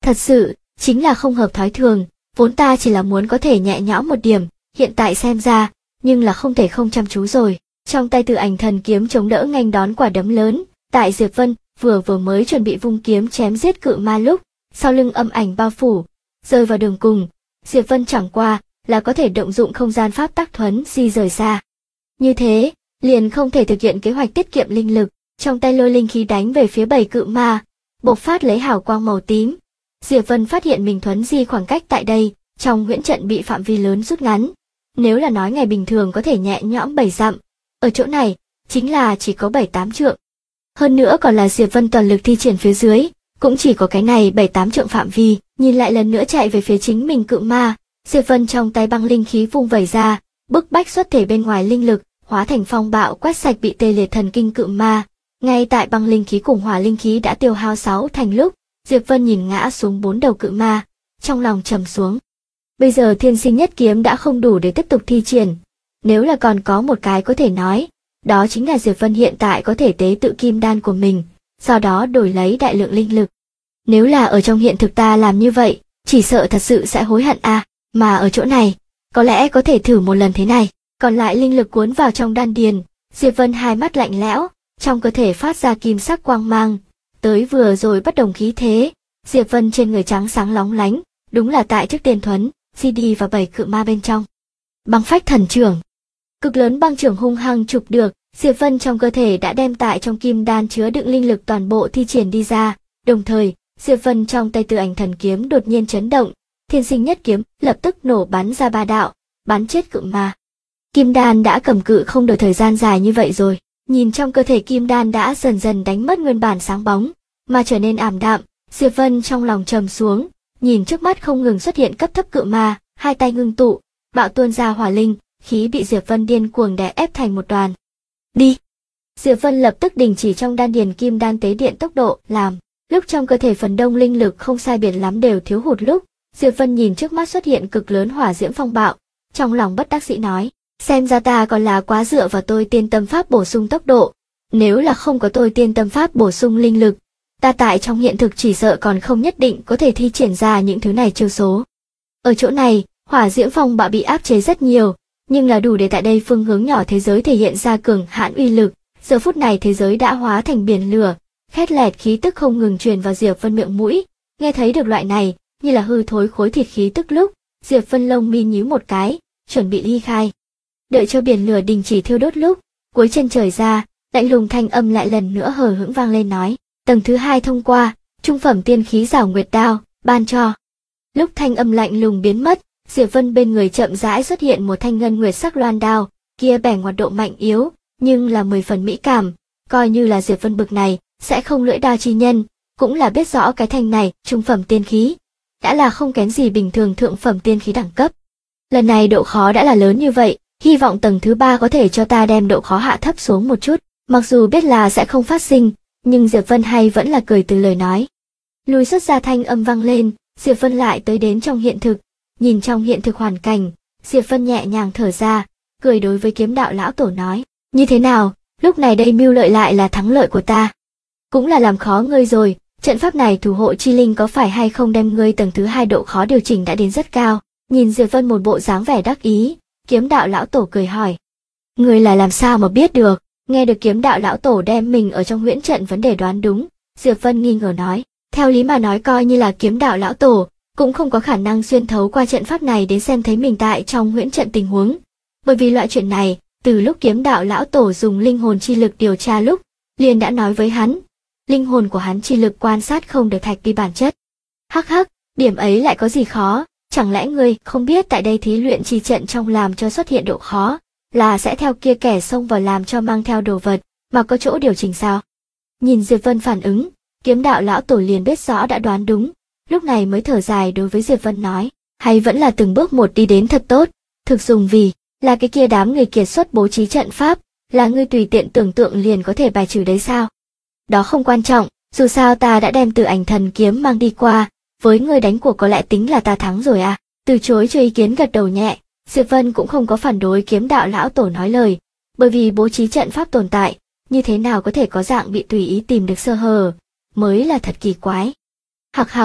Thật sự, chính là không hợp thói thường, vốn ta chỉ là muốn có thể nhẹ nhõm một điểm, hiện tại xem ra, nhưng là không thể không chăm chú rồi. Trong tay Từ Ảnh Thần kiếm chống đỡ nghênh đón quả đấm lớn, tại Diệp Vân vừa mới chuẩn bị vung kiếm chém giết cự ma lúc, sau lưng âm ảnh bao phủ, rơi vào đường cùng, Diệp Vân chẳng qua là có thể động dụng không gian pháp tắc thuấn di rời xa. Như thế, liền không thể thực hiện kế hoạch tiết kiệm linh lực, trong tay lôi linh khí đánh về phía bầy cự ma, bộc phát lấy hào quang màu tím. Diệp Vân phát hiện mình thuấn di khoảng cách tại đây, trong huyễn trận bị phạm vi lớn rút ngắn. Nếu là nói ngày bình thường có thể nhẹ nhõm 7 dặm, ở chỗ này, chính là chỉ có 7-8 trượng. Hơn nữa còn là Diệp Vân toàn lực thi triển phía dưới, cũng chỉ có cái này 7-8 trượng phạm vi, nhìn lại lần nữa chạy về phía chính mình cự ma, Diệp Vân trong tay băng linh khí vung vẩy ra, bức bách xuất thể bên ngoài linh lực, hóa thành phong bạo quét sạch bị tê liệt thần kinh cự ma. Ngay tại băng linh khí cùng hỏa linh khí đã tiêu hao 6 thành lúc, Diệp Vân nhìn ngã xuống 4 đầu cự ma, trong lòng trầm xuống. Bây giờ Thiên Sinh Nhất Kiếm đã không đủ để tiếp tục thi triển, nếu là còn có một cái có thể nói, đó chính là Diệp Vân hiện tại có thể tế tự kim đan của mình, sau đó đổi lấy đại lượng linh lực. Nếu là ở trong hiện thực ta làm như vậy, chỉ sợ thật sự sẽ hối hận mà ở chỗ này, có lẽ có thể thử một lần thế này. Còn lại linh lực cuốn vào trong đan điền, Diệp Vân hai mắt lạnh lẽo, trong cơ thể phát ra kim sắc quang mang, tới vừa rồi bất đồng khí thế, Diệp Vân trên người trắng sáng lóng lánh, đúng là tại trước tiên thuấn, CD và 7 cự ma bên trong. Băng phách thần trưởng. Cực lớn băng trưởng hung hăng chụp được, Diệp Vân trong cơ thể đã đem tại trong kim đan chứa đựng linh lực toàn bộ thi triển đi ra, đồng thời, Diệp Vân trong tay Từ Ảnh Thần kiếm đột nhiên chấn động, Thiên Sinh Nhất Kiếm lập tức nổ bắn ra 3 đạo, bắn chết cự ma. Kim đan đã cầm cự không được thời gian dài như vậy rồi, nhìn trong cơ thể kim đan đã dần dần đánh mất nguyên bản sáng bóng, mà trở nên ảm đạm, Diệp Vân trong lòng trầm xuống, nhìn trước mắt không ngừng xuất hiện cấp thấp cự ma, hai tay ngưng tụ, bạo tuôn ra hỏa linh, khí bị Diệp Vân điên cuồng đè ép thành một đoàn. Đi! Diệp Vân lập tức đình chỉ trong đan điền kim đan tế điện tốc độ, làm, lúc trong cơ thể phần đông linh lực không sai biệt lắm đều thiếu hụt lúc, Diệp Vân nhìn trước mắt xuất hiện cực lớn hỏa diễm phong bạo, trong lòng bất đắc dĩ nói, xem ra ta còn là quá dựa vào tôi tiên tâm pháp bổ sung tốc độ, nếu là không có tôi tiên tâm pháp bổ sung linh lực, ta tại trong hiện thực chỉ sợ còn không nhất định có thể thi triển ra những thứ này chiêu số. Ở chỗ này, hỏa diễm phong bạo bị áp chế rất nhiều, nhưng là đủ để tại đây phương hướng nhỏ thế giới thể hiện ra cường hãn uy lực, giờ phút này thế giới đã hóa thành biển lửa, khét lẹt khí tức không ngừng truyền vào Diệp Vân miệng mũi, nghe thấy được loại này, như là hư thối khối thịt khí tức lúc, Diệp Vân lông mi nhíu một cái, chuẩn bị ly khai. Đợi cho biển lửa đình chỉ thiêu đốt lúc, cuối chân trời ra, lạnh lùng thanh âm lại lần nữa hờ hững vang lên nói, tầng thứ 2 thông qua, trung phẩm tiên khí Giảo Nguyệt Đao, ban cho. Lúc thanh âm lạnh lùng biến mất, Diệp Vân bên người chậm rãi xuất hiện một thanh ngân nguyệt sắc loan đao, kia bẻ ngoặt độ mạnh yếu, nhưng là 10 phần mỹ cảm, coi như là Diệp Vân bực này, sẽ không lưỡi đao chi nhân, cũng là biết rõ cái thanh này, trung phẩm tiên khí, đã là không kém gì bình thường thượng phẩm tiên khí đẳng cấp. Lần này độ khó đã là lớn như vậy, hy vọng tầng thứ 3 có thể cho ta đem độ khó hạ thấp xuống một chút, mặc dù biết là sẽ không phát sinh, nhưng Diệp Vân hay vẫn là cười từ lời nói. Lùi xuất ra thanh âm vang lên, Diệp Vân lại tới đến trong hiện thực, nhìn trong hiện thực hoàn cảnh, Diệp Vân nhẹ nhàng thở ra, cười đối với Kiếm Đạo lão tổ nói, như thế nào, lúc này đây mưu lợi lại là thắng lợi của ta. Cũng là làm khó ngươi rồi, trận pháp này thủ hộ chi linh có phải hay không đem ngươi tầng thứ 2 độ khó điều chỉnh đã đến rất cao. Nhìn Diệp Vân một bộ dáng vẻ đắc ý, Kiếm Đạo lão tổ cười hỏi, ngươi là làm sao mà biết được? Nghe được Kiếm Đạo lão tổ đem mình ở trong huyễn trận vấn đề đoán đúng, Diệp Vân nghi ngờ nói, theo lý mà nói coi như là Kiếm Đạo lão tổ, cũng không có khả năng xuyên thấu qua trận pháp này đến xem thấy mình tại trong huyễn trận tình huống. Bởi vì loại chuyện này, từ lúc Kiếm Đạo lão tổ dùng linh hồn chi lực điều tra lúc, liền đã nói với hắn, linh hồn của hắn chi lực quan sát không được thạch bi bản chất. Hắc hắc, điểm ấy lại có gì khó, chẳng lẽ ngươi không biết tại đây thí luyện chi trận trong làm cho xuất hiện độ khó, là sẽ theo kia kẻ xông vào làm cho mang theo đồ vật, mà có chỗ điều chỉnh sao? Nhìn Diệp Vân phản ứng, Kiếm Đạo lão tổ liền biết rõ đã đoán đúng, lúc này mới thở dài đối với Diệp Vân nói, hay vẫn là từng bước một đi đến thật tốt, thực dùng vì, là cái kia đám người kiệt xuất bố trí trận pháp, là ngươi tùy tiện tưởng tượng liền có thể bài trừ đấy sao? Đó không quan trọng, dù sao ta đã đem Từ Ảnh Thần kiếm mang đi qua, với ngươi đánh cuộc có lẽ tính là ta thắng rồi à? Từ chối cho ý kiến gật đầu nhẹ, Diệp Vân cũng không có phản đối Kiếm Đạo lão tổ nói lời, bởi vì bố trí trận pháp tồn tại, như thế nào có thể có dạng bị tùy ý tìm được sơ hở, mới là thật kỳ quái. Hặc hặc,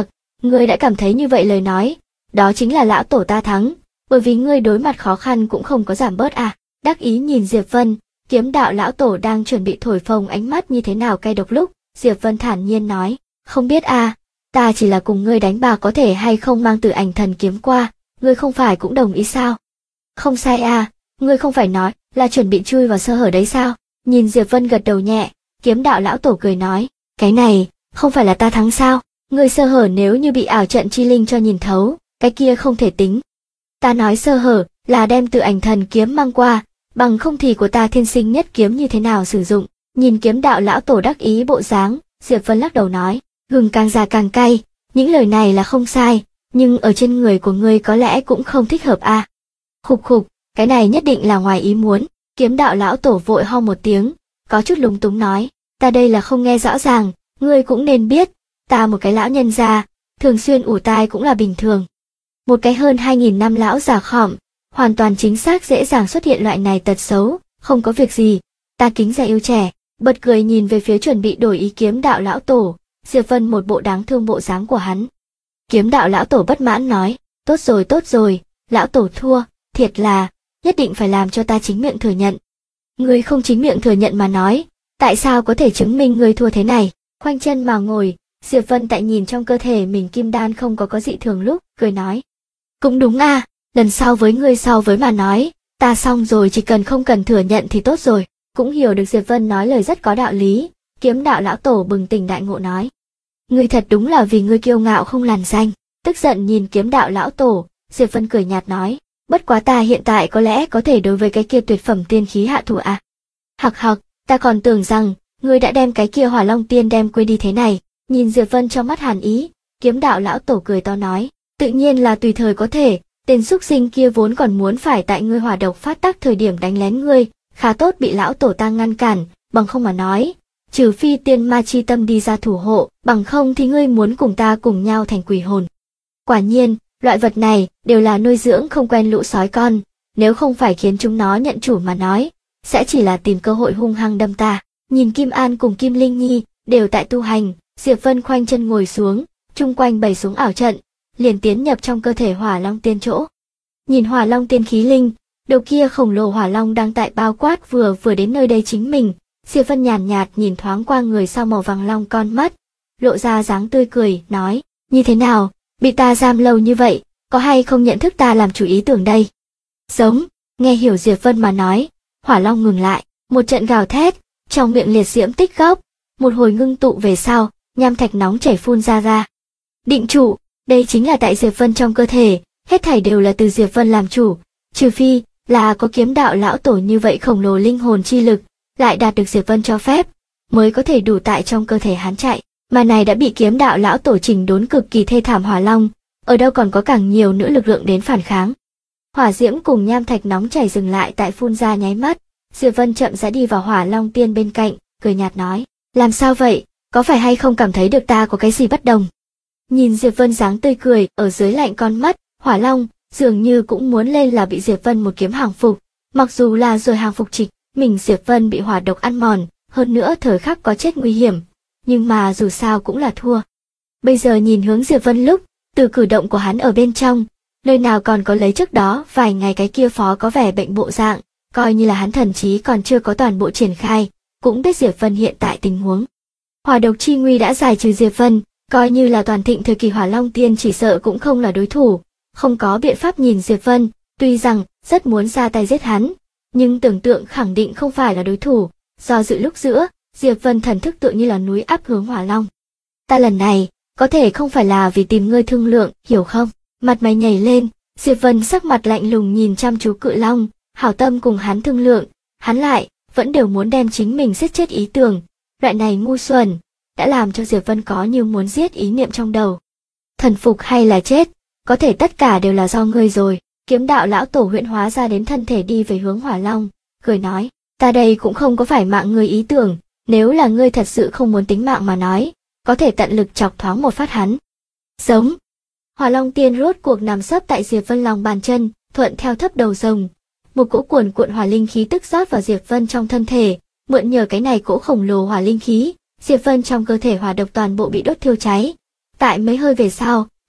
Ngươi đã cảm thấy như vậy lời nói, đó chính là lão tổ ta thắng, bởi vì ngươi đối mặt khó khăn cũng không có giảm bớt à. Đắc ý nhìn Diệp Vân, kiếm đạo lão tổ đang chuẩn bị thổi phồng ánh mắt như thế nào cay độc lúc, Diệp Vân thản nhiên nói, không biết à, ta chỉ là cùng ngươi đánh bạc có thể hay không mang Tử Ảnh Thần kiếm qua, ngươi không phải cũng đồng ý sao? Không sai à, ngươi không phải nói là chuẩn bị chui vào sơ hở đấy sao? Nhìn Diệp Vân gật đầu nhẹ, kiếm đạo lão tổ cười nói, cái này, không phải là ta thắng sao? Ngươi sơ hở nếu như bị ảo trận chi linh cho nhìn thấu, cái kia không thể tính. Ta nói sơ hở là đem Tử Ảnh Thần kiếm mang qua, bằng không thì của ta thiên sinh nhất kiếm như thế nào sử dụng. Nhìn kiếm đạo lão tổ đắc ý bộ dáng, Diệp Vân lắc đầu nói, gừng càng già càng cay, những lời này là không sai, nhưng ở trên người của ngươi có lẽ cũng không thích hợp à. Khục khục, cái này nhất định là ngoài ý muốn. Kiếm đạo lão tổ vội ho một tiếng, có chút lúng túng nói, ta đây là không nghe rõ ràng, ngươi cũng nên biết, ta một cái lão nhân già, thường xuyên ủ tai cũng là bình thường. Một cái hơn 2000 năm lão già khòm, hoàn toàn chính xác dễ dàng xuất hiện loại này tật xấu, không có việc gì, ta kính già yêu trẻ. Bật cười nhìn về phía chuẩn bị đổi ý kiếm đạo lão tổ, Diệp Vân một bộ đáng thương bộ dáng của hắn. Kiếm đạo lão tổ bất mãn nói, tốt rồi, lão tổ thua, thiệt là, nhất định phải làm cho ta chính miệng thừa nhận. Ngươi không chính miệng thừa nhận mà nói, tại sao có thể chứng minh ngươi thua thế này? Khoanh chân mà ngồi, Diệp Vân tại nhìn trong cơ thể mình kim đan không có dị thường lúc, cười nói. Cũng đúng à, lần sau với ngươi so với mà nói, ta xong rồi chỉ cần không cần thừa nhận thì tốt rồi. Cũng hiểu được Diệp Vân nói lời rất có đạo lý, kiếm đạo lão tổ bừng tỉnh đại ngộ nói. Ngươi thật đúng là vì ngươi kiêu ngạo không làn danh, tức giận nhìn kiếm đạo lão tổ, Diệp Vân cười nhạt nói, bất quá ta hiện tại có lẽ có thể đối với cái kia tuyệt phẩm tiên khí hạ thủ à. Hặc hặc, ta còn tưởng rằng, ngươi đã đem cái kia Hỏa Long tiên đem quên đi thế này, nhìn Diệp Vân trong mắt hàn ý, kiếm đạo lão tổ cười to nói, tự nhiên là tùy thời có thể, tên xúc sinh kia vốn còn muốn phải tại ngươi hỏa độc phát tác thời điểm đánh lén ngươi. Khá tốt bị lão tổ ta ngăn cản, bằng không mà nói, trừ phi tiên ma chi tâm đi ra thủ hộ, bằng không thì ngươi muốn cùng ta cùng nhau thành quỷ hồn. Quả nhiên, loại vật này đều là nuôi dưỡng không quen lũ sói con, nếu không phải khiến chúng nó nhận chủ mà nói, sẽ chỉ là tìm cơ hội hung hăng đâm ta. Nhìn Kim An cùng Kim Linh Nhi đều tại tu hành, Diệp Vân khoanh chân ngồi xuống, chung quanh bày xuống ảo trận, liền tiến nhập trong cơ thể Hỏa Long tiên chỗ. Nhìn Hỏa Long tiên khí linh, đầu kia khổng lồ hỏa long đang tại bao quát vừa đến nơi đây chính mình, Diệp Vân nhàn nhạt nhìn thoáng qua người sau màu vàng long con mắt, lộ ra dáng tươi cười, nói, như thế nào, bị ta giam lâu như vậy, có hay không nhận thức ta làm chủ ý tưởng đây? Giống, nghe hiểu Diệp Vân mà nói, hỏa long ngừng lại, một trận gào thét, trong miệng liệt diễm tích gốc, một hồi ngưng tụ về sau, nham thạch nóng chảy phun ra. Định trụ, đây chính là tại Diệp Vân trong cơ thể, hết thảy đều là từ Diệp Vân làm chủ, trừ phi là có kiếm đạo lão tổ như vậy khổng lồ linh hồn chi lực, lại đạt được Diệp Vân cho phép, mới có thể đủ tại trong cơ thể hắn chạy, mà này đã bị kiếm đạo lão tổ chỉnh đốn cực kỳ thê thảm hỏa long, ở đâu còn có càng nhiều nữa lực lượng đến phản kháng. Hỏa diễm cùng nham thạch nóng chảy dừng lại tại phun ra nháy mắt, Diệp Vân chậm rãi đi vào Hỏa Long tiên bên cạnh, cười nhạt nói, làm sao vậy, có phải hay không cảm thấy được ta có cái gì bất đồng? Nhìn Diệp Vân dáng tươi cười, ở dưới lạnh con mắt, Hỏa Long dường như cũng muốn lên là bị Diệp Vân một kiếm hàng phục, mặc dù là rồi hàng phục trịch, mình Diệp Vân bị hỏa độc ăn mòn, hơn nữa thời khắc có chết nguy hiểm, nhưng mà dù sao cũng là thua. Bây giờ nhìn hướng Diệp Vân lúc, từ cử động của hắn ở bên trong, nơi nào còn có lấy trước đó vài ngày cái kia phó có vẻ bệnh bộ dạng, coi như là hắn thần trí còn chưa có toàn bộ triển khai, cũng biết Diệp Vân hiện tại tình huống. Hỏa độc chi nguy đã giải trừ Diệp Vân, coi như là toàn thịnh thời kỳ Hỏa Long tiên chỉ sợ cũng không là đối thủ. Không có biện pháp nhìn Diệp Vân, tuy rằng rất muốn ra tay giết hắn, nhưng tưởng tượng khẳng định không phải là đối thủ, do dự lúc giữa, Diệp Vân thần thức tựa như là núi áp hướng Hỏa Long. Ta lần này, có thể không phải là vì tìm ngươi thương lượng, hiểu không? Mặt mày nhảy lên, Diệp Vân sắc mặt lạnh lùng nhìn chăm chú Cự Long, hảo tâm cùng hắn thương lượng, hắn lại, vẫn đều muốn đem chính mình giết chết ý tưởng, loại này ngu xuẩn, đã làm cho Diệp Vân có như muốn giết ý niệm trong đầu. Thần phục hay là chết? Có thể tất cả đều là do ngươi rồi. Kiếm đạo lão tổ huyễn hóa ra đến thân thể đi về hướng Hỏa Long, cười nói, ta đây cũng không có phải mạng ngươi ý tưởng, nếu là ngươi thật sự không muốn tính mạng mà nói, có thể tận lực chọc thoáng một phát hắn. Giống. Hỏa Long tiên rốt cuộc nằm sấp tại Diệp Vân lòng bàn chân, thuận theo thấp đầu rồng. Một cỗ cuồn cuộn hỏa linh khí tức rót vào Diệp Vân trong thân thể, mượn nhờ cái này cỗ khổng lồ hỏa linh khí, Diệp Vân trong cơ thể hỏa độc toàn bộ bị đốt thiêu cháy. Tại mấy hơi về sau,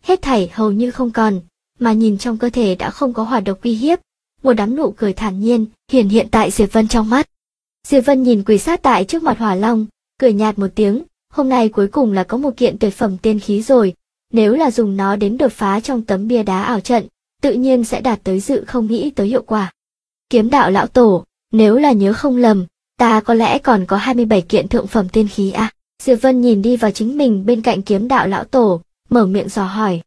hết thảy hầu như không còn, mà nhìn trong cơ thể đã không có hỏa độc uy hiếp. Một đám nụ cười thản nhiên hiển hiện tại Diệp Vân trong mắt. Diệp Vân nhìn quỳ sát tại trước mặt Hỏa Long, cười nhạt một tiếng, hôm nay cuối cùng là có một kiện tuyệt phẩm tiên khí rồi, nếu là dùng nó đến đột phá trong tấm bia đá ảo trận, tự nhiên sẽ đạt tới dự không nghĩ tới hiệu quả. Kiếm đạo lão tổ, nếu là nhớ không lầm, ta có lẽ còn có 27 kiện thượng phẩm tiên khí à? Diệp Vân nhìn đi vào chính mình bên cạnh kiếm đạo lão tổ, mở miệng dò hỏi.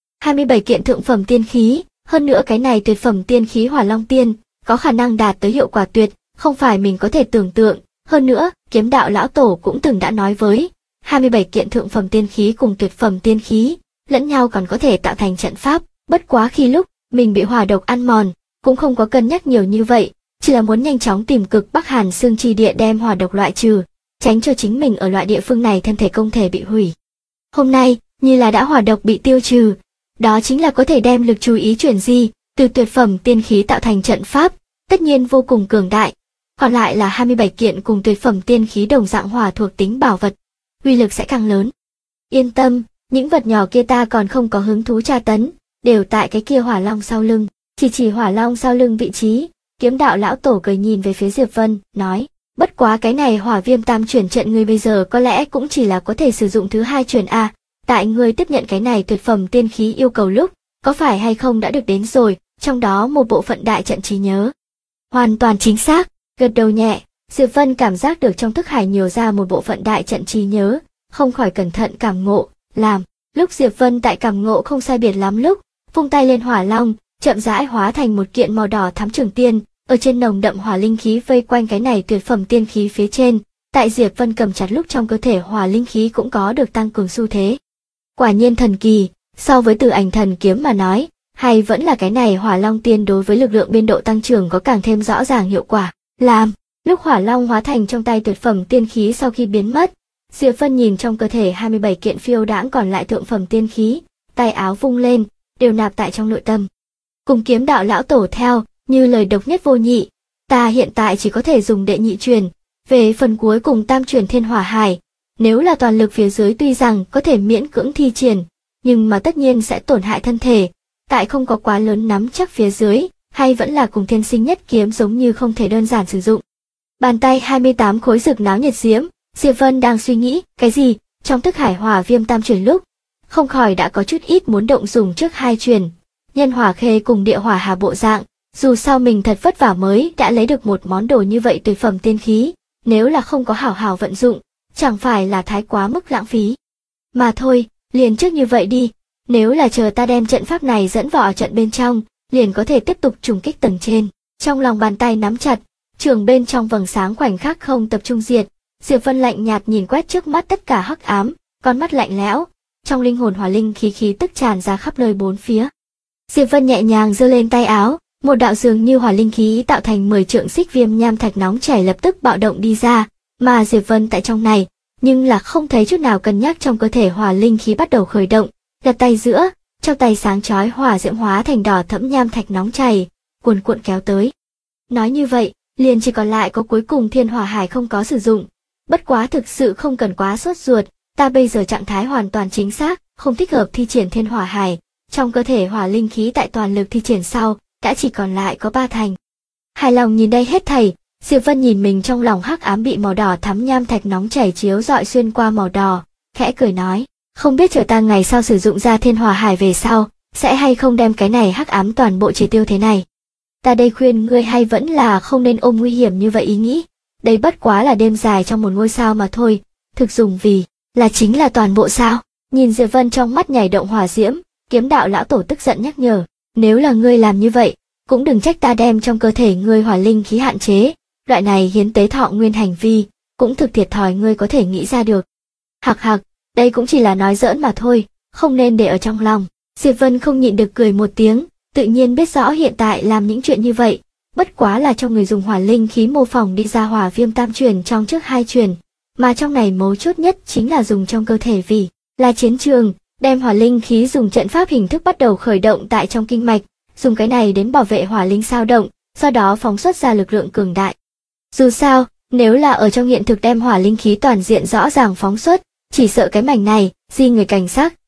27 kiện thượng phẩm tiên khí, hơn nữa cái này tuyệt phẩm tiên khí Hỏa Long Tiên, có khả năng đạt tới hiệu quả tuyệt, không phải mình có thể tưởng tượng, hơn nữa, kiếm đạo lão tổ cũng từng đã nói với, 27 kiện thượng phẩm tiên khí cùng tuyệt phẩm tiên khí, lẫn nhau còn có thể tạo thành trận pháp, bất quá khi lúc mình bị hỏa độc ăn mòn, cũng không có cân nhắc nhiều như vậy, chỉ là muốn nhanh chóng tìm cực Bắc Hàn Xương Chi Địa đem hỏa độc loại trừ, tránh cho chính mình ở loại địa phương này thân thể không thể bị hủy. Hôm nay, như là đã hỏa độc bị tiêu trừ, đó chính là có thể đem lực chú ý chuyển di, từ tuyệt phẩm tiên khí tạo thành trận pháp, tất nhiên vô cùng cường đại. Còn lại là 27 kiện cùng tuyệt phẩm tiên khí đồng dạng hỏa thuộc tính bảo vật, uy lực sẽ càng lớn. Yên tâm, những vật nhỏ kia ta còn không có hứng thú tra tấn, đều tại cái kia Hỏa Long sau lưng. Chỉ Hỏa Long sau lưng vị trí, kiếm đạo lão tổ cười nhìn về phía Diệp Vân, nói, bất quá cái này Hỏa Viêm Tam chuyển trận ngươi bây giờ có lẽ cũng chỉ là có thể sử dụng thứ 2 chuyển a, tại ngươi tiếp nhận cái này tuyệt phẩm tiên khí yêu cầu lúc, có phải hay không đã được đến rồi, trong đó một bộ phận đại trận trí nhớ. Hoàn toàn chính xác, gật đầu nhẹ, Diệp Vân cảm giác được trong thức hải nhiều ra một bộ phận đại trận trí nhớ, không khỏi cẩn thận cảm ngộ, làm. Lúc Diệp Vân tại cảm ngộ không sai biệt lắm lúc, vung tay lên Hỏa Long, chậm rãi hóa thành một kiện màu đỏ thắm trường tiên, ở trên nồng đậm hỏa linh khí vây quanh cái này tuyệt phẩm tiên khí phía trên, tại Diệp Vân cầm chặt lúc trong cơ thể hỏa linh khí cũng có được tăng cường xu thế. Quả nhiên thần kỳ, so với Tử Ảnh Thần Kiếm mà nói, hay vẫn là cái này Hỏa Long Tiên đối với lực lượng biên độ tăng trưởng có càng thêm rõ ràng hiệu quả. Làm, lúc Hỏa Long hóa thành trong tay tuyệt phẩm tiên khí sau khi biến mất, Diệp Vân nhìn trong cơ thể 27 kiện phiêu đãng còn lại thượng phẩm tiên khí, tay áo vung lên, đều nạp tại trong nội tâm. Cùng kiếm đạo lão tổ theo, như lời độc nhất vô nhị, ta hiện tại chỉ có thể dùng đệ nhị truyền, về phần cuối cùng tam truyền Thiên Hỏa Hải, nếu là toàn lực phía dưới tuy rằng có thể miễn cưỡng thi triển, nhưng mà tất nhiên sẽ tổn hại thân thể, tại không có quá lớn nắm chắc phía dưới, hay vẫn là cùng thiên sinh nhất kiếm giống như không thể đơn giản sử dụng. Bàn tay 28 khối rực náo nhiệt diễm, Diệp Vân đang suy nghĩ, cái gì, trong thức hải Hỏa Viêm Tam truyền lúc, không khỏi đã có chút ít muốn động dùng trước 2 truyền, nhân hỏa khê cùng địa hỏa hà bộ dạng, dù sao mình thật vất vả mới đã lấy được một món đồ như vậy tuyệt phẩm tiên khí, nếu là không có hảo hảo vận dụng, chẳng phải là thái quá mức lãng phí. Mà thôi, liền trước như vậy đi, nếu là chờ ta đem trận pháp này dẫn vào trận bên trong, liền có thể tiếp tục trùng kích tầng trên. Trong lòng bàn tay nắm chặt, trường bên trong vầng sáng khoảnh khắc không tập trung diệt, Diệp Vân lạnh nhạt nhìn quét trước mắt tất cả hắc ám, con mắt lạnh lẽo, trong linh hồn hỏa linh khí tức tràn ra khắp nơi bốn phía. Diệp Vân nhẹ nhàng giơ lên tay áo, một đạo dường như hỏa linh khí tạo thành 10 trượng xích viêm nham thạch nóng chảy lập tức bạo động đi ra, mà Diệp Vân tại trong này, nhưng là không thấy chút nào cân nhắc trong cơ thể hỏa linh khí bắt đầu khởi động, đặt tay giữa, trong tay sáng chói hỏa diễm hóa thành đỏ thẫm nham thạch nóng chảy, cuồn cuộn kéo tới. Nói như vậy, liền chỉ còn lại có cuối cùng Thiên Hỏa Hải không có sử dụng. Bất quá thực sự không cần quá sốt ruột, ta bây giờ trạng thái hoàn toàn chính xác, không thích hợp thi triển Thiên Hỏa Hải, trong cơ thể hỏa linh khí tại toàn lực thi triển sau, đã chỉ còn lại có 3 thành. Hài lòng nhìn đây hết thảy, Diệp Vân nhìn mình trong lòng hắc ám bị màu đỏ thắm nham thạch nóng chảy chiếu rọi xuyên qua màu đỏ, khẽ cười nói, không biết chờ ta ngày sau sử dụng ra Thiên Hỏa Hải về sau, sẽ hay không đem cái này hắc ám toàn bộ triệt tiêu thế này. Ta đây khuyên ngươi hay vẫn là không nên ôm nguy hiểm như vậy ý nghĩ, đây bất quá là đêm dài trong một ngôi sao mà thôi, thực dùng vì là chính là toàn bộ sao. Nhìn Diệp Vân trong mắt nhảy động hỏa diễm, kiếm đạo lão tổ tức giận nhắc nhở, nếu là ngươi làm như vậy, cũng đừng trách ta đem trong cơ thể ngươi hỏa linh khí hạn chế, loại này hiến tế thọ nguyên hành vi, cũng thực thiệt thòi ngươi có thể nghĩ ra được. Hạc hạc, đây cũng chỉ là nói giỡn mà thôi, không nên để ở trong lòng. Diệp Vân không nhịn được cười một tiếng, tự nhiên biết rõ hiện tại làm những chuyện như vậy, bất quá là cho người dùng hỏa linh khí mô phỏng đi ra Hỏa Viêm Tam truyền trong trước 2 truyền, mà trong này mấu chốt nhất chính là dùng trong cơ thể vì là chiến trường, đem hỏa linh khí dùng trận pháp hình thức bắt đầu khởi động tại trong kinh mạch, dùng cái này đến bảo vệ hỏa linh sao động, sau đó phóng xuất ra lực lượng cường đại. Dù sao, nếu là ở trong hiện thực đem hỏa linh khí toàn diện rõ ràng phóng xuất, chỉ sợ cái mảnh này, di người cảnh sắc,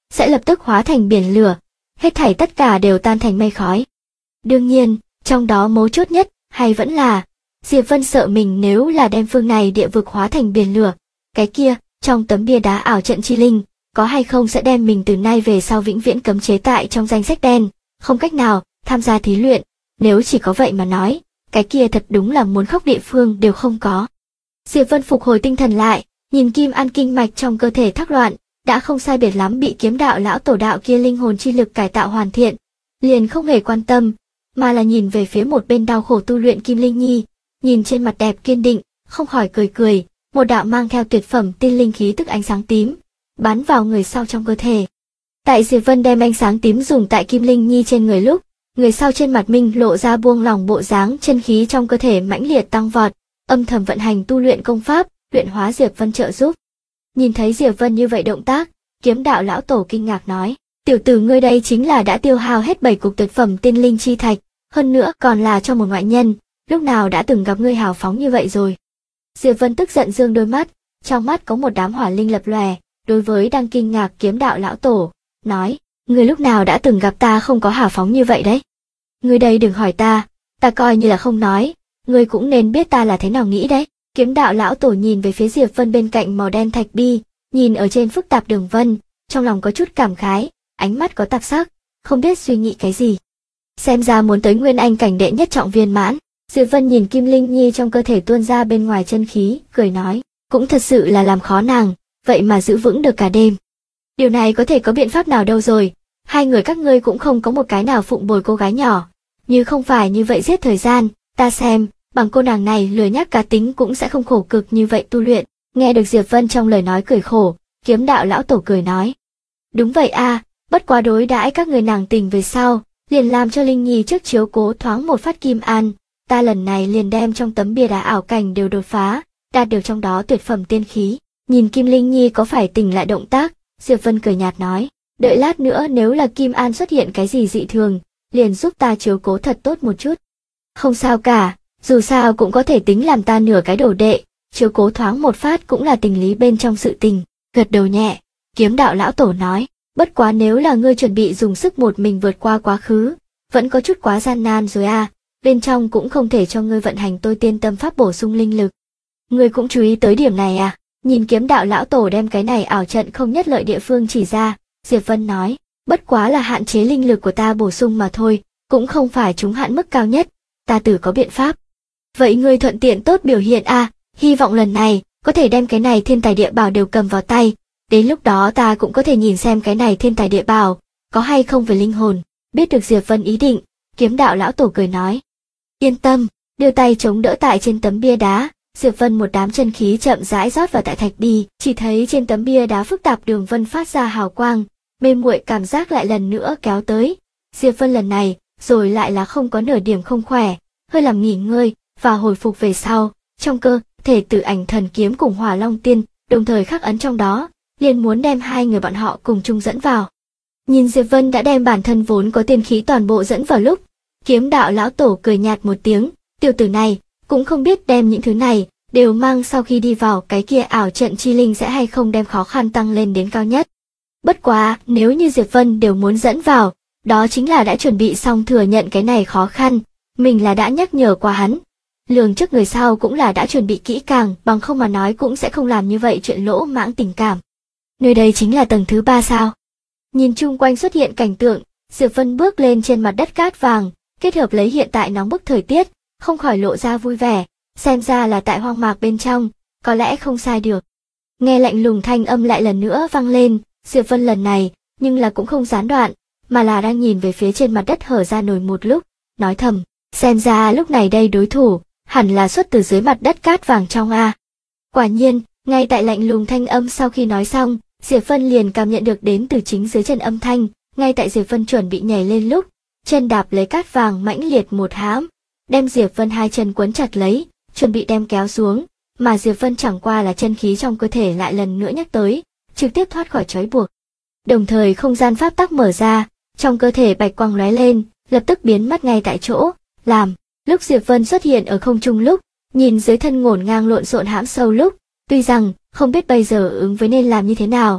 sẽ lập tức hóa thành biển lửa, hết thảy tất cả đều tan thành mây khói. Đương nhiên, trong đó mấu chốt nhất, hay vẫn là, Diệp Vân sợ mình nếu là đem phương này địa vực hóa thành biển lửa, cái kia, trong tấm bia đá ảo trận chi linh, có hay không sẽ đem mình từ nay về sau vĩnh viễn cấm chế tại trong danh sách đen, không cách nào tham gia thí luyện, nếu chỉ có vậy mà nói, cái kia thật đúng là muốn khóc địa phương đều không có. Diệp Vân phục hồi tinh thần lại, nhìn kim an kinh mạch trong cơ thể thắc loạn, đã không sai biệt lắm bị kiếm đạo lão tổ đạo kia linh hồn chi lực cải tạo hoàn thiện, liền không hề quan tâm, mà là nhìn về phía một bên đau khổ tu luyện Kim Linh Nhi, nhìn trên mặt đẹp kiên định, không khỏi cười cười, một đạo mang theo tuyệt phẩm tiên linh khí tức ánh sáng tím, bắn vào người sau trong cơ thể. Tại Diệp Vân đem ánh sáng tím dùng tại Kim Linh Nhi trên người lúc, người sau trên mặt minh lộ ra buông lỏng bộ dáng, chân khí trong cơ thể mãnh liệt tăng vọt, âm thầm vận hành tu luyện công pháp, luyện hóa Diệp Vân trợ giúp. Nhìn thấy Diệp Vân như vậy động tác, kiếm đạo lão tổ kinh ngạc nói, tiểu tử ngươi đây chính là đã tiêu hao hết 7 cục tuyệt phẩm tiên linh chi thạch, hơn nữa còn là cho một ngoại nhân, lúc nào đã từng gặp ngươi hào phóng như vậy rồi. Diệp Vân tức giận dương đôi mắt, trong mắt có một đám hỏa linh lập lòe, đối với đang kinh ngạc kiếm đạo lão tổ, nói, ngươi lúc nào đã từng gặp ta không có hào phóng như vậy đấy. Ngươi đây đừng hỏi ta coi như là không nói, ngươi cũng nên biết ta là thế nào nghĩ đấy. Kiếm đạo lão tổ nhìn về phía Diệp Vân bên cạnh màu đen thạch bi, nhìn ở trên phức tạp đường vân, trong lòng có chút cảm khái, ánh mắt có tạp sắc, không biết suy nghĩ cái gì. Xem ra muốn tới nguyên anh cảnh đệ nhất trọng viên mãn. Diệp Vân nhìn Kim Linh Nhi trong cơ thể tuôn ra bên ngoài chân khí, cười nói, cũng thật sự là làm khó nàng, vậy mà giữ vững được cả đêm. Điều này có thể có biện pháp nào đâu rồi, hai người các ngươi cũng không có một cái nào phụng bồi cô gái nhỏ, như không phải như vậy giết thời gian, ta xem, bằng cô nàng này lười nhác cá tính cũng sẽ không khổ cực như vậy tu luyện. Nghe được Diệp Vân trong lời nói cười khổ, kiếm đạo lão tổ cười nói, đúng vậy a, bất quá đối đãi các người nàng tình về sau, liền làm cho Linh Nhi trước chiếu cố thoáng một phát kim an, ta lần này liền đem trong tấm bia đá ảo cảnh đều đột phá, đạt được trong đó tuyệt phẩm tiên khí. Nhìn Kim Linh Nhi có phải tỉnh lại động tác, Diệp Vân cười nhạt nói, đợi lát nữa nếu là Kim An xuất hiện cái gì dị thường, liền giúp ta chiếu cố thật tốt một chút. Không sao cả, dù sao cũng có thể tính làm ta nửa cái đồ đệ, chiếu cố thoáng một phát cũng là tình lý bên trong sự tình. Gật đầu nhẹ, kiếm đạo lão tổ nói, bất quá nếu là ngươi chuẩn bị dùng sức một mình vượt qua quá khứ, vẫn có chút quá gian nan rồi à, bên trong cũng không thể cho ngươi vận hành tôi tiên tâm pháp bổ sung linh lực. Ngươi cũng chú ý tới điểm này à? Nhìn kiếm đạo lão tổ đem cái này ảo trận không nhất lợi địa phương chỉ ra, Diệp Vân nói, bất quá là hạn chế linh lực của ta bổ sung mà thôi, cũng không phải chúng hạn mức cao nhất, ta tự có biện pháp. Vậy ngươi thuận tiện tốt biểu hiện à, hy vọng lần này, có thể đem cái này thiên tài địa bảo đều cầm vào tay, đến lúc đó ta cũng có thể nhìn xem cái này thiên tài địa bảo, có hay không về linh hồn. Biết được Diệp Vân ý định, kiếm đạo lão tổ cười nói, yên tâm, đưa tay chống đỡ tại trên tấm bia đá. Diệp Vân một đám chân khí chậm rãi rót vào tại thạch bi, chỉ thấy trên tấm bia đá phức tạp đường vân phát ra hào quang, mê muội cảm giác lại lần nữa kéo tới. Diệp Vân lần này, rồi lại là không có nửa điểm không khỏe, hơi làm nghỉ ngơi và hồi phục về sau, trong cơ thể Tử Ảnh Thần Kiếm cùng Hỏa Long Tiên, đồng thời khắc ấn trong đó, liền muốn đem hai người bọn họ cùng chung dẫn vào. Nhìn Diệp Vân đã đem bản thân vốn có tiên khí toàn bộ dẫn vào lúc, kiếm đạo lão tổ cười nhạt một tiếng, tiểu tử này cũng không biết đem những thứ này đều mang sau khi đi vào cái kia ảo trận chi linh sẽ hay không đem khó khăn tăng lên đến cao nhất. Bất quá, nếu như Diệp Vân đều muốn dẫn vào, đó chính là đã chuẩn bị xong thừa nhận cái này khó khăn, mình là đã nhắc nhở qua hắn. Lường trước người sau cũng là đã chuẩn bị kỹ càng, bằng không mà nói cũng sẽ không làm như vậy chuyện lỗ mãng tình cảm. Nơi đây chính là tầng thứ 3 sao? Nhìn chung quanh xuất hiện cảnh tượng, Diệp Vân bước lên trên mặt đất cát vàng, kết hợp lấy hiện tại nóng bức thời tiết, không khỏi lộ ra vui vẻ, xem ra là tại hoang mạc bên trong, có lẽ không sai được. Nghe lạnh lùng thanh âm lại lần nữa vang lên, Diệp Vân lần này, nhưng là cũng không gián đoạn, mà là đang nhìn về phía trên mặt đất hở ra nổi một lúc, nói thầm, xem ra lúc này đây đối thủ, hẳn là xuất từ dưới mặt đất cát vàng trong a. Quả nhiên, ngay tại lạnh lùng thanh âm sau khi nói xong, Diệp Vân liền cảm nhận được đến từ chính dưới chân âm thanh, ngay tại Diệp Vân chuẩn bị nhảy lên lúc, chân đạp lấy cát vàng mãnh liệt một hãm, đem Diệp Vân hai chân quấn chặt lấy, chuẩn bị đem kéo xuống, mà Diệp Vân chẳng qua là chân khí trong cơ thể lại lần nữa nhắc tới, trực tiếp thoát khỏi trói buộc. Đồng thời không gian pháp tắc mở ra, trong cơ thể bạch quang lóe lên, lập tức biến mất ngay tại chỗ, làm lúc Diệp Vân xuất hiện ở không trung lúc, nhìn dưới thân ngổn ngang lộn xộn hãm sâu lúc, tuy rằng không biết bây giờ ứng với nên làm như thế nào,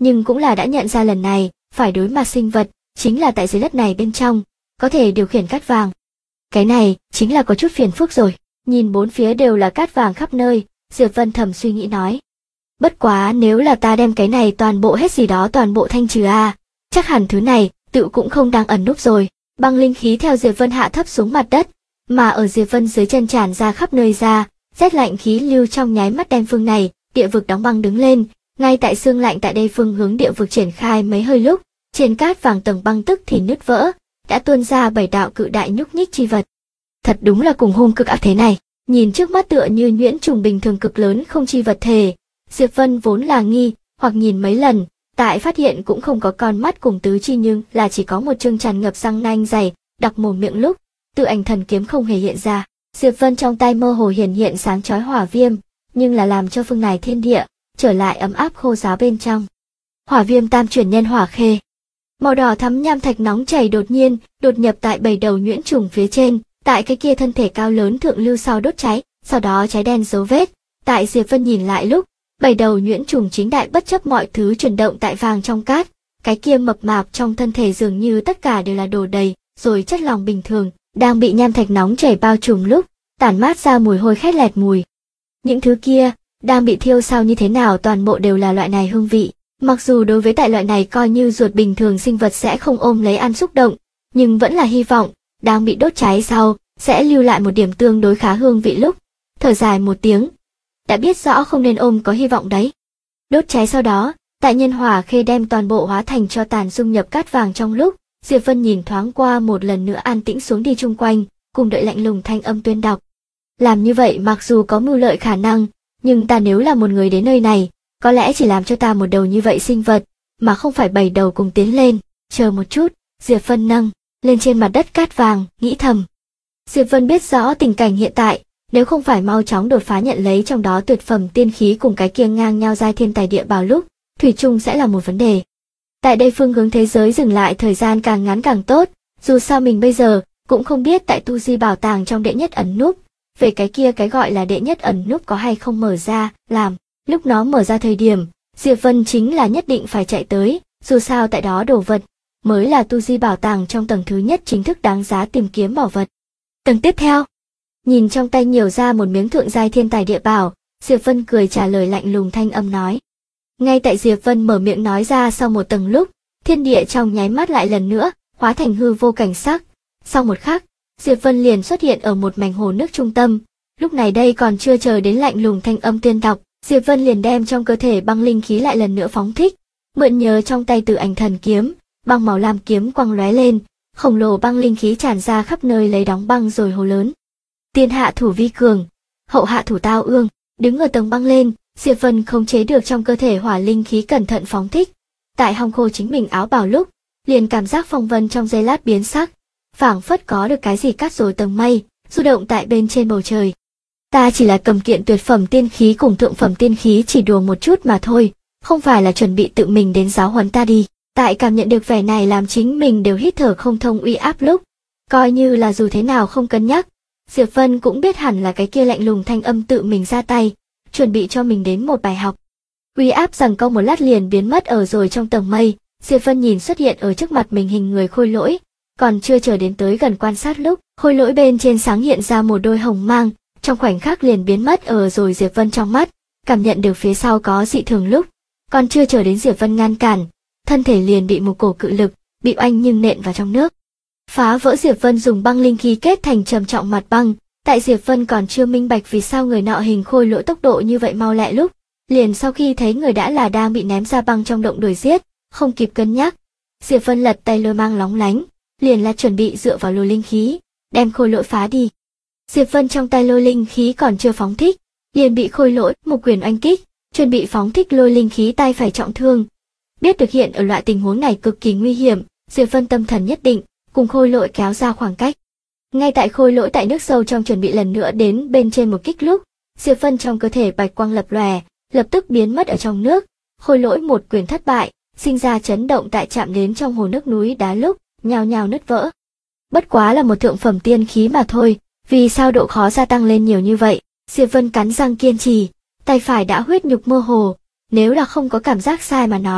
nhưng cũng là đã nhận ra lần này phải đối mặt sinh vật, chính là tại dưới đất này bên trong, có thể điều khiển cát vàng. Cái này chính là có chút phiền phức rồi. Nhìn bốn phía đều là cát vàng khắp nơi, Diệp Vân thầm suy nghĩ nói. Bất quá nếu là ta đem cái này toàn bộ hết gì đó toàn bộ thanh trừ chắc hẳn thứ này tự cũng không đang ẩn núp rồi. Băng linh khí theo Diệp Vân hạ thấp xuống mặt đất, mà ở Diệp Vân dưới chân tràn ra khắp nơi ra, rét lạnh khí lưu trong nháy mắt đem phương này, địa vực đóng băng đứng lên, ngay tại xương lạnh tại đây phương hướng địa vực triển khai mấy hơi lúc, trên cát vàng tầng băng tức thì nứt vỡ, đã tuôn ra 7 đạo cự đại nhúc nhích chi vật. Thật đúng là cùng hung cực ác thế này, nhìn trước mắt tựa như nhuyễn trùng bình thường cực lớn không chi vật thể. Diệp Vân vốn là nghi, hoặc nhìn mấy lần, tại phát hiện cũng không có con mắt cùng tứ chi nhưng là chỉ có một chương tràn ngập răng nanh dày, đặc mồm miệng lúc, tự ảnh thần kiếm không hề hiện ra. Diệp Vân trong tay mơ hồ hiện sáng chói hỏa viêm, nhưng là làm cho phương này thiên địa trở lại ấm áp khô ráo bên trong. Hỏa viêm tam chuyển nhân hỏa khê. Màu đỏ thắm nham thạch nóng chảy đột nhiên đột nhập tại 7 đầu nhuyễn trùng phía trên, tại cái kia thân thể cao lớn thượng lưu sau đốt cháy, sau đó cháy đen dấu vết. Tại Diệp Vân nhìn lại lúc, 7 đầu nhuyễn trùng chính đại bất chấp mọi thứ chuyển động tại vàng trong cát, cái kia mập mạp trong thân thể dường như tất cả đều là đồ đầy, rồi chất lỏng bình thường, đang bị nham thạch nóng chảy bao trùm lúc, tản mát ra mùi hôi khét lẹt mùi. Những thứ kia, đang bị thiêu sao như thế nào toàn bộ đều là loại này hương vị. Mặc dù đối với tại loại này coi như ruột bình thường sinh vật sẽ không ôm lấy ăn xúc động, nhưng vẫn là hy vọng, đang bị đốt cháy sau, sẽ lưu lại một điểm tương đối khá hương vị lúc. Thở dài một tiếng, đã biết rõ không nên ôm có hy vọng đấy. Đốt cháy sau đó, tại nhân hỏa khê đem toàn bộ hóa thành tro tàn dung nhập cát vàng trong lúc, Diệp Vân nhìn thoáng qua một lần nữa an tĩnh xuống đi chung quanh, cùng đợi lạnh lùng thanh âm tuyên đọc. Làm như vậy mặc dù có mưu lợi khả năng, nhưng ta nếu là một người đến nơi này, có lẽ chỉ làm cho ta một đầu như vậy sinh vật, mà không phải 7 đầu cùng tiến lên. Chờ một chút, Diệp Vân nâng lên trên mặt đất cát vàng, nghĩ thầm. Diệp Vân biết rõ tình cảnh hiện tại, nếu không phải mau chóng đột phá nhận lấy trong đó tuyệt phẩm tiên khí cùng cái kia ngang nhau giai thiên tài địa bảo lúc, thủy chung sẽ là một vấn đề. Tại đây phương hướng thế giới dừng lại thời gian càng ngắn càng tốt, dù sao mình bây giờ cũng không biết tại tu di bảo tàng trong đệ nhất ẩn núp, về cái kia cái gọi là đệ nhất ẩn núp có hay không mở ra, làm, lúc nó mở ra thời điểm, Diệp Vân chính là nhất định phải chạy tới, dù sao tại đó đồ vật, mới là tu di bảo tàng trong tầng thứ nhất chính thức đáng giá tìm kiếm bảo vật. Tầng tiếp theo, nhìn trong tay nhiều ra một miếng thượng giai thiên tài địa bảo, Diệp Vân cười trả lời lạnh lùng thanh âm nói. Ngay tại Diệp Vân mở miệng nói ra sau một tầng lúc, thiên địa trong nháy mắt lại lần nữa, hóa thành hư vô cảnh sắc. Sau một khắc, Diệp Vân liền xuất hiện ở một mảnh hồ nước trung tâm. Lúc này đây còn chưa chờ đến lạnh lùng thanh âm tuyên đọc, Diệp Vân liền đem trong cơ thể băng linh khí lại lần nữa phóng thích, mượn nhờ trong tay Tử Ảnh Thần Kiếm, băng màu lam kiếm quang lóe lên, khổng lồ băng linh khí tràn ra khắp nơi lấy đóng băng rồi hồ lớn. Tiên hạ thủ vi cường, hậu hạ thủ tao ương, đứng ở tầng băng lên, Diệp Vân không chế được trong cơ thể hỏa linh khí cẩn thận phóng thích. Tại hong khô chính mình áo bào lúc, liền cảm giác phong vân trong giây lát biến sắc, phảng phất có được cái gì cắt rồi tầng mây, du động tại bên trên bầu trời. Ta chỉ là cầm kiện tuyệt phẩm tiên khí cùng thượng phẩm tiên khí chỉ đùa một chút mà thôi, không phải là chuẩn bị tự mình đến giáo huấn ta đi. Tại cảm nhận được vẻ này làm chính mình đều hít thở không thông uy áp lúc, coi như là dù thế nào không cân nhắc, Diệp Vân cũng biết hẳn là cái kia lạnh lùng thanh âm tự mình ra tay, chuẩn bị cho mình đến một bài học. Uy áp rằng câu một lát liền biến mất ở rồi trong tầng mây, Diệp Vân nhìn xuất hiện ở trước mặt mình hình người khôi lỗi, còn chưa chờ đến tới gần quan sát lúc, khôi lỗi bên trên sáng hiện ra một đôi hồng mang, trong khoảnh khắc liền biến mất ở rồi Diệp Vân trong mắt, cảm nhận được phía sau có dị thường lúc, còn chưa chờ đến Diệp Vân ngăn cản, thân thể liền bị một cổ cự lực, bị oanh nhưng nện vào trong nước. Phá vỡ. Diệp Vân dùng băng linh khí kết thành trầm trọng mặt băng, tại Diệp Vân còn chưa minh bạch vì sao người nọ hình khôi lỗi tốc độ như vậy mau lẹ lúc, liền sau khi thấy người đã là đang bị ném ra băng trong động đuổi giết, không kịp cân nhắc, Diệp Vân lật tay lôi mang lóng lánh, liền là chuẩn bị dựa vào lôi linh khí, đem khôi lỗi phá đi. Diệp Vân trong tay lôi linh khí còn chưa phóng thích, liền bị khôi lỗi một quyền oanh kích, chuẩn bị phóng thích lôi linh khí tay phải trọng thương. Biết được hiện ở loại tình huống này cực kỳ nguy hiểm, Diệp Vân tâm thần nhất định, cùng khôi lỗi kéo ra khoảng cách. Ngay tại khôi lỗi tại nước sâu trong chuẩn bị lần nữa đến bên trên một kích lúc, Diệp Vân trong cơ thể bạch quang lập lòe, lập tức biến mất ở trong nước. Khôi lỗi một quyền thất bại, sinh ra chấn động tại chạm đến trong hồ nước núi đá lúc, nhào nhào nứt vỡ. Bất quá là một thượng phẩm tiên khí mà thôi, vì sao độ khó gia tăng lên nhiều như vậy? Diệp Vân cắn răng kiên trì, tay phải đã huyết nhục mơ hồ, nếu là không có cảm giác sai mà nói,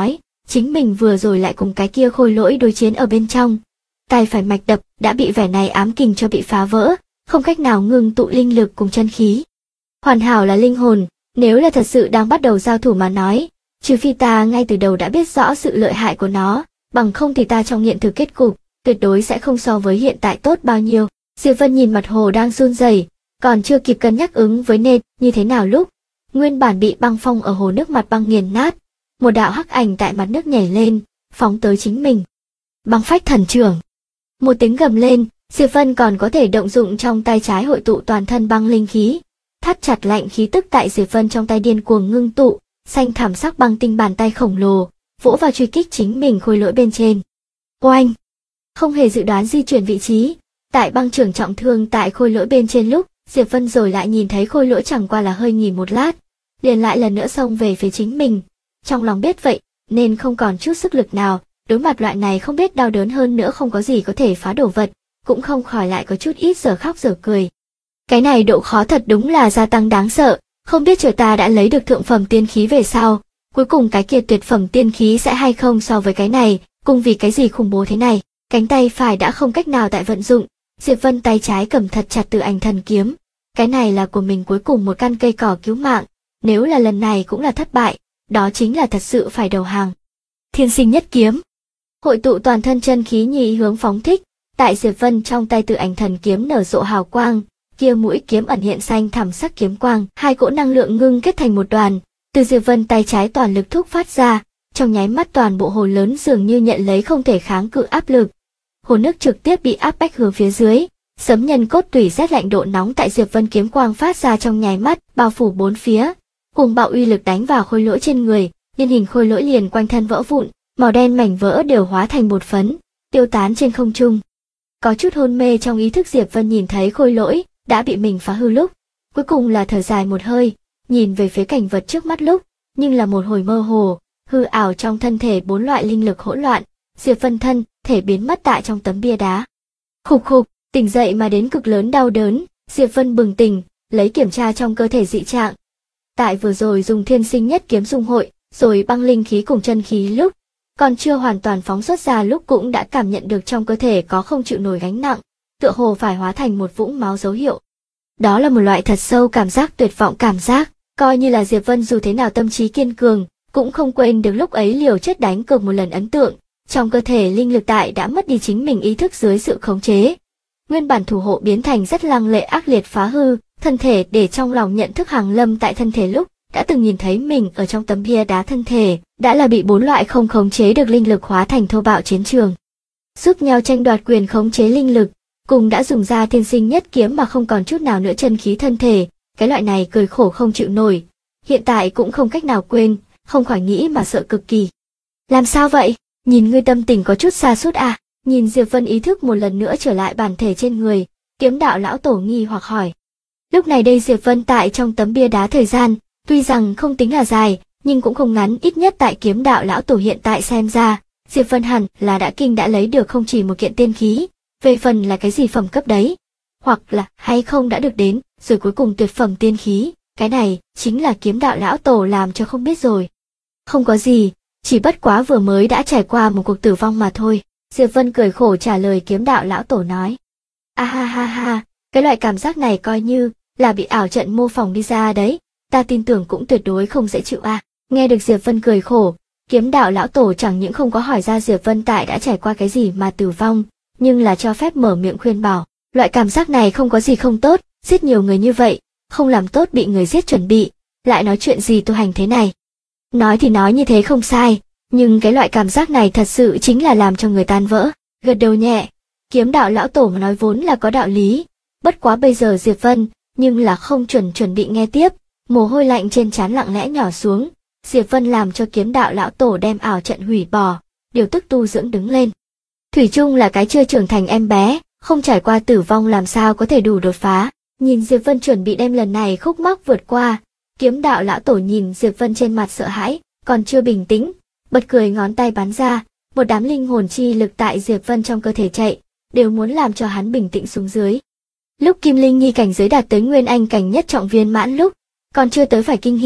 chính mình vừa rồi lại cùng cái kia khôi lỗi đối chiến ở bên trong. Tay phải mạch đập đã bị vẻ này ám kình cho bị phá vỡ, không cách nào ngưng tụ linh lực cùng chân khí. Hoàn hảo là linh hồn, nếu là thật sự đang bắt đầu giao thủ mà nói, trừ phi ta ngay từ đầu đã biết rõ sự lợi hại của nó, bằng không thì ta trong hiện thực kết cục, tuyệt đối sẽ không so với hiện tại tốt bao nhiêu. Diệp Vân nhìn mặt hồ đang run rẩy, còn chưa kịp cân nhắc ứng với nên như thế nào lúc, nguyên bản bị băng phong ở hồ nước mặt băng nghiền nát, một đạo hắc ảnh tại mặt nước nhảy lên, phóng tới chính mình. Băng phách thần trưởng. Một tiếng gầm lên, Diệp Vân còn có thể động dụng trong tay trái hội tụ toàn thân băng linh khí, thắt chặt lạnh khí tức tại Diệp Vân trong tay điên cuồng ngưng tụ, xanh thảm sắc băng tinh bàn tay khổng lồ, vỗ vào truy kích chính mình khôi lỗi bên trên. Oanh! Không hề dự đoán di chuyển vị trí, tại băng trưởng trọng thương tại khôi lỗi bên trên lúc, Diệp Vân rồi lại nhìn thấy khôi lỗi chẳng qua là hơi nghỉ một lát, liền lại lần nữa xông về phía chính mình. Trong lòng biết vậy, nên không còn chút sức lực nào, đối mặt loại này không biết đau đớn hơn nữa không có gì có thể phá đổ vật, cũng không khỏi lại có chút ít giờ khóc giờ cười. Cái này độ khó thật đúng là gia tăng đáng sợ, không biết trời ta đã lấy được thượng phẩm tiên khí về sau, cuối cùng cái kia tuyệt phẩm tiên khí sẽ hay không so với cái này, cùng vì cái gì khủng bố thế này. Cánh tay phải đã không cách nào tại vận dụng, Diệp Vân tay trái cầm thật chặt Tử Ảnh Thần Kiếm. Cái này là của mình cuối cùng một căn cây cỏ cứu mạng, nếu là lần này cũng là thất bại, đó chính là thật sự phải đầu hàng. Thiên Sinh Nhất Kiếm. Hội tụ toàn thân chân khí nhị hướng phóng thích, tại Diệp Vân trong tay Tử Ảnh Thần Kiếm nở rộ hào quang, kia mũi kiếm ẩn hiện xanh thẳm sắc kiếm quang, hai cỗ năng lượng ngưng kết thành một đoàn, từ Diệp Vân tay trái toàn lực thúc phát ra, trong nháy mắt toàn bộ hồ lớn dường như nhận lấy không thể kháng cự áp lực. Hồ nước trực tiếp bị áp bách hướng phía dưới, sấm nhân cốt tủy rét lạnh độ nóng tại Diệp Vân kiếm quang phát ra trong nháy mắt, bao phủ bốn phía, cùng bạo uy lực đánh vào khôi lỗi trên người, nhân hình khôi lỗi liền quanh thân vỡ vụn, màu đen mảnh vỡ đều hóa thành bột phấn, tiêu tán trên không trung. Có chút hôn mê trong ý thức Diệp Vân nhìn thấy khôi lỗi đã bị mình phá hư lúc, cuối cùng là thở dài một hơi, nhìn về phía cảnh vật trước mắt lúc, nhưng là một hồi mơ hồ, hư ảo trong thân thể bốn loại linh lực hỗn loạn, Diệp Vân thân thể biến mất tại trong tấm bia đá. Khục khục, tỉnh dậy mà đến cực lớn đau đớn, Diệp Vân bừng tỉnh, lấy kiểm tra trong cơ thể dị trạng. Tại vừa rồi dùng Thiên Sinh Nhất Kiếm dung hội, rồi băng linh khí cùng chân khí lúc, còn chưa hoàn toàn phóng xuất ra lúc cũng đã cảm nhận được trong cơ thể có không chịu nổi gánh nặng, tựa hồ phải hóa thành một vũng máu dấu hiệu. Đó là một loại thật sâu cảm giác tuyệt vọng cảm giác, coi như là Diệp Vân dù thế nào tâm trí kiên cường, cũng không quên được lúc ấy liều chết đánh cược một lần ấn tượng. Trong cơ thể linh lực tại đã mất đi chính mình ý thức dưới sự khống chế. Nguyên bản thủ hộ biến thành rất lăng lệ ác liệt phá hư, thân thể để trong lòng nhận thức hàng lâm tại thân thể lúc, đã từng nhìn thấy mình ở trong tấm bia đá thân thể, đã là bị bốn loại không khống chế được linh lực hóa thành thô bạo chiến trường. Giúp nhau tranh đoạt quyền khống chế linh lực, cùng đã dùng ra Thiên Sinh Nhất Kiếm mà không còn chút nào nữa chân khí thân thể, cái loại này cười khổ không chịu nổi. Hiện tại cũng không cách nào quên, không khỏi nghĩ mà sợ cực kỳ. Làm sao vậy? Nhìn ngươi tâm tình có chút xa sút à, nhìn Diệp Vân ý thức một lần nữa trở lại bản thể trên người, Kiếm Đạo lão tổ nghi hoặc hỏi. Lúc này đây Diệp Vân tại trong tấm bia đá thời gian, tuy rằng không tính là dài, nhưng cũng không ngắn, ít nhất tại Kiếm Đạo lão tổ hiện tại xem ra, Diệp Vân hẳn là đã lấy được không chỉ một kiện tiên khí, về phần là cái gì phẩm cấp đấy, hoặc là hay không đã được đến, rồi cuối cùng tuyệt phẩm tiên khí, cái này chính là Kiếm Đạo lão tổ làm cho không biết rồi. Không có gì. Chỉ bất quá vừa mới đã trải qua một cuộc tử vong mà thôi, Diệp Vân cười khổ trả lời Kiếm Đạo lão tổ nói. A ha ha ha, cái loại cảm giác này coi như là bị ảo trận mô phỏng đi ra đấy, ta tin tưởng cũng tuyệt đối không dễ chịu à. Nghe được Diệp Vân cười khổ, Kiếm Đạo lão tổ chẳng những không có hỏi ra Diệp Vân tại đã trải qua cái gì mà tử vong, nhưng là cho phép mở miệng khuyên bảo, loại cảm giác này không có gì không tốt, giết nhiều người như vậy, không làm tốt bị người giết chuẩn bị, lại nói chuyện gì tu hành thế này. Nói thì nói như thế không sai, nhưng cái loại cảm giác này thật sự chính là làm cho người tan vỡ. Gật đầu nhẹ, Kiếm Đạo lão tổ mà nói vốn là có đạo lý, bất quá bây giờ Diệp Vân, nhưng là không chuẩn bị nghe tiếp, mồ hôi lạnh trên trán lặng lẽ nhỏ xuống, Diệp Vân làm cho Kiếm Đạo lão tổ đem ảo trận hủy bỏ, điều tức tu dưỡng đứng lên. Thủy chung là cái chưa trưởng thành em bé, không trải qua tử vong làm sao có thể đủ đột phá. Nhìn Diệp Vân chuẩn bị đem lần này khúc mắc vượt qua, Kiếm Đạo lão tổ nhìn Diệp Vân trên mặt sợ hãi, còn chưa bình tĩnh, bật cười ngón tay bắn ra, một đám linh hồn chi lực tại Diệp Vân trong cơ thể chạy, đều muốn làm cho hắn bình tĩnh xuống dưới. Lúc Kim Linh Nhi cảnh giới đạt tới Nguyên Anh cảnh nhất trọng viên mãn lúc, còn chưa tới phải kinh hỉ,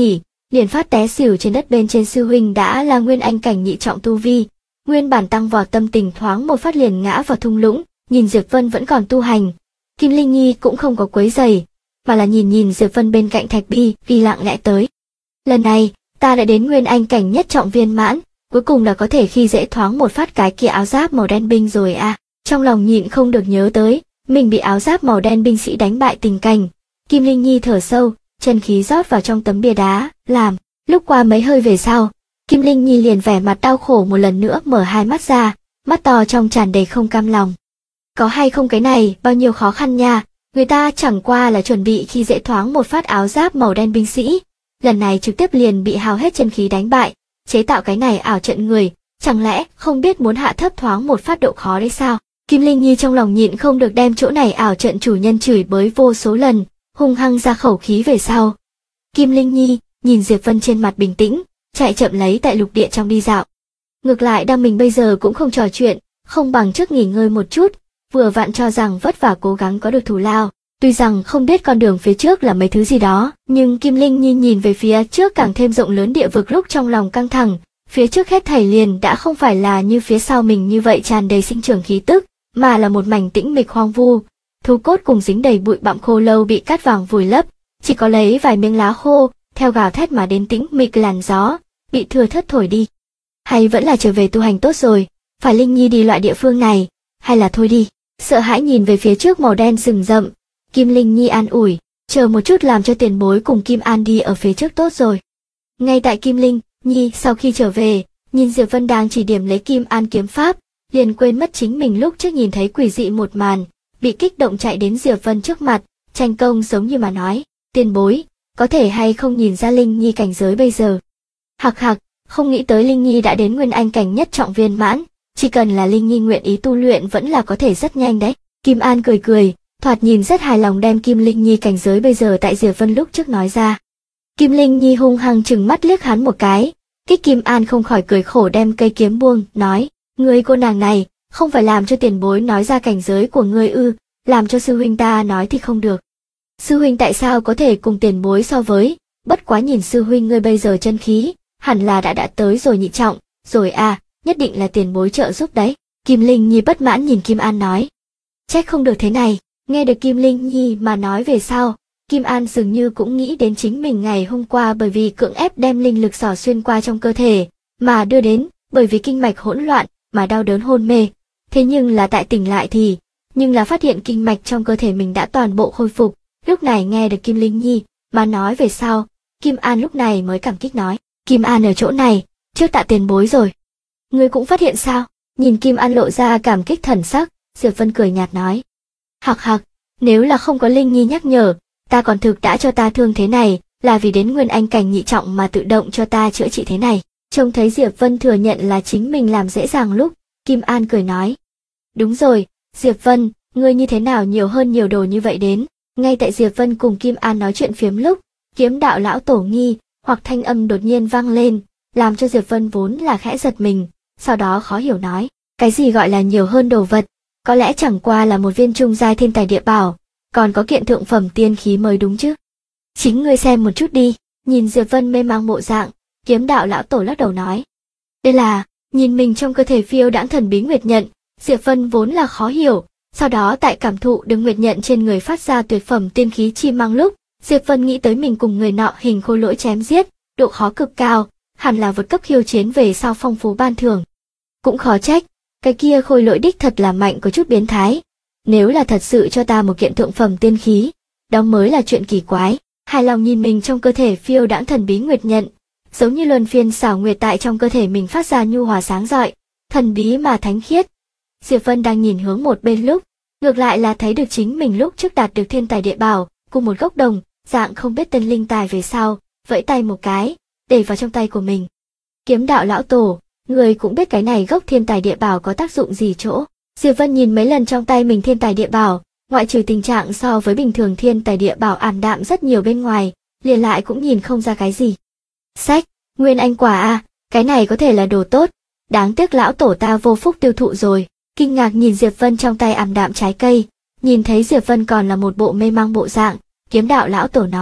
liền phát té xỉu trên đất. Bên trên sư huynh đã là nguyên anh cảnh nhị trọng tu vi, nguyên bản tăng vọt tâm tình thoáng một phát liền ngã vào thung lũng. Nhìn Diệp Vân vẫn còn tu hành, Kim Linh Nhi cũng không có quấy rầy, mà là nhìn Diệp Vân bên cạnh Thạch Bi vì lặng lẽ tới. Lần này, ta đã đến nguyên anh cảnh nhất trọng viên mãn, cuối cùng là có thể khi dễ thoáng một phát cái kia áo giáp màu đen binh rồi à. Trong lòng nhịn không được nhớ tới, mình bị áo giáp màu đen binh sĩ đánh bại tình cảnh. Kim Linh Nhi thở sâu, chân khí rót vào trong tấm bia đá, làm. Lúc qua mấy hơi về sau, Kim Linh Nhi liền vẻ mặt đau khổ một lần nữa mở hai mắt ra, mắt to trong tràn đầy không cam lòng. Có hay không cái này, bao nhiêu khó khăn nha, người ta chẳng qua là chuẩn bị khi dễ thoáng một phát áo giáp màu đen binh sĩ. Lần này trực tiếp liền bị hao hết chân khí đánh bại, chế tạo cái này ảo trận người, chẳng lẽ không biết muốn hạ thấp thoáng một phát độ khó đấy sao? Kim Linh Nhi trong lòng nhịn không được đem chỗ này ảo trận chủ nhân chửi bới vô số lần, hung hăng ra khẩu khí về sau. Kim Linh Nhi nhìn Diệp Vân trên mặt bình tĩnh, chạy chậm lấy tại lục địa trong đi dạo. Ngược lại đang mình bây giờ cũng không trò chuyện, không bằng trước nghỉ ngơi một chút, vừa vặn cho rằng vất vả cố gắng có được thù lao. Tuy rằng không biết con đường phía trước là mấy thứ gì đó, nhưng Kim Linh Nhi nhìn về phía trước càng thêm rộng lớn địa vực lúc trong lòng căng thẳng, phía trước hết thảy liền đã không phải là như phía sau mình như vậy tràn đầy sinh trưởng khí tức, mà là một mảnh tĩnh mịch hoang vu, thú cốt cùng dính đầy bụi bặm khô lâu bị cát vàng vùi lấp, chỉ có lấy vài miếng lá khô, theo gào thét mà đến tĩnh mịch làn gió, bị thưa thớt thổi đi. Hay vẫn là trở về tu hành tốt rồi, phải Linh Nhi đi loại địa phương này, hay là thôi đi. Sợ hãi nhìn về phía trước màu đen rừng rậm, Kim Linh Nhi an ủi, chờ một chút làm cho tiền bối cùng Kim An đi ở phía trước tốt rồi. Ngay tại Kim Linh Nhi sau khi trở về, nhìn Diệp Vân đang chỉ điểm lấy Kim An kiếm pháp, liền quên mất chính mình lúc trước nhìn thấy quỷ dị một màn, bị kích động chạy đến Diệp Vân trước mặt, tranh công giống như mà nói, tiền bối, có thể hay không nhìn ra Linh Nhi cảnh giới bây giờ. Hạc hạc, không nghĩ tới Linh Nhi đã đến nguyên anh cảnh nhất trọng viên mãn, chỉ cần là Linh Nhi nguyện ý tu luyện vẫn là có thể rất nhanh đấy. Kim An cười cười, thoạt nhìn rất hài lòng đem Kim Linh Nhi cảnh giới bây giờ tại Diệp Vân lúc trước nói ra. Kim Linh Nhi hung hăng trừng mắt liếc hắn một cái, kích Kim An không khỏi cười khổ đem cây kiếm buông, nói, ngươi cô nàng này, không phải làm cho tiền bối nói ra cảnh giới của ngươi ư, làm cho sư huynh ta nói thì không được. Sư huynh tại sao có thể cùng tiền bối so với, bất quá nhìn sư huynh ngươi bây giờ chân khí, hẳn là đã tới rồi nhị trọng, rồi à, nhất định là tiền bối trợ giúp đấy. Kim Linh Nhi bất mãn nhìn Kim An nói. Trách không được thế này, nghe được Kim Linh Nhi mà nói về sau, Kim An dường như cũng nghĩ đến chính mình ngày hôm qua bởi vì cưỡng ép đem linh lực xỏ xuyên qua trong cơ thể, mà đưa đến, bởi vì kinh mạch hỗn loạn, mà đau đớn hôn mê. Thế nhưng là tại tỉnh lại thì, nhưng là phát hiện kinh mạch trong cơ thể mình đã toàn bộ khôi phục, lúc này nghe được Kim Linh Nhi mà nói về sau, Kim An lúc này mới cảm kích nói, Kim An ở chỗ này, trước tạ tiền bối rồi. Ngươi cũng phát hiện sao? Nhìn Kim An lộ ra cảm kích thần sắc, Diệp Vân cười nhạt nói. Hạc hạc, nếu là không có Linh Nhi nhắc nhở, ta còn thực đã cho ta thương thế này, là vì đến nguyên anh cảnh nhị trọng mà tự động cho ta chữa trị thế này. Trông thấy Diệp Vân thừa nhận là chính mình làm dễ dàng lúc, Kim An cười nói. Đúng rồi, Diệp Vân, ngươi như thế nào nhiều hơn nhiều đồ như vậy đến? Ngay tại Diệp Vân cùng Kim An nói chuyện phiếm lúc, kiếm đạo lão tổ nghi, hoặc thanh âm đột nhiên vang lên, làm cho Diệp Vân vốn là khẽ giật mình, sau đó khó hiểu nói, cái gì gọi là nhiều hơn đồ vật, có lẽ chẳng qua là một viên trung giai thiên tài địa bảo, còn có kiện thượng phẩm tiên khí mới đúng chứ. Chính ngươi xem một chút đi, nhìn Diệp Vân mê mang bộ dạng, kiếm đạo lão tổ lắc đầu nói. Đây là, nhìn mình trong cơ thể phiêu đãng thần bí nguyệt nhận, Diệp Vân vốn là khó hiểu, sau đó tại cảm thụ được nguyệt nhận trên người phát ra tuyệt phẩm tiên khí chi mang lúc, Diệp Vân nghĩ tới mình cùng người nọ hình khôi lỗi chém giết, độ khó cực cao, hẳn là vượt cấp khiêu chiến về sau phong phú ban thưởng. Cũng khó trách, cái kia khôi lỗi đích thật là mạnh có chút biến thái. Nếu là thật sự cho ta một kiện thượng phẩm tiên khí, đó mới là chuyện kỳ quái. Hài lòng nhìn mình trong cơ thể phiêu đãng thần bí nguyệt nhận, giống như luân phiên xảo nguyệt tại trong cơ thể mình phát ra nhu hòa sáng rọi, thần bí mà thánh khiết. Diệp Vân đang nhìn hướng một bên lúc, ngược lại là thấy được chính mình lúc trước đạt được thiên tài địa bảo, cùng một gốc đồng, dạng không biết tên linh tài về sau, vẫy tay một cái, để vào trong tay của mình. Kiếm đạo lão tổ, người cũng biết cái này gốc thiên tài địa bảo có tác dụng gì chỗ. Diệp Vân nhìn mấy lần trong tay mình thiên tài địa bảo, ngoại trừ tình trạng so với bình thường thiên tài địa bảo ảm đạm rất nhiều bên ngoài, liền lại cũng nhìn không ra cái gì. Sách, nguyên anh quả à, cái này có thể là đồ tốt, đáng tiếc lão tổ ta vô phúc tiêu thụ rồi. Kinh ngạc nhìn Diệp Vân trong tay ảm đạm trái cây, nhìn thấy Diệp Vân còn là một bộ mê mang bộ dạng, kiếm đạo lão tổ nói,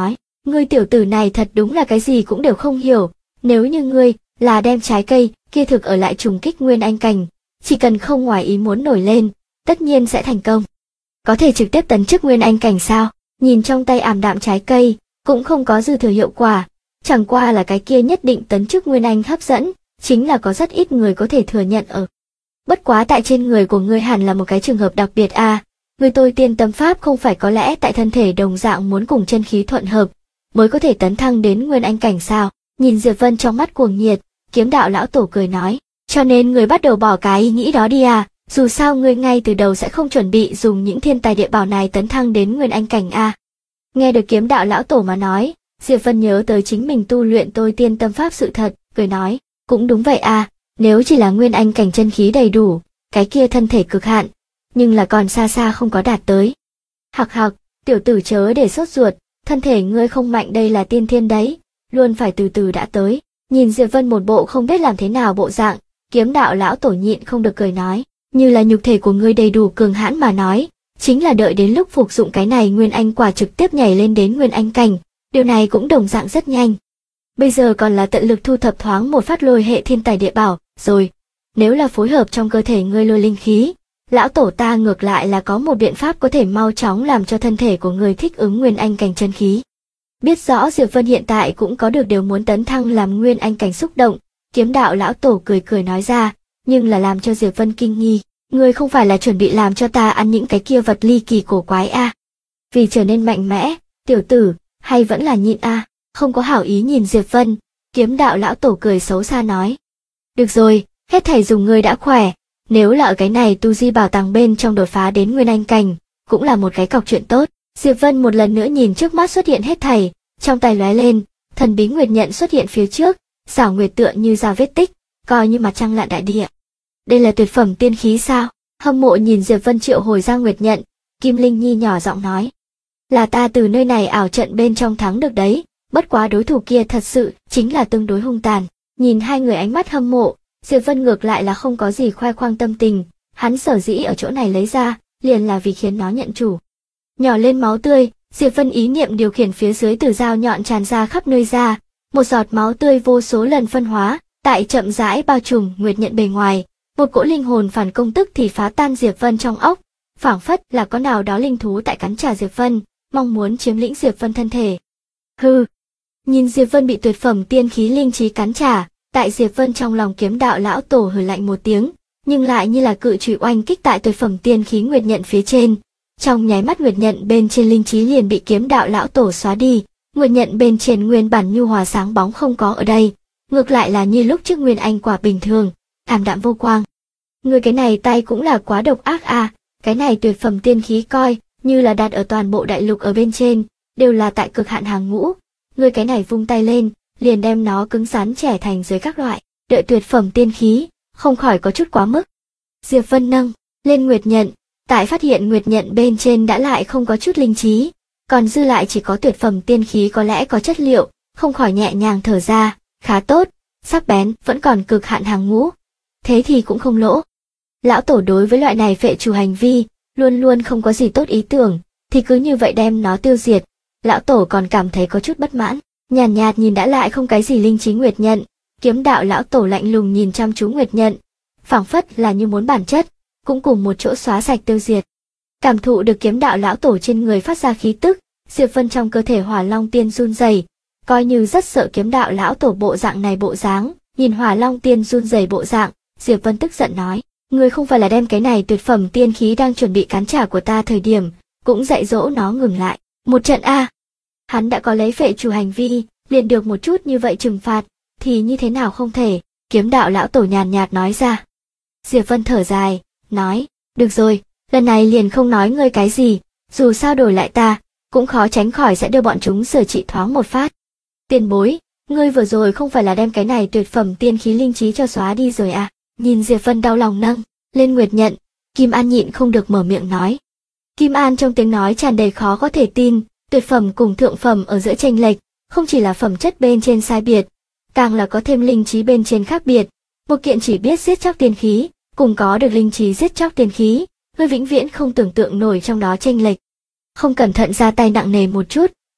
Ngươi tiểu tử này thật đúng là cái gì cũng đều không hiểu, nếu như ngươi là đem trái cây kia thực ở lại trùng kích nguyên anh cảnh, chỉ cần không ngoài ý muốn nổi lên, tất nhiên sẽ thành công. Có thể trực tiếp tấn chức nguyên anh cảnh sao? Nhìn trong tay ảm đạm trái cây, cũng không có dư thừa hiệu quả, chẳng qua là cái kia nhất định tấn chức nguyên anh hấp dẫn, chính là có rất ít người có thể thừa nhận ở. Bất quá tại trên người của ngươi hẳn là một cái trường hợp đặc biệt a. Người tôi tiên tâm pháp không phải có lẽ tại thân thể đồng dạng muốn cùng chân khí thuận hợp, mới có thể tấn thăng đến nguyên anh cảnh sao? Nhìn Diệp Vân trong mắt cuồng nhiệt, Kiếm đạo lão tổ cười nói, cho nên người bắt đầu bỏ cái ý nghĩ đó đi à, dù sao ngươi ngay từ đầu sẽ không chuẩn bị dùng những thiên tài địa bảo này tấn thăng đến nguyên anh cảnh a. Nghe được Kiếm đạo lão tổ mà nói, Diệp Vân nhớ tới chính mình tu luyện tôi tiên tâm pháp sự thật, cười nói, cũng đúng vậy à, nếu chỉ là nguyên anh cảnh chân khí đầy đủ, cái kia thân thể cực hạn, nhưng là còn xa xa không có đạt tới. Hặc hặc, tiểu tử chớ để sốt ruột, thân thể ngươi không mạnh đây là tiên thiên đấy, luôn phải từ từ đã tới. Nhìn Diệp Vân một bộ không biết làm thế nào bộ dạng, Kiếm đạo lão tổ nhịn không được cười nói, như là nhục thể của ngươi đầy đủ cường hãn mà nói, chính là đợi đến lúc phục dụng cái này nguyên anh quả trực tiếp nhảy lên đến nguyên anh cảnh, điều này cũng đồng dạng rất nhanh. Bây giờ còn là tận lực thu thập thoáng một phát lôi hệ thiên tài địa bảo, rồi, nếu là phối hợp trong cơ thể ngươi lôi linh khí, lão tổ ta ngược lại là có một biện pháp có thể mau chóng làm cho thân thể của ngươi thích ứng nguyên anh cảnh chân khí. Biết rõ Diệp Vân hiện tại cũng có được điều muốn tấn thăng làm nguyên anh cảnh xúc động, Kiếm đạo lão tổ cười cười nói ra, nhưng là làm cho Diệp Vân kinh nghi, ngươi không phải là chuẩn bị làm cho ta ăn những cái kia vật ly kỳ cổ quái a? Vì trở nên mạnh mẽ, tiểu tử, hay vẫn là nhịn a? Không có hảo ý nhìn Diệp Vân, Kiếm đạo lão tổ cười xấu xa nói. Được rồi, hết thảy dùng ngươi đã khỏe, nếu là ở cái này tu di bảo tàng bên trong đột phá đến nguyên anh cảnh, cũng là một cái cọc chuyện tốt. Diệp Vân một lần nữa nhìn trước mắt xuất hiện hết thảy, trong tay lóe lên, thần bí nguyệt nhận xuất hiện phía trước, xảo nguyệt tựa như ra vết tích, coi như mặt trăng lặn đại địa. Đây là tuyệt phẩm tiên khí sao? Hâm mộ nhìn Diệp Vân triệu hồi ra nguyệt nhận, Kim Linh Nhi nhỏ giọng nói. Là ta từ nơi này ảo trận bên trong thắng được đấy, bất quá đối thủ kia thật sự chính là tương đối hung tàn. Nhìn hai người ánh mắt hâm mộ, Diệp Vân ngược lại là không có gì khoe khoang tâm tình, hắn sở dĩ ở chỗ này lấy ra, liền là vì khiến nó nhận chủ. Nhỏ lên máu tươi, Diệp Vân ý niệm điều khiển phía dưới từ dao nhọn tràn ra khắp nơi ra, một giọt máu tươi vô số lần phân hóa, tại chậm rãi bao trùm nguyệt nhận bề ngoài, một cỗ linh hồn phản công tức thì phá tan Diệp Vân trong óc, phảng phất là có nào đó linh thú tại cắn trả Diệp Vân, mong muốn chiếm lĩnh Diệp Vân thân thể. Hừ. Nhìn Diệp Vân bị tuyệt phẩm tiên khí linh trí cắn trả, tại Diệp Vân trong lòng Kiếm đạo lão tổ hừ lạnh một tiếng, nhưng lại như là cự chùy oanh kích tại tuyệt phẩm tiên khí nguyệt nhận phía trên. Trong nháy mắt nguyệt nhận bên trên linh trí liền bị Kiếm đạo lão tổ xóa đi, nguyệt nhận bên trên nguyên bản nhu hòa sáng bóng không có ở đây, ngược lại là như lúc trước nguyên anh quả bình thường, ảm đạm vô quang. Người cái này tay cũng là quá độc ác à, cái này tuyệt phẩm tiên khí coi như là đặt ở toàn bộ đại lục ở bên trên, đều là tại cực hạn hàng ngũ. Người cái này vung tay lên, liền đem nó cứng rắn chẻ thành dưới các loại, đợi tuyệt phẩm tiên khí, không khỏi có chút quá mức. Diệp Vân nâng lên nguyệt nhận, tại phát hiện nguyệt nhận bên trên đã lại không có chút linh trí, còn dư lại chỉ có tuyệt phẩm tiên khí có lẽ có chất liệu, không khỏi nhẹ nhàng thở ra, khá tốt, sắc bén, vẫn còn cực hạn hàng ngũ. Thế thì cũng không lỗ. Lão tổ đối với loại này phệ chủ hành vi, luôn luôn không có gì tốt ý tưởng, thì cứ như vậy đem nó tiêu diệt. Lão tổ còn cảm thấy có chút bất mãn, nhàn nhạt nhìn đã lại không cái gì linh trí nguyệt nhận, Kiếm đạo lão tổ lạnh lùng nhìn chăm chú nguyệt nhận, phảng phất là như muốn bản chất, cũng cùng một chỗ xóa sạch tiêu diệt. Cảm thụ được Kiếm đạo lão tổ trên người phát ra khí tức, Diệp Vân trong cơ thể Hỏa Long Tiên run rẩy, coi như rất sợ Kiếm đạo lão tổ bộ dạng này bộ dáng, nhìn Hỏa Long Tiên run rẩy bộ dạng, Diệp Vân tức giận nói, ngươi không phải là đem cái này tuyệt phẩm tiên khí đang chuẩn bị cắn trả của ta thời điểm, cũng dạy dỗ nó ngừng lại, một trận a. Hắn đã có lấy phệ chủ hành vi, liền được một chút như vậy trừng phạt, thì như thế nào không thể, Kiếm đạo lão tổ nhàn nhạt nói ra. Diệp Vân thở dài, nói, được rồi, lần này liền không nói ngươi cái gì, dù sao đổi lại ta, cũng khó tránh khỏi sẽ đưa bọn chúng sửa trị thoáng một phát. Tiền bối, ngươi vừa rồi không phải là đem cái này tuyệt phẩm tiên khí linh trí cho xóa đi rồi à? Nhìn Diệp Vân đau lòng nâng lên nguyệt nhận, Kim An nhịn không được mở miệng nói. Kim An trong tiếng nói tràn đầy khó có thể tin, tuyệt phẩm cùng thượng phẩm ở giữa chênh lệch, không chỉ là phẩm chất bên trên sai biệt, càng là có thêm linh trí bên trên khác biệt. Một kiện chỉ biết giết chóc tiên khí, cùng có được linh trí giết chóc tiên khí, ngươi vĩnh viễn không tưởng tượng nổi trong đó chênh lệch. Không cẩn thận ra tay nặng nề một chút,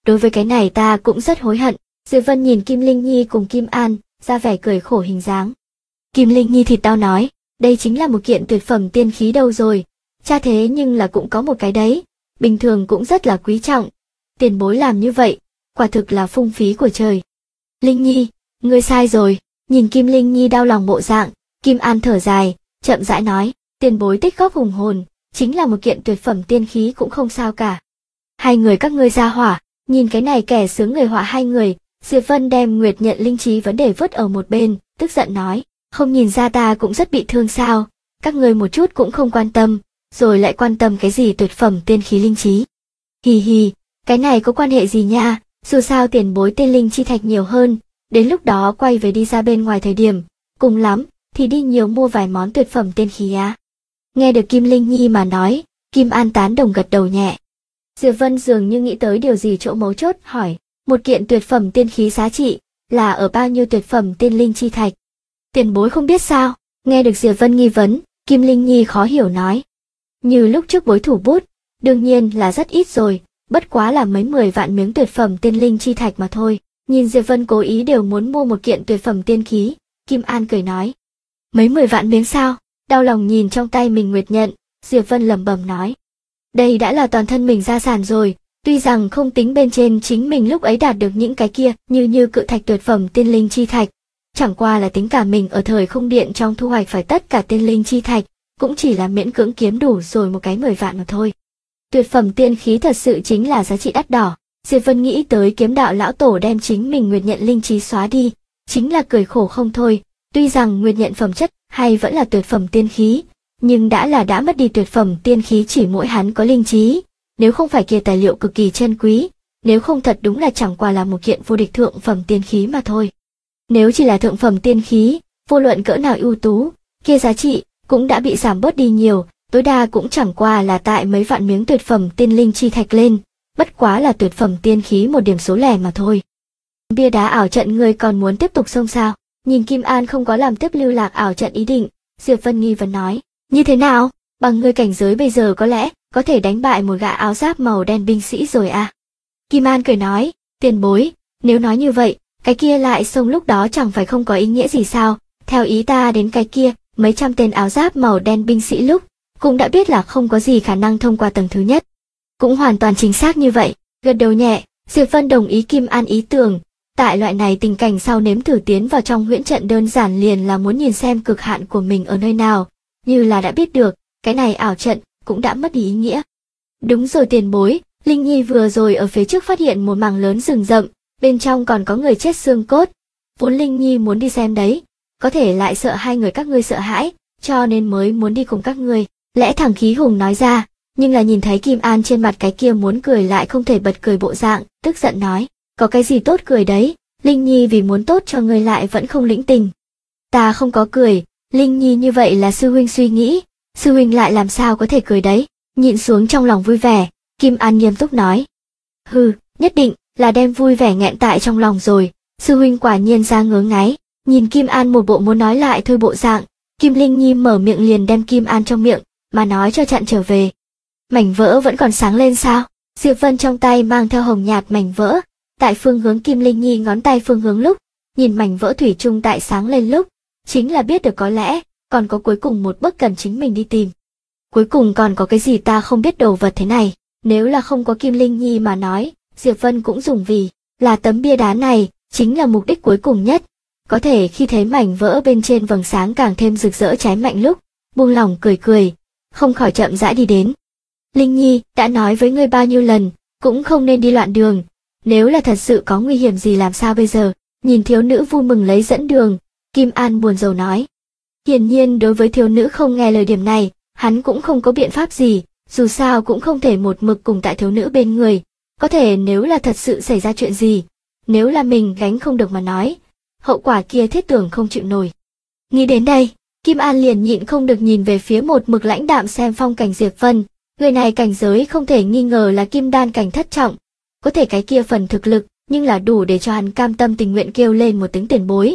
Đối với cái này ta cũng rất hối hận. Diệp Vân nhìn Kim Linh Nhi cùng Kim An, ra vẻ cười khổ hình dáng. Kim Linh Nhi thì tao nói, đây chính là một kiện tuyệt phẩm tiên khí đâu rồi. Cha thế nhưng là cũng có một cái đấy, bình thường cũng rất là quý trọng. Tiền bối làm như vậy, quả thực là phung phí của trời. Linh Nhi, ngươi sai rồi. Nhìn Kim Linh Nhi đau lòng bộ dạng, Kim An thở dài, chậm rãi nói, tiền bối tích góp hùng hồn, chính là một kiện tuyệt phẩm tiên khí cũng không sao cả. Hai người các ngươi ra hỏa, nhìn cái này kẻ sướng người họa hai người. Diệp Vân đem Nguyệt Nhận linh trí vấn đề vứt ở một bên, tức giận nói, không nhìn ra ta cũng rất bị thương sao, các ngươi một chút cũng không quan tâm, rồi lại quan tâm cái gì tuyệt phẩm tiên khí linh trí. Hì hì, cái này có quan hệ gì nha, dù sao tiền bối tiên linh chi thạch nhiều hơn, đến lúc đó quay về đi ra bên ngoài thời điểm, cùng lắm, thì đi nhiều mua vài món tuyệt phẩm tiên khí á. Nghe được Kim Linh Nhi mà nói, Kim An tán đồng gật đầu nhẹ. Diệp Vân dường như nghĩ tới điều gì chỗ mấu chốt, hỏi, một kiện tuyệt phẩm tiên khí giá trị, là ở bao nhiêu tuyệt phẩm tiên linh chi thạch? Tiền bối không biết sao? Nghe được Diệp Vân nghi vấn, Kim Linh Nhi khó hiểu nói. Như lúc trước bối thủ bút, đương nhiên là rất ít rồi, bất quá là mấy 10 vạn miếng tuyệt phẩm tiên linh chi thạch mà thôi. Nhìn Diệp Vân cố ý đều muốn mua một kiện tuyệt phẩm tiên khí, Kim An cười nói. Mấy 10 vạn miếng sao? Đau lòng nhìn trong tay mình Nguyệt Nhận, Diệp Vân lẩm bẩm nói. Đây đã là toàn thân mình gia sản rồi, tuy rằng không tính bên trên chính mình lúc ấy đạt được những cái kia như cự thạch tuyệt phẩm tiên linh chi thạch. Chẳng qua là tính cả mình ở thời không điện trong thu hoạch phải tất cả tiên linh chi thạch, cũng chỉ là miễn cưỡng kiếm đủ rồi một cái 10 vạn mà thôi. Tuyệt phẩm tiên khí thật sự chính là giá trị đắt đỏ. Diệp Vân nghĩ tới kiếm đạo lão tổ đem chính mình Nguyệt Nhận linh trí xóa đi, chính là cười khổ không thôi. Tuy rằng Nguyệt Nhận phẩm chất hay vẫn là tuyệt phẩm tiên khí, nhưng đã mất đi tuyệt phẩm tiên khí chỉ mỗi hắn có linh trí, nếu không phải kia tài liệu cực kỳ chân quý, nếu không thật đúng là chẳng qua là một kiện vô địch thượng phẩm tiên khí mà thôi. Nếu chỉ là thượng phẩm tiên khí, vô luận cỡ nào ưu tú, kia giá trị cũng đã bị giảm bớt đi nhiều, tối đa cũng chẳng qua là tại mấy vạn miếng tuyệt phẩm tiên linh chi thạch lên, bất quá là tuyệt phẩm tiên khí một điểm số lẻ mà thôi. Bia đá ảo trận ngươi còn muốn tiếp tục xông sao? Nhìn Kim An không có làm tiếp lưu lạc ảo trận ý định, Diệp Vân nghi vấn nói, như thế nào? Bằng ngươi cảnh giới bây giờ có lẽ có thể đánh bại một gã áo giáp màu đen binh sĩ rồi à? Kim An cười nói, tiền bối, nếu nói như vậy, cái kia lại xông lúc đó chẳng phải không có ý nghĩa gì sao? Theo ý ta đến cái kia, mấy trăm tên áo giáp màu đen binh sĩ lúc, cũng đã biết là không có gì khả năng thông qua tầng thứ nhất. Cũng hoàn toàn chính xác như vậy, gật đầu nhẹ, Diệp Vân đồng ý Kim An ý tưởng. Tại loại này tình cảnh sau nếm thử tiến vào trong huyễn trận đơn giản liền là muốn nhìn xem cực hạn của mình ở nơi nào, như là đã biết được, cái này ảo trận cũng đã mất đi ý nghĩa. Đúng rồi tiền bối, Linh Nhi vừa rồi ở phía trước phát hiện một mảng lớn rừng rậm, bên trong còn có người chết xương cốt. Vốn Linh Nhi muốn đi xem đấy, có thể lại sợ hai người các ngươi sợ hãi, cho nên mới muốn đi cùng các ngươi. Lẽ thẳng khí hùng nói ra, nhưng là nhìn thấy Kim An trên mặt cái kia muốn cười lại không thể bật cười bộ dạng, tức giận nói, có cái gì tốt cười đấy, Linh Nhi vì muốn tốt cho ngươi lại vẫn không lĩnh tình. Ta không có cười, Linh Nhi như vậy là sư huynh suy nghĩ, sư huynh lại làm sao có thể cười đấy, nhịn xuống trong lòng vui vẻ, Kim An nghiêm túc nói. Hừ, nhất định là đem vui vẻ nghẹn tại trong lòng rồi, sư huynh quả nhiên ra ngớ ngáy, nhìn Kim An một bộ muốn nói lại thôi bộ dạng, Kim Linh Nhi mở miệng liền đem Kim An trong miệng, mà nói cho chặn trở về. Mảnh vỡ vẫn còn sáng lên sao? Diệp Vân trong tay mang theo hồng nhạt mảnh vỡ, tại phương hướng Kim Linh Nhi ngón tay phương hướng lúc, nhìn mảnh vỡ thủy chung tại sáng lên lúc, chính là biết được có lẽ, còn có cuối cùng một bước cần chính mình đi tìm. Cuối cùng còn có cái gì ta không biết đồ vật thế này, nếu là không có Kim Linh Nhi mà nói, Diệp Vân cũng dùng vì là tấm bia đá này, chính là mục đích cuối cùng nhất. Có thể khi thấy mảnh vỡ bên trên vầng sáng càng thêm rực rỡ cháy mạnh lúc, buông lòng cười cười, không khỏi chậm rãi đi đến. Linh Nhi, đã nói với ngươi bao nhiêu lần, cũng không nên đi loạn đường, nếu là thật sự có nguy hiểm gì làm sao bây giờ? Nhìn thiếu nữ vui mừng lấy dẫn đường, Kim An buồn rầu nói. Hiển nhiên đối với thiếu nữ không nghe lời điểm này, hắn cũng không có biện pháp gì, dù sao cũng không thể một mực cùng tại thiếu nữ bên người, có thể nếu là thật sự xảy ra chuyện gì, nếu là mình gánh không được mà nói, hậu quả kia thiết tưởng không chịu nổi. Nghĩ đến đây, Kim An liền nhịn không được nhìn về phía một mực lãnh đạm xem phong cảnh Diệp Vân, người này cảnh giới không thể nghi ngờ là kim đan cảnh thất trọng, có thể cái kia phần thực lực, nhưng là đủ để cho hắn cam tâm tình nguyện kêu lên một tiếng tiền bối,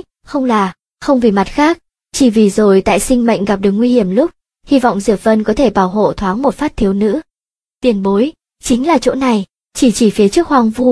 không vì mặt khác, chỉ vì rồi tại sinh mệnh gặp được nguy hiểm lúc, hy vọng Diệp Vân có thể bảo hộ thoáng một phát thiếu nữ. Tiền bối, chính là chỗ này, chỉ phía trước hoang vu,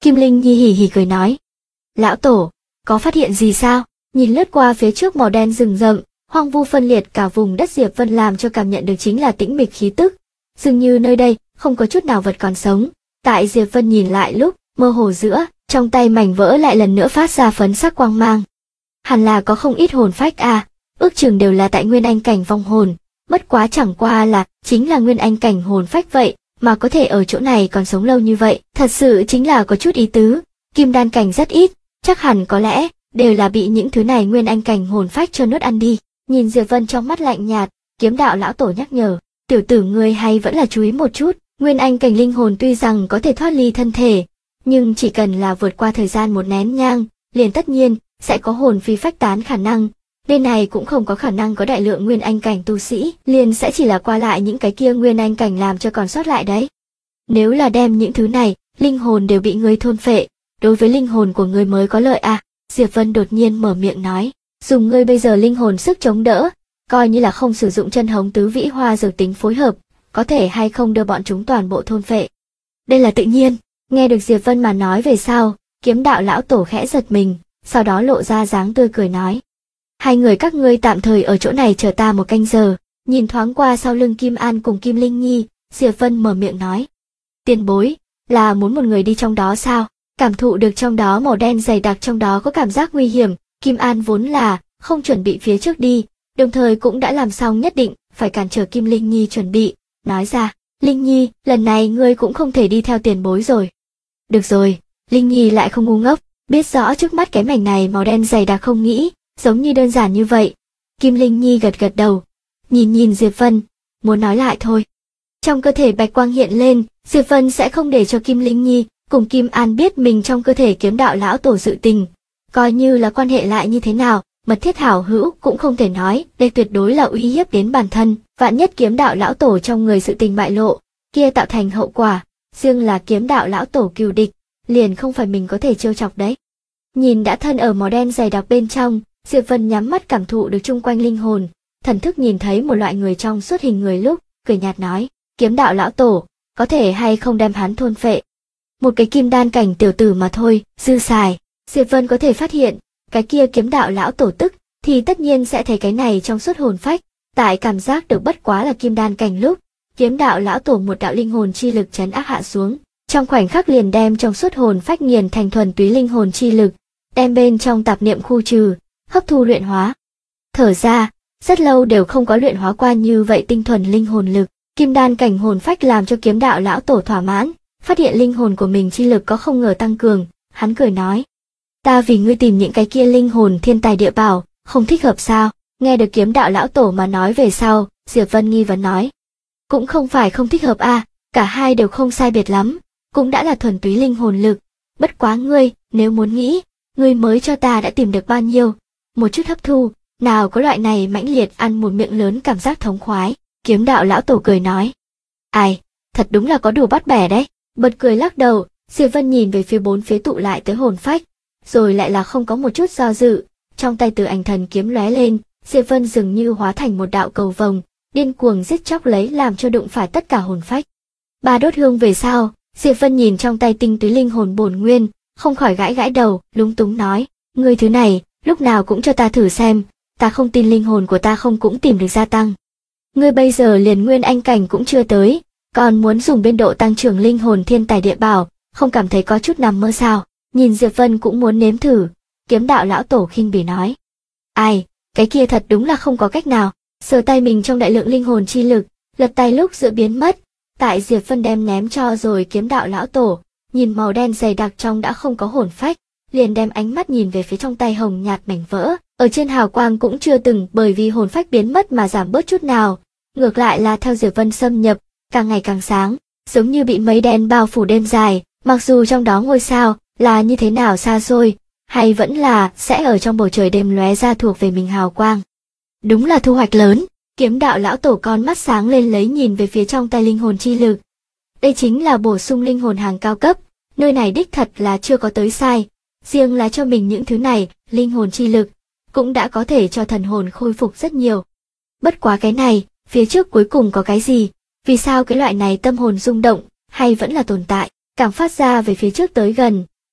Kim Linh Nhi hì hì cười nói. Lão Tổ, có phát hiện gì sao? Nhìn lướt qua phía trước màu đen rừng rậm, hoang vu phân liệt cả vùng đất, Diệp Vân làm cho cảm nhận được chính là tĩnh mịch khí tức. Dường như nơi đây không có chút nào vật còn sống. Tại Diệp Vân nhìn lại lúc, mơ hồ giữa, trong tay mảnh vỡ lại lần nữa phát ra phấn sắc quang mang. Hẳn là có không ít hồn phách à, ước chừng đều là tại Nguyên Anh cảnh vong hồn, bất quá chẳng qua là chính là Nguyên Anh cảnh hồn phách vậy, mà có thể ở chỗ này còn sống lâu như vậy, thật sự chính là có chút ý tứ. Kim đan cảnh rất ít, chắc hẳn có lẽ đều là bị những thứ này Nguyên Anh cảnh hồn phách cho nuốt ăn đi. Nhìn Diệp Vân trong mắt lạnh nhạt, Kiếm Đạo lão tổ nhắc nhở, tiểu tử ngươi hay vẫn là chú ý một chút, Nguyên Anh cảnh linh hồn tuy rằng có thể thoát ly thân thể, nhưng chỉ cần là vượt qua thời gian một nén nhang, liền tất nhiên sẽ có hồn phi phách tán khả năng. Bên này cũng không có khả năng có đại lượng Nguyên Anh cảnh tu sĩ, liền sẽ chỉ là qua lại những cái kia Nguyên Anh cảnh làm cho còn sót lại đấy. Nếu là đem những thứ này, linh hồn đều bị ngươi thôn phệ, đối với linh hồn của ngươi mới có lợi à? Diệp Vân đột nhiên mở miệng nói, dùng ngươi bây giờ linh hồn sức chống đỡ, coi như là không sử dụng chân hống tứ vĩ hoa dược tính phối hợp, có thể hay không đưa bọn chúng toàn bộ thôn phệ. Đây là tự nhiên. Nghe được Diệp Vân mà nói về sau, Kiếm Đạo lão tổ khẽ giật mình, sau đó lộ ra dáng tươi cười nói. Hai người các ngươi tạm thời ở chỗ này chờ ta một canh giờ. Nhìn thoáng qua sau lưng Kim An cùng Kim Linh Nhi, Diệp Vân mở miệng nói. Tiền bối, là muốn một người đi trong đó sao? Cảm thụ được trong đó màu đen dày đặc, trong đó có cảm giác nguy hiểm, Kim An vốn là không chuẩn bị phía trước đi, đồng thời cũng đã làm xong nhất định phải cản trở Kim Linh Nhi chuẩn bị, nói ra, Linh Nhi, lần này ngươi cũng không thể đi theo tiền bối rồi. Được rồi, Linh Nhi lại không ngu ngốc, biết rõ trước mắt cái mảnh này màu đen dày đặc không nghĩ, giống như đơn giản như vậy. Kim Linh Nhi gật gật đầu, nhìn Diệp Vân, muốn nói lại thôi. Trong cơ thể bạch quang hiện lên, Diệp Vân sẽ không để cho Kim Linh Nhi cùng Kim An biết mình trong cơ thể Kiếm Đạo lão tổ sự tình. Coi như là quan hệ lại như thế nào, mật thiết hảo hữu cũng không thể nói, đây tuyệt đối là uy hiếp đến bản thân, vạn nhất Kiếm Đạo lão tổ trong người sự tình bại lộ, kia tạo thành hậu quả, riêng là Kiếm Đạo lão tổ cừu địch, liền không phải mình có thể trêu chọc đấy. Nhìn đã thân ở màu đen dày đặc bên trong, Diệp Vân nhắm mắt cảm thụ được chung quanh linh hồn, thần thức nhìn thấy một loại người trong suốt hình người lúc, cười nhạt nói, Kiếm Đạo lão tổ, có thể hay không đem hắn thôn phệ. Một cái kim đan cảnh tiểu tử mà thôi, dư xài. Diệp Vân có thể phát hiện, cái kia Kiếm Đạo lão tổ tức, thì tất nhiên sẽ thấy cái này trong suốt hồn phách, tại cảm giác được bất quá là kim đan cảnh lúc, Kiếm Đạo lão tổ một đạo linh hồn chi lực trấn áp hạ xuống, trong khoảnh khắc liền đem trong suốt hồn phách nghiền thành thuần túy linh hồn chi lực, đem bên trong tạp niệm khu trừ, hấp thu luyện hóa. Thở ra, rất lâu đều không có luyện hóa qua như vậy tinh thuần linh hồn lực, kim đan cảnh hồn phách làm cho Kiếm Đạo lão tổ thỏa mãn, phát hiện linh hồn của mình chi lực có không ngờ tăng cường, hắn cười nói. Ta vì ngươi tìm những cái kia linh hồn thiên tài địa bảo, không thích hợp sao? Nghe được Kiếm Đạo lão tổ mà nói về sau, Diệp Vân nghi vấn nói. Cũng không phải không thích hợp à, cả hai đều không sai biệt lắm, cũng đã là thuần túy linh hồn lực. Bất quá ngươi, nếu muốn nghĩ, ngươi mới cho ta đã tìm được bao nhiêu, một chút hấp thu, nào có loại này mãnh liệt ăn một miệng lớn cảm giác thống khoái. Kiếm Đạo lão tổ cười nói. Ai, thật đúng là có đủ bắt bẻ đấy. Bật cười lắc đầu, Diệp Vân nhìn về phía bốn phía tụ lại tới hồn phách, rồi lại là không có một chút do dự, trong tay Từ Ảnh Thần kiếm lóe lên, Diệp Vân dường như hóa thành một đạo cầu vồng, điên cuồng giết chóc lấy làm cho đụng phải tất cả hồn phách. Ba đốt hương về sau, Diệp Vân nhìn trong tay tinh túy linh hồn bổn nguyên, không khỏi gãi gãi đầu, lúng túng nói, ngươi thứ này, lúc nào cũng cho ta thử xem, ta không tin linh hồn của ta không cũng tìm được gia tăng. Ngươi bây giờ liền Nguyên Anh cảnh cũng chưa tới, còn muốn dùng biên độ tăng trưởng linh hồn thiên tài địa bảo, không cảm thấy có chút nằm mơ sao? Nhìn Diệp Vân cũng muốn nếm thử, Kiếm Đạo lão tổ khinh bỉ nói. Ai, cái kia thật đúng là không có cách nào, sờ tay mình trong đại lượng linh hồn chi lực, lật tay lúc giữa biến mất, tại Diệp Vân đem ném cho rồi Kiếm Đạo lão tổ, nhìn màu đen dày đặc trong đã không có hồn phách, liền đem ánh mắt nhìn về phía trong tay hồng nhạt mảnh vỡ, ở trên hào quang cũng chưa từng bởi vì hồn phách biến mất mà giảm bớt chút nào, ngược lại là theo Diệp Vân xâm nhập, càng ngày càng sáng, giống như bị mây đen bao phủ đêm dài, mặc dù trong đó ngôi sao là như thế nào xa xôi, hay vẫn là sẽ ở trong bầu trời đêm lóe ra thuộc về mình hào quang. Đúng là thu hoạch lớn, Kiếm Đạo lão tổ con mắt sáng lên lấy nhìn về phía trong tay linh hồn chi lực. Đây chính là bổ sung linh hồn hàng cao cấp, nơi này đích thật là chưa có tới sai, riêng là cho mình những thứ này, linh hồn chi lực, cũng đã có thể cho thần hồn khôi phục rất nhiều. Bất quá cái này, phía trước cuối cùng có cái gì, vì sao cái loại này tâm hồn rung động, hay vẫn là tồn tại, càng phát ra về phía trước tới gần,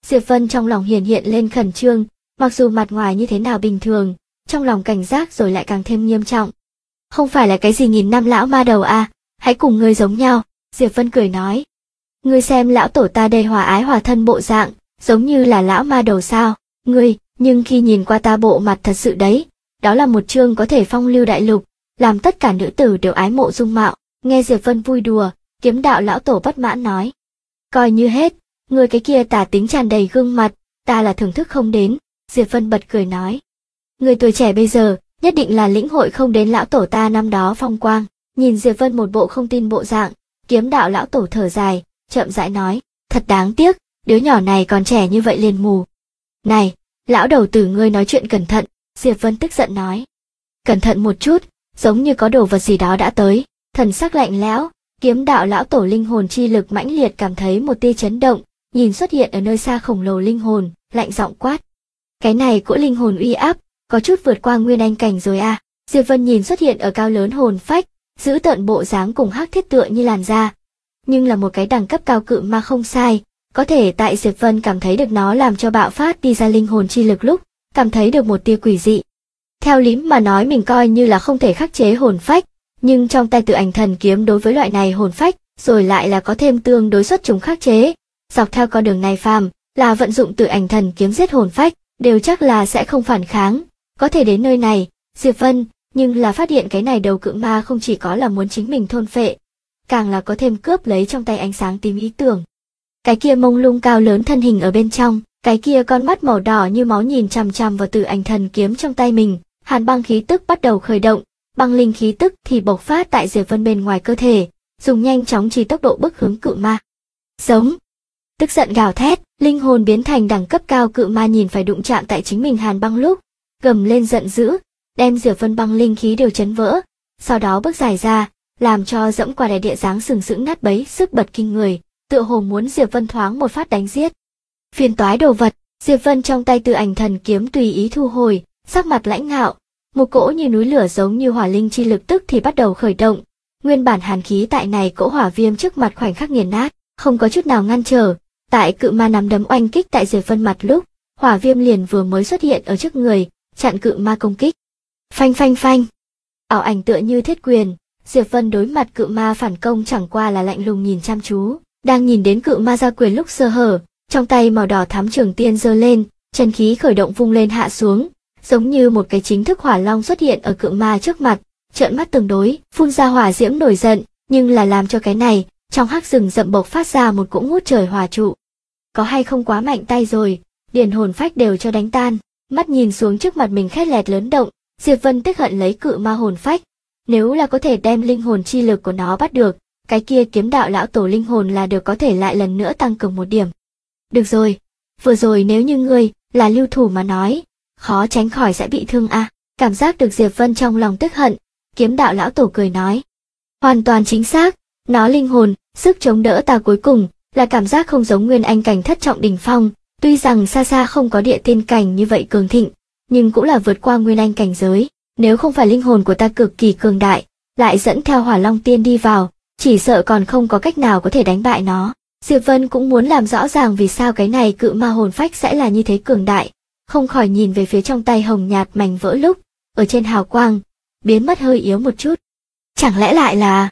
Diệp Vân trong lòng hiện hiện lên khẩn trương, mặc dù mặt ngoài như thế nào bình thường, trong lòng cảnh giác rồi lại càng thêm nghiêm trọng. Không phải là cái gì nghìn năm lão ma đầu à, hãy cùng ngươi giống nhau, Diệp Vân cười nói. Ngươi xem lão tổ ta đây hòa ái hòa thân bộ dạng, giống như là lão ma đầu sao, ngươi, nhưng khi nhìn qua ta bộ mặt thật sự đấy, đó là một chương có thể phong lưu đại lục, làm tất cả nữ tử đều ái mộ dung mạo. Nghe Diệp Vân vui đùa, kiếm đạo lão tổ bất mãn nói. Coi như hết, ngươi cái kia tà tính tràn đầy gương mặt, ta là thưởng thức không đến, Diệp Vân bật cười nói. Người tuổi trẻ bây giờ, nhất định là lĩnh hội không đến lão tổ ta năm đó phong quang. Nhìn Diệp Vân một bộ không tin bộ dạng, kiếm đạo lão tổ thở dài, chậm rãi nói, thật đáng tiếc, đứa nhỏ này còn trẻ như vậy liền mù. Này, lão đầu tử ngươi nói chuyện cẩn thận, Diệp Vân tức giận nói. Cẩn thận một chút, giống như có đồ vật gì đó đã tới, thần sắc lạnh lẽo, kiếm đạo lão tổ linh hồn chi lực mãnh liệt cảm thấy một tia chấn động, nhìn xuất hiện ở nơi xa khổng lồ linh hồn, lạnh giọng quát. Cái này cỗ linh hồn uy áp, có chút vượt qua nguyên anh cảnh rồi à, Diệp Vân nhìn xuất hiện ở cao lớn hồn phách, giữ tợn bộ dáng cùng hắc thiết tựa như làn da. Nhưng là một cái đẳng cấp cao cự ma không sai, có thể tại Diệp Vân cảm thấy được nó làm cho bạo phát đi ra linh hồn chi lực lúc, cảm thấy được một tia quỷ dị. Theo lý mà nói mình coi như là không thể khắc chế hồn phách, nhưng trong tay Tự Ảnh Thần Kiếm đối với loại này hồn phách, rồi lại là có thêm tương đối xuất chúng khắc chế. Dọc theo con đường này phàm, là vận dụng Tự Ảnh Thần Kiếm giết hồn phách, đều chắc là sẽ không phản kháng. Có thể đến nơi này, Diệp Vân, nhưng là phát hiện cái này đầu cự ma không chỉ có là muốn chính mình thôn phệ, càng là có thêm cướp lấy trong tay ánh sáng tím ý tưởng. Cái kia mông lung cao lớn thân hình ở bên trong, cái kia con mắt màu đỏ như máu nhìn chằm chằm vào Tự Ảnh Thần Kiếm trong tay mình, hàn băng khí tức bắt đầu khởi động, băng linh khí tức thì bộc phát tại Diệp Vân bên ngoài cơ thể, dùng nhanh chóng chỉ tốc độ bức hướng cự ma. Giống, tức giận gào thét, linh hồn biến thành đẳng cấp cao cự ma nhìn phải đụng chạm tại chính mình hàn băng lúc, gầm lên giận dữ, đem Diệp Vân băng linh khí đều chấn vỡ, sau đó bước dài ra, làm cho dẫm qua đại địa dáng sừng sững nát bấy, sức bật kinh người, tựa hồ muốn Diệp Vân thoáng một phát đánh giết. Phiền toái đồ vật, Diệp Vân trong tay Tự Ảnh Thần Kiếm tùy ý thu hồi, sắc mặt lãnh ngạo, một cỗ như núi lửa giống như hỏa linh chi lực tức thì bắt đầu khởi động, nguyên bản hàn khí tại này cỗ hỏa viêm trước mặt khoảnh khắc nghiền nát, không có chút nào ngăn trở. Tại cự ma nắm đấm oanh kích tại Diệp Vân mặt lúc, hỏa viêm liền vừa mới xuất hiện ở trước người, chặn cự ma công kích. Phanh phanh phanh, ảo ảnh tựa như thiết quyền, Diệp Vân đối mặt cự ma phản công chẳng qua là lạnh lùng nhìn chăm chú, đang nhìn đến cự ma ra quyền lúc sơ hở, trong tay màu đỏ thắm trường tiên giơ lên, chân khí khởi động vung lên hạ xuống, giống như một cái chính thức hỏa long xuất hiện ở cự ma trước mặt, trợn mắt tương đối, phun ra hỏa diễm nổi giận, nhưng là làm cho cái này, trong hắc rừng rậm bộc phát ra một cỗ ngút trời hỏa trụ. Có hay không quá mạnh tay rồi, điền hồn phách đều cho đánh tan, mắt nhìn xuống trước mặt mình khét lẹt lớn động, Diệp Vân tức hận lấy cự ma hồn phách, nếu là có thể đem linh hồn chi lực của nó bắt được, cái kia kiếm đạo lão tổ linh hồn là được có thể lại lần nữa tăng cường một điểm. Được rồi, vừa rồi nếu như ngươi là lưu thủ mà nói, khó tránh khỏi sẽ bị thương à, cảm giác được Diệp Vân trong lòng tức hận, kiếm đạo lão tổ cười nói. Hoàn toàn chính xác, nó linh hồn, sức chống đỡ ta cuối cùng, là cảm giác không giống nguyên anh cảnh thất trọng đỉnh phong, tuy rằng xa xa không có địa tiên cảnh như vậy cường thịnh, nhưng cũng là vượt qua nguyên anh cảnh giới, nếu không phải linh hồn của ta cực kỳ cường đại, lại dẫn theo hỏa long tiên đi vào, chỉ sợ còn không có cách nào có thể đánh bại nó. Diệp Vân cũng muốn làm rõ ràng vì sao cái này cự ma hồn phách sẽ là như thế cường đại, không khỏi nhìn về phía trong tay hồng nhạt mảnh vỡ lúc, ở trên hào quang, biến mất hơi yếu một chút. Chẳng lẽ lại là...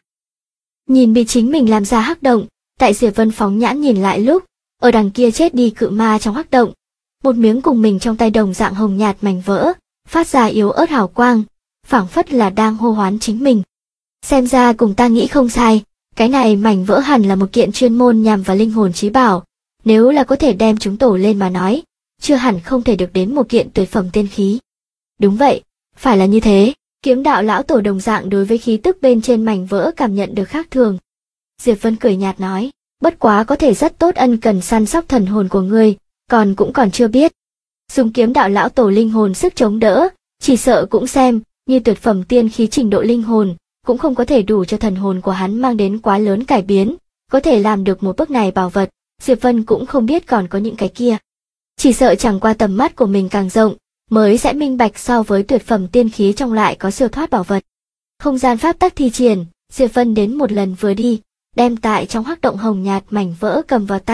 Nhìn bị chính mình làm ra hắc động, tại Diệp Vân phóng nhãn nhìn lại lúc, ở đằng kia chết đi cự ma trong hắc động, một miếng cùng mình trong tay đồng dạng hồng nhạt mảnh vỡ, phát ra yếu ớt hào quang, phảng phất là đang hô hoán chính mình. Xem ra cùng ta nghĩ không sai, cái này mảnh vỡ hẳn là một kiện chuyên môn nhằm vào linh hồn chí bảo, nếu là có thể đem chúng tổ lên mà nói, chưa hẳn không thể được đến một kiện tuyệt phẩm tiên khí. Đúng vậy, phải là như thế, kiếm đạo lão tổ đồng dạng đối với khí tức bên trên mảnh vỡ cảm nhận được khác thường. Diệp Vân cười nhạt nói, bất quá có thể rất tốt ân cần săn sóc thần hồn của ngươi, còn chưa biết. Dùng kiếm đạo lão tổ linh hồn sức chống đỡ, chỉ sợ cũng xem, như tuyệt phẩm tiên khí trình độ linh hồn, cũng không có thể đủ cho thần hồn của hắn mang đến quá lớn cải biến, có thể làm được một bước này bảo vật, Diệp Vân cũng không biết còn có những cái kia. Chỉ sợ chẳng qua tầm mắt của mình càng rộng, mới sẽ minh bạch so với tuyệt phẩm tiên khí trong lại có siêu thoát bảo vật. Không gian pháp tắc thi triển, Diệp Vân đến một lần vừa đi, đem tại trong hắc động hồng nhạt mảnh vỡ cầm vào tay,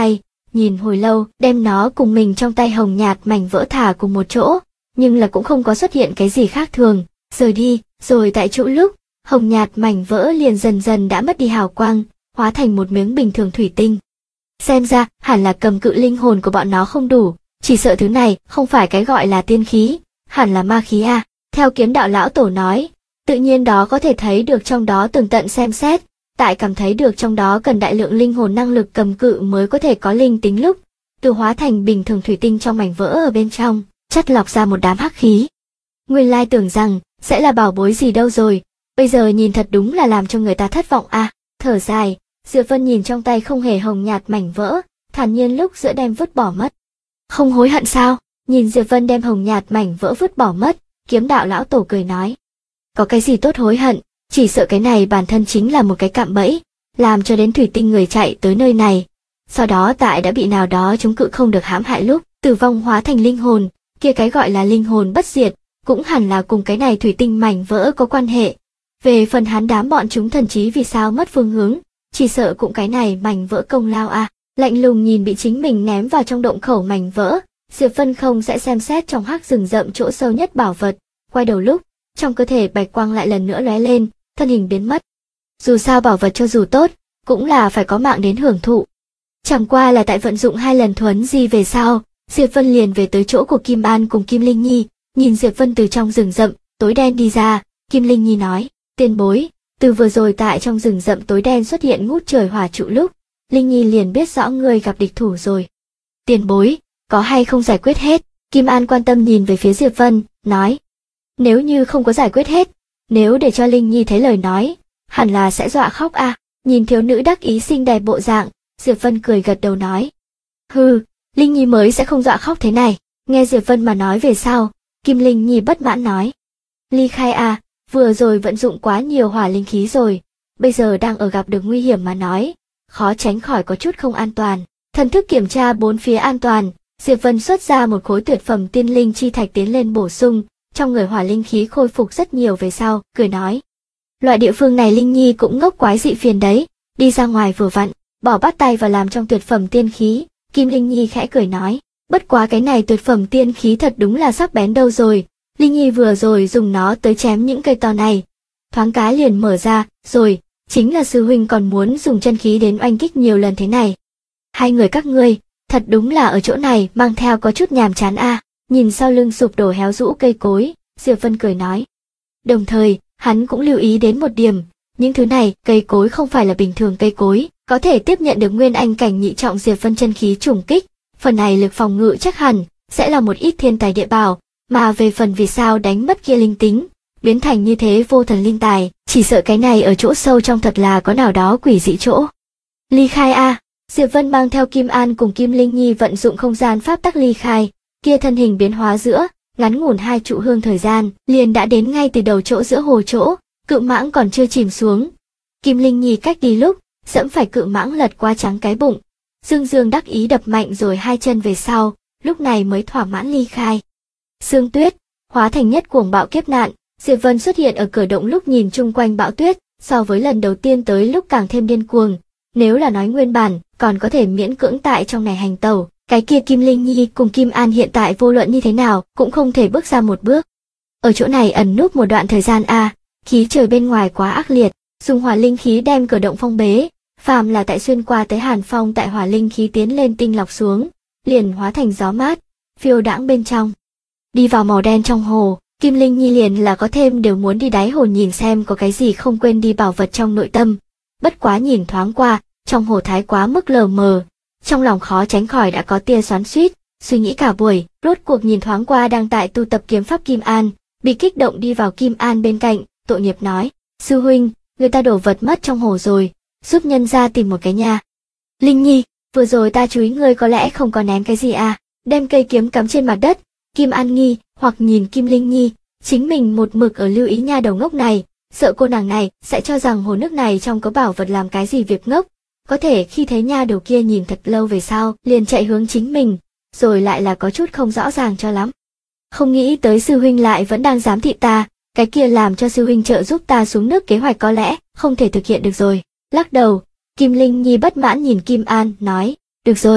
nhìn hồi lâu, đem nó cùng mình trong tay hồng nhạt mảnh vỡ thả cùng một chỗ, nhưng là cũng không có xuất hiện cái gì khác thường, rời đi, rồi tại chỗ lúc, hồng nhạt mảnh vỡ liền dần dần đã mất đi hào quang, hóa thành một miếng bình thường thủy tinh. Xem ra, hẳn là cầm cự linh hồn của bọn nó không đủ, chỉ sợ thứ này không phải cái gọi là tiên khí, hẳn là ma khí à. Theo kiếm đạo lão tổ nói, tự nhiên đó có thể thấy được trong đó tường tận xem xét, tại cảm thấy được trong đó cần đại lượng linh hồn năng lực cầm cự mới có thể có linh tính lúc, từ hóa thành bình thường thủy tinh trong mảnh vỡ ở bên trong, chất lọc ra một đám hắc khí. Nguyên lai tưởng rằng, sẽ là bảo bối gì đâu rồi, bây giờ nhìn thật đúng là làm cho người ta thất vọng à. Thở dài, Diệp Vân nhìn trong tay không hề hồng nhạt mảnh vỡ, thản nhiên lúc giữa đem vứt bỏ mất. Không hối hận sao? Nhìn Diệp Vân đem hồng nhạt mảnh vỡ vứt bỏ mất, kiếm đạo lão tổ cười nói. Có cái gì tốt hối hận, chỉ sợ cái này bản thân chính là một cái cạm bẫy, làm cho đến thủy tinh người chạy tới nơi này. Sau đó tại đã bị nào đó chống cự không được hãm hại lúc, tử vong hóa thành linh hồn, kia cái gọi là linh hồn bất diệt, cũng hẳn là cùng cái này thủy tinh mảnh vỡ có quan hệ. Về phần hắn đám bọn chúng thần trí vì sao mất phương hướng, chỉ sợ cũng cái này mảnh vỡ công lao à. Lạnh lùng nhìn bị chính mình ném vào trong động khẩu mảnh vỡ, Diệp Vân không sẽ xem xét trong hắc rừng rậm chỗ sâu nhất bảo vật, quay đầu lúc, trong cơ thể bạch quang lại lần nữa lóe lên, thân hình biến mất. Dù sao bảo vật cho dù tốt, cũng là phải có mạng đến hưởng thụ. Chẳng qua là tại vận dụng 2 lần thuấn di về sau, Diệp Vân liền về tới chỗ của Kim An cùng Kim Linh Nhi, nhìn Diệp Vân từ trong rừng rậm tối đen đi ra, Kim Linh Nhi nói, tiền bối, từ vừa rồi tại trong rừng rậm tối đen xuất hiện ngút trời hỏa trụ lúc, Linh Nhi liền biết rõ ngươi gặp địch thủ rồi. Tiền bối, có hay không giải quyết hết? Kim An quan tâm nhìn về phía Diệp Vân, nói. Nếu như không có giải quyết hết, nếu để cho Linh Nhi thấy lời nói, hẳn là sẽ dọa khóc à. Nhìn thiếu nữ đắc ý xinh đẹp bộ dạng, Diệp Vân cười gật đầu nói. Hừ, Linh Nhi mới sẽ không dọa khóc thế này. Nghe Diệp Vân mà nói về sau, Kim Linh Nhi bất mãn nói. Ly Khai à, vừa rồi vận dụng quá nhiều hỏa linh khí rồi, bây giờ đang ở gặp được nguy hiểm mà nói, khó tránh khỏi có chút không an toàn. Thần thức kiểm tra bốn phía an toàn, Diệp Vân xuất ra một khối tuyệt phẩm tiên linh chi thạch tiến lên bổ sung, trong người hỏa linh khí khôi phục rất nhiều về sau, cười nói. Loại địa phương này Linh Nhi cũng ngốc quái dị phiền đấy, đi ra ngoài vừa vặn, bỏ bắt tay vào làm trong tuyệt phẩm tiên khí, Kim Linh Nhi khẽ cười nói. Bất quá cái này tuyệt phẩm tiên khí thật đúng là sắc bén đâu rồi, Linh Nhi vừa rồi dùng nó tới chém những cây to này. Thoáng cái liền mở ra, rồi, chính là sư huynh còn muốn dùng chân khí đến oanh kích nhiều lần thế này. Hai người các ngươi, thật đúng là ở chỗ này mang theo có chút nhàm chán a. Nhìn sau lưng sụp đổ héo rũ cây cối, Diệp Vân cười nói. Đồng thời, hắn cũng lưu ý đến một điểm, những thứ này, cây cối không phải là bình thường cây cối, có thể tiếp nhận được nguyên anh cảnh nhị trọng Diệp Vân chân khí trùng kích, phần này lực phòng ngự chắc hẳn sẽ là một ít thiên tài địa bảo, mà về phần vì sao đánh mất kia linh tính, biến thành như thế vô thần linh tài, chỉ sợ cái này ở chỗ sâu trong thật là có nào đó quỷ dị chỗ. Ly khai a, Diệp Vân mang theo Kim An cùng Kim Linh Nhi vận dụng không gian pháp tắc ly khai, kia thân hình biến hóa giữa, ngắn ngủn 2 trụ hương thời gian, liền đã đến ngay từ đầu chỗ giữa hồ chỗ, cự mãng còn chưa chìm xuống. Kim Linh Nhi cách đi lúc, dẫm phải cự mãng lật qua trắng cái bụng, Dương Dương đắc ý đập mạnh rồi 2 chân về sau, lúc này mới thỏa mãn ly khai. Sương tuyết, hóa thành nhất cuồng bạo kiếp nạn, Diệp Vân xuất hiện ở cửa động lúc nhìn chung quanh bão tuyết, so với lần đầu tiên tới lúc càng thêm điên cuồng. Nếu là nói nguyên bản, còn có thể miễn cưỡng tại trong này hành tẩu, cái kia Kim Linh Nhi cùng Kim An hiện tại vô luận như thế nào, cũng không thể bước ra một bước. Ở chỗ này ẩn núp một đoạn thời gian a, khí trời bên ngoài quá ác liệt, dùng hỏa linh khí đem cửa động phong bế, phàm là tại xuyên qua tới hàn phong tại hỏa linh khí tiến lên tinh lọc xuống, liền hóa thành gió mát, phiêu đãng bên trong. Đi vào màu đen trong hồ, Kim Linh Nhi liền là có thêm đều muốn đi đáy hồ nhìn xem có cái gì không quên đi bảo vật trong nội tâm. Bất quá nhìn thoáng qua, trong hồ thái quá mức lờ mờ, trong lòng khó tránh khỏi đã có tia xoắn xuýt, suy nghĩ cả buổi, rốt cuộc nhìn thoáng qua đang tại tu tập kiếm pháp Kim An, bị kích động đi vào Kim An bên cạnh, tội nghiệp nói, sư huynh, người ta đổ vật mất trong hồ rồi, giúp nhân ra tìm một cái nhà. Linh Nhi, vừa rồi ta chú ý ngươi có lẽ không có ném cái gì à, đem cây kiếm cắm trên mặt đất, Kim An nghi, hoặc nhìn Kim Linh Nhi, chính mình một mực ở lưu ý nha đầu ngốc này, sợ cô nàng này sẽ cho rằng hồ nước này trong có bảo vật làm cái gì việc ngốc, có thể khi thấy nha đầu kia nhìn thật lâu về sau, liền chạy hướng chính mình, rồi lại là có chút không rõ ràng cho lắm. Không nghĩ tới sư huynh lại vẫn đang giám thị ta, cái kia làm cho sư huynh trợ giúp ta xuống nước kế hoạch có lẽ không thể thực hiện được rồi. Lắc đầu, Kim Linh Nhi bất mãn nhìn Kim An, nói, được rồi,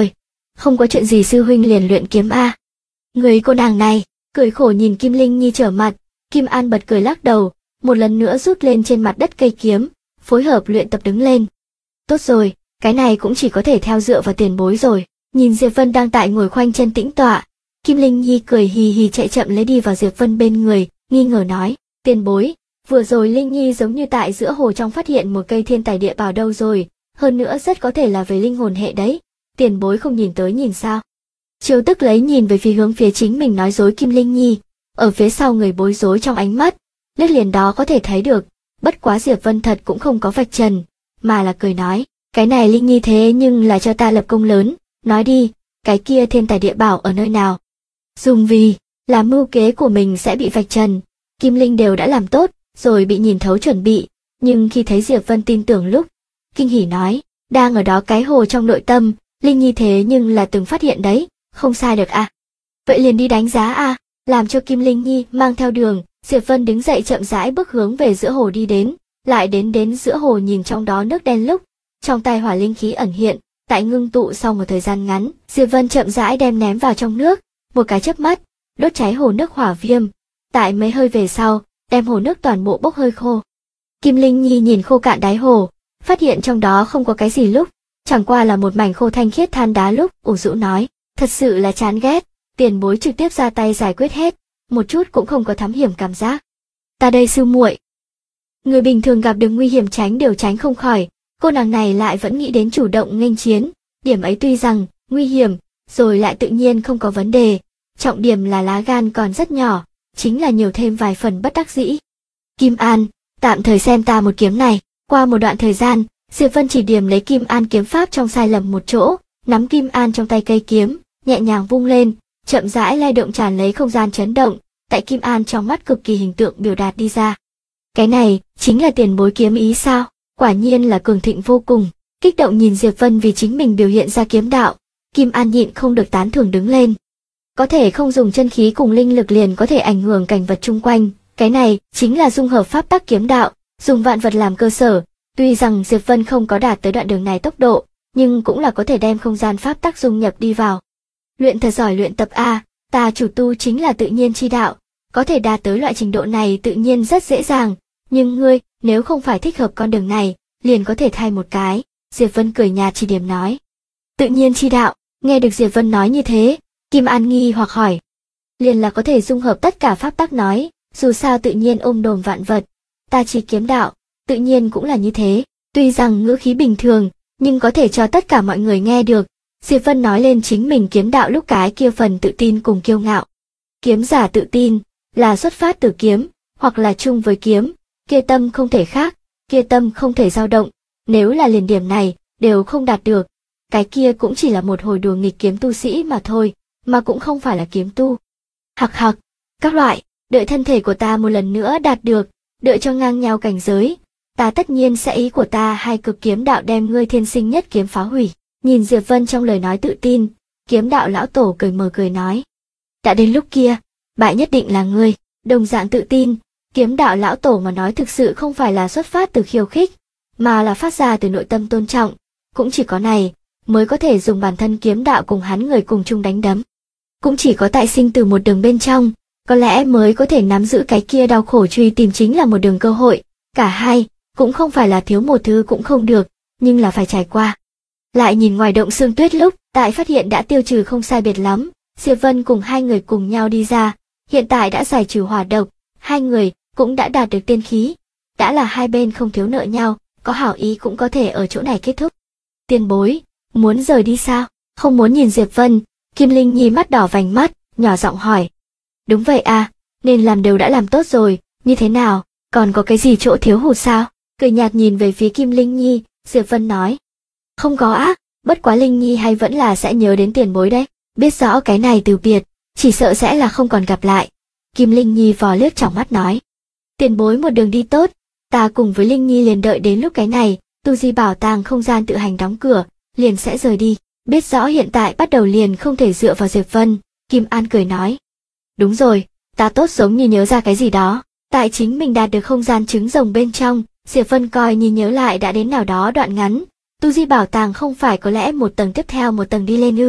không có chuyện gì sư huynh liền luyện kiếm a. Người cô nàng này, cười khổ nhìn Kim Linh Nhi trở mặt, Kim An bật cười lắc đầu, một lần nữa rút lên trên mặt đất cây kiếm, phối hợp luyện tập đứng lên. Tốt rồi, cái này cũng chỉ có thể theo dựa vào tiền bối rồi. Nhìn Diệp Vân đang tại ngồi khoanh chân tĩnh tọa, Kim Linh Nhi cười hì hì chạy chậm lấy đi vào Diệp Vân bên người, nghi ngờ nói, tiền bối, vừa rồi Linh Nhi giống như tại giữa hồ trong phát hiện một cây thiên tài địa bảo đâu rồi, hơn nữa rất có thể là về linh hồn hệ đấy, tiền bối không nhìn tới nhìn sao. Chiêu Tức lấy nhìn về hướng phía chính mình nói dối Kim Linh Nhi, ở phía sau người bối rối trong ánh mắt, liếc liền đó có thể thấy được, bất quá Diệp Vân thật cũng không có vạch trần, mà là cười nói, cái này Linh Nhi thế nhưng là cho ta lập công lớn, nói đi, cái kia thiên tài địa bảo ở nơi nào. Dùng vì là mưu kế của mình sẽ bị vạch trần, Kim Linh đều đã làm tốt, rồi bị nhìn thấu chuẩn bị, nhưng khi thấy Diệp Vân tin tưởng lúc, kinh hỉ nói, đang ở đó cái hồ trong nội tâm, Linh Nhi thế nhưng là từng phát hiện đấy, không sai được à. Vậy liền đi đánh giá à, làm cho Kim Linh Nhi mang theo đường, Diệp Vân đứng dậy chậm rãi bước hướng về giữa hồ đi đến, lại đến giữa hồ nhìn trong đó nước đen lúc, trong tay hỏa linh khí ẩn hiện, tại ngưng tụ sau một thời gian ngắn, Diệp Vân chậm rãi đem ném vào trong nước, một cái chớp mắt, đốt cháy hồ nước hỏa viêm, tại mấy hơi về sau, đem hồ nước toàn bộ bốc hơi khô. Kim Linh Nhi nhìn khô cạn đáy hồ, phát hiện trong đó không có cái gì lúc, chẳng qua là một mảnh khô thanh khiết than đá lúc, ủ rũ nói, thật sự là chán ghét, tiền bối trực tiếp ra tay giải quyết hết, một chút cũng không có thám hiểm cảm giác. Ta đây sư muội. Người bình thường gặp được nguy hiểm tránh đều tránh không khỏi, cô nàng này lại vẫn nghĩ đến chủ động nghênh chiến, điểm ấy tuy rằng nguy hiểm, rồi lại tự nhiên không có vấn đề, trọng điểm là lá gan còn rất nhỏ, chính là nhiều thêm vài phần bất đắc dĩ. Kim An, tạm thời xem ta một kiếm này. Qua một đoạn thời gian, Diệp Vân chỉ điểm lấy Kim An kiếm pháp trong sai lầm một chỗ, nắm Kim An trong tay cây kiếm, nhẹ nhàng vung lên, chậm rãi lay động tràn lấy không gian chấn động, tại Kim An trong mắt cực kỳ hình tượng biểu đạt đi ra. Cái này chính là tiền bối kiếm ý sao? Quả nhiên là cường thịnh vô cùng. Kích động nhìn Diệp Vân vì chính mình biểu hiện ra kiếm đạo, Kim An nhịn không được tán thưởng đứng lên. Có thể không dùng chân khí cùng linh lực liền có thể ảnh hưởng cảnh vật chung quanh, cái này chính là dung hợp pháp tắc kiếm đạo, dùng vạn vật làm cơ sở. Tuy rằng Diệp Vân không có đạt tới đoạn đường này tốc độ, nhưng cũng là có thể đem không gian pháp tắc dung nhập đi vào. Luyện thật giỏi luyện tập a, ta chủ tu chính là tự nhiên chi đạo, có thể đạt tới loại trình độ này tự nhiên rất dễ dàng, nhưng ngươi, nếu không phải thích hợp con đường này, liền có thể thay một cái, Diệp Vân cười nhạt chỉ điểm nói. Tự nhiên chi đạo, nghe được Diệp Vân nói như thế, Kim An nghi hoặc hỏi. Liền là có thể dung hợp tất cả pháp tắc nói, dù sao tự nhiên ôm đồm vạn vật, ta chỉ kiếm đạo, tự nhiên cũng là như thế, tuy rằng ngữ khí bình thường, nhưng có thể cho tất cả mọi người nghe được. Diệp Vân nói lên chính mình kiếm đạo lúc cái kia phần tự tin cùng kiêu ngạo. Kiếm giả tự tin, là xuất phát từ kiếm, hoặc là chung với kiếm, kia tâm không thể khác, kia tâm không thể dao động, nếu là liền điểm này, đều không đạt được, cái kia cũng chỉ là một hồi đùa nghịch kiếm tu sĩ mà thôi, mà cũng không phải là kiếm tu. Hặc hặc, các loại, đợi thân thể của ta một lần nữa đạt được, đợi cho ngang nhau cảnh giới, ta tất nhiên sẽ ý của ta hai cực kiếm đạo đem ngươi thiên sinh nhất kiếm phá hủy. Nhìn Diệp Vân trong lời nói tự tin, kiếm đạo lão tổ cười mờ cười nói. Đã đến lúc kia, bại nhất định là ngươi, đồng dạng tự tin, kiếm đạo lão tổ mà nói thực sự không phải là xuất phát từ khiêu khích, mà là phát ra từ nội tâm tôn trọng, cũng chỉ có này, mới có thể dùng bản thân kiếm đạo cùng hắn người cùng chung đánh đấm. Cũng chỉ có tại sinh từ một đường bên trong, có lẽ mới có thể nắm giữ cái kia đau khổ truy tìm chính là một đường cơ hội, cả hai, cũng không phải là thiếu một thứ cũng không được, nhưng là phải trải qua. Lại nhìn ngoài động xương tuyết lúc, tại phát hiện đã tiêu trừ không sai biệt lắm, Diệp Vân cùng hai người cùng nhau đi ra, hiện tại đã giải trừ hỏa độc, hai người cũng đã đạt được tiên khí, đã là hai bên không thiếu nợ nhau, có hảo ý cũng có thể ở chỗ này kết thúc. Tiền bối, muốn rời đi sao? Không muốn nhìn Diệp Vân, Kim Linh Nhi mắt đỏ vành mắt, nhỏ giọng hỏi. Đúng vậy à, nên làm đều đã làm tốt rồi, như thế nào, còn có cái gì chỗ thiếu hụt sao? Cười nhạt nhìn về phía Kim Linh Nhi, Diệp Vân nói. Không có á, bất quá Linh Nhi hay vẫn là sẽ nhớ đến tiền bối đấy, biết rõ cái này từ biệt, chỉ sợ sẽ là không còn gặp lại. Kim Linh Nhi vò liếc trong mắt nói. Tiền bối một đường đi tốt, ta cùng với Linh Nhi liền đợi đến lúc cái này, tu di bảo tàng không gian tự hành đóng cửa, liền sẽ rời đi, biết rõ hiện tại bắt đầu liền không thể dựa vào Diệp Vân, Kim An cười nói. Đúng rồi, ta tốt giống như nhớ ra cái gì đó, tại chính mình đạt được không gian trứng rồng bên trong, Diệp Vân coi như nhớ lại đã đến nào đó đoạn ngắn. Tu di bảo tàng không phải có lẽ một tầng tiếp theo một tầng đi lên ư,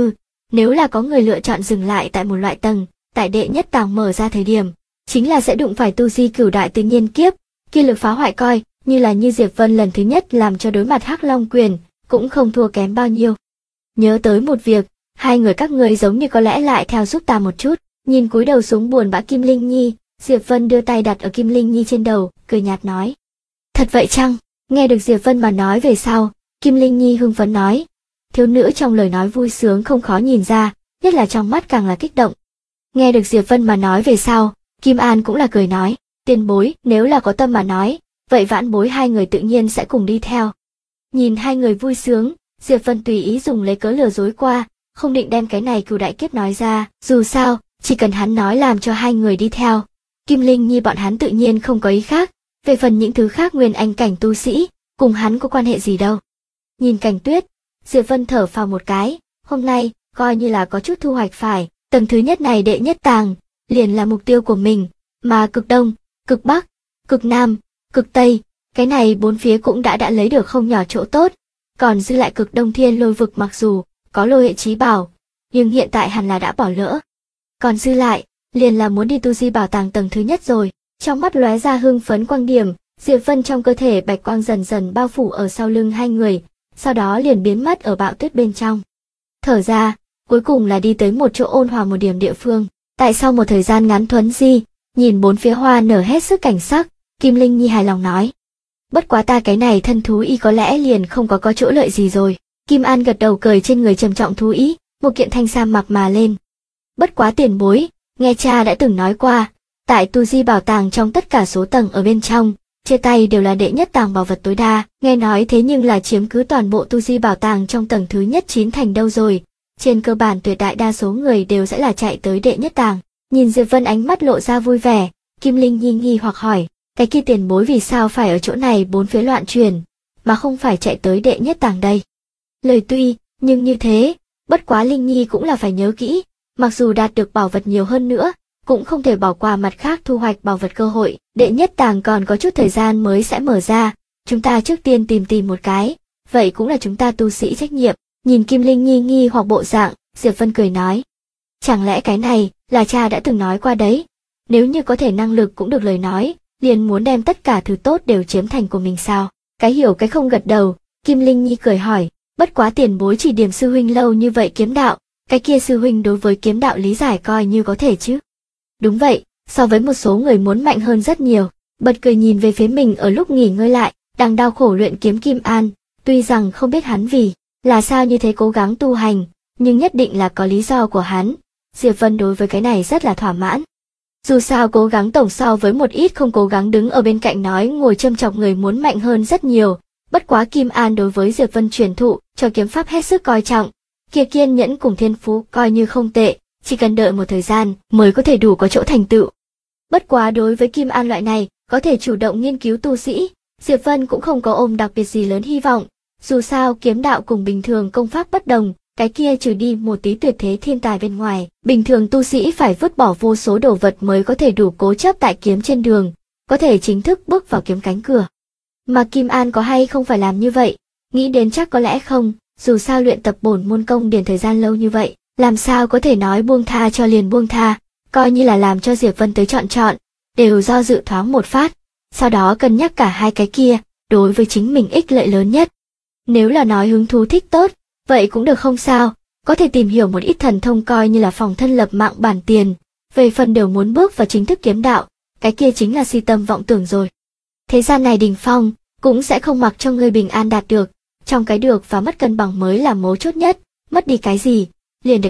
Nếu là có người lựa chọn dừng lại tại một loại tầng, tại đệ nhất tàng mở ra thời điểm, chính là sẽ đụng phải tu di cửu đại tự nhiên kiếp, kia lực phá hoại coi như Diệp Vân lần thứ nhất làm cho đối mặt Hắc Long Quyền, cũng không thua kém bao nhiêu. Nhớ tới một việc, hai người các ngươi giống như có lẽ lại theo giúp ta một chút. Nhìn cúi đầu xuống buồn bã Kim Linh Nhi, Diệp Vân đưa tay đặt ở Kim Linh Nhi trên đầu, cười nhạt nói. Thật vậy chăng? Nghe được Diệp Vân mà nói về sau, Kim Linh Nhi hưng phấn nói. Thiếu nữ trong lời nói vui sướng không khó nhìn ra, nhất là trong mắt càng là kích động. Nghe được Diệp Vân mà nói về sau, Kim An cũng là cười nói. Tiền bối, nếu là có tâm mà nói, vậy vãn bối hai người tự nhiên sẽ cùng đi theo. Nhìn hai người vui sướng, Diệp Vân tùy ý dùng lấy cớ lừa dối qua, không định đem cái này cửu đại kiếp nói ra, dù sao, chỉ cần hắn nói làm cho hai người đi theo. Kim Linh Nhi bọn hắn tự nhiên không có ý khác, về phần những thứ khác nguyên anh cảnh tu sĩ, cùng hắn có quan hệ gì đâu. Nhìn Cảnh Tuyết, Diệp Vân thở phào một cái, hôm nay, coi như là có chút thu hoạch phải, tầng thứ nhất này đệ nhất tàng, liền là mục tiêu của mình, mà cực đông, cực bắc, cực nam, cực tây, cái này bốn phía cũng đã lấy được không nhỏ chỗ tốt, còn dư lại cực đông thiên lôi vực mặc dù có lôi hệ chí bảo, nhưng hiện tại hẳn là đã bỏ lỡ. Còn dư lại, liền là muốn đi tu di bảo tàng tầng thứ nhất rồi. Trong mắt lóe ra hưng phấn quang điểm, Diệp Vân trong cơ thể bạch quang dần dần bao phủ ở sau lưng hai người, sau đó liền biến mất ở bạo tuyết bên trong. Thở ra, cuối cùng là đi tới một chỗ ôn hòa một điểm địa phương. Tại sau một thời gian ngắn thuấn di, nhìn bốn phía hoa nở hết sức cảnh sắc, Kim Linh Nhi hài lòng nói. Bất quá ta cái này thân thú y có lẽ liền không có chỗ lợi gì rồi. Kim An gật đầu cười trên người trầm trọng thú y, một kiện thanh sam mặc mà lên. Bất quá tiền bối, nghe cha đã từng nói qua, tại tu di bảo tàng trong tất cả số tầng ở bên trong, chia tay đều là đệ nhất tàng bảo vật tối đa, nghe nói thế nhưng là chiếm cứ toàn bộ tu di bảo tàng trong tầng thứ nhất 9 thành đâu rồi, trên cơ bản tuyệt đại đa số người đều sẽ là chạy tới đệ nhất tàng. Nhìn Diệp Vân ánh mắt lộ ra vui vẻ, Kim Linh Nhi nghi hoặc hỏi, cái kia tiền bối vì sao phải ở chỗ này bốn phía loạn truyền, mà không phải chạy tới đệ nhất tàng đây. Lời tuy, nhưng như thế, bất quá Linh Nhi cũng là phải nhớ kỹ, mặc dù đạt được bảo vật nhiều hơn nữa, cũng không thể bỏ qua mặt khác thu hoạch bảo vật cơ hội, đệ nhất tàng còn có chút thời gian mới sẽ mở ra, chúng ta trước tiên tìm một cái, vậy cũng là chúng ta tu sĩ trách nhiệm. Nhìn Kim Linh Nhi nghi hoặc bộ dạng, Diệp Vân cười nói. Chẳng lẽ cái này, là cha đã từng nói qua đấy, nếu như có thể năng lực cũng được lời nói, liền muốn đem tất cả thứ tốt đều chiếm thành của mình sao? Cái hiểu cái không gật đầu, Kim Linh Nhi cười hỏi, bất quá tiền bối chỉ điểm sư huynh lâu như vậy kiếm đạo, cái kia sư huynh đối với kiếm đạo lý giải coi như có thể chứ? Đúng vậy, so với một số người muốn mạnh hơn rất nhiều. Bật cười nhìn về phía mình ở lúc nghỉ ngơi lại, đang đau khổ luyện kiếm Kim An, tuy rằng không biết hắn vì là sao như thế cố gắng tu hành, nhưng nhất định là có lý do của hắn. Diệp Vân đối với cái này rất là thỏa mãn. Dù sao cố gắng tổng so với một ít không cố gắng đứng ở bên cạnh nói ngồi châm chọc người muốn mạnh hơn rất nhiều. Bất quá Kim An đối với Diệp Vân truyền thụ cho kiếm pháp hết sức coi trọng, kia kiên nhẫn cùng thiên phú coi như không tệ, chỉ cần đợi một thời gian mới có thể đủ có chỗ thành tựu. Bất quá đối với Kim An loại này có thể chủ động nghiên cứu tu sĩ, Diệp Vân cũng không có ôm đặc biệt gì lớn hy vọng. Dù sao kiếm đạo cùng bình thường công pháp bất đồng, cái kia trừ đi một tí tuyệt thế thiên tài bên ngoài, bình thường tu sĩ phải vứt bỏ vô số đồ vật mới có thể đủ cố chấp tại kiếm trên đường, có thể chính thức bước vào kiếm cánh cửa. Mà Kim An có hay không phải làm như vậy, nghĩ đến chắc có lẽ không, dù sao luyện tập bổn môn công điển thời gian lâu như vậy, làm sao có thể nói buông tha cho liền buông tha, coi như là làm cho Diệp Vân tới chọn, đều do dự thoáng một phát, sau đó cân nhắc cả hai cái kia, đối với chính mình ích lợi lớn nhất. Nếu là nói hứng thú thích tốt, vậy cũng được không sao, có thể tìm hiểu một ít thần thông coi như là phòng thân lập mạng bản tiền, về phần đều muốn bước vào chính thức kiếm đạo, cái kia chính là si tâm vọng tưởng rồi. Thế gian này đỉnh phong, cũng sẽ không mặc cho người bình an đạt được, trong cái được và mất cân bằng mới là mấu chốt nhất, mất đi cái gì, liền được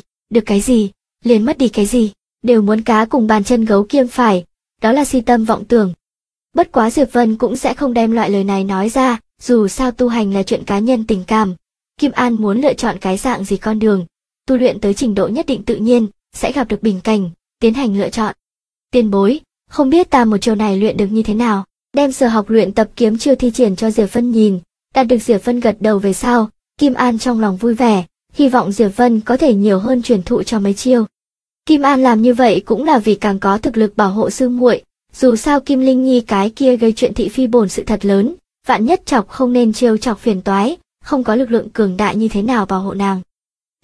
cái gì, liền mất đi cái gì, đều muốn cá cùng bàn chân gấu kiêng phải, đó là si tâm vọng tưởng. Bất quá Diệp Vân cũng sẽ không đem loại lời này nói ra, dù sao tu hành là chuyện cá nhân tình cảm. Kim An muốn lựa chọn cái dạng gì con đường, tu luyện tới trình độ nhất định tự nhiên, sẽ gặp được bình cảnh, tiến hành lựa chọn. Tiền bối, không biết ta một chiều này luyện được như thế nào, đem sở học luyện tập kiếm chiêu thi triển cho Diệp Vân nhìn, đạt được Diệp Vân gật đầu về sau, Kim An trong lòng vui vẻ, hy vọng Diệp Vân có thể nhiều hơn truyền thụ cho mấy chiêu. Kim An làm như vậy cũng là vì càng có thực lực bảo hộ sư muội, dù sao Kim Linh Nhi cái kia gây chuyện thị phi bổn sự thật lớn, vạn nhất chọc không nên trêu chọc phiền toái, không có lực lượng cường đại như thế nào bảo hộ nàng.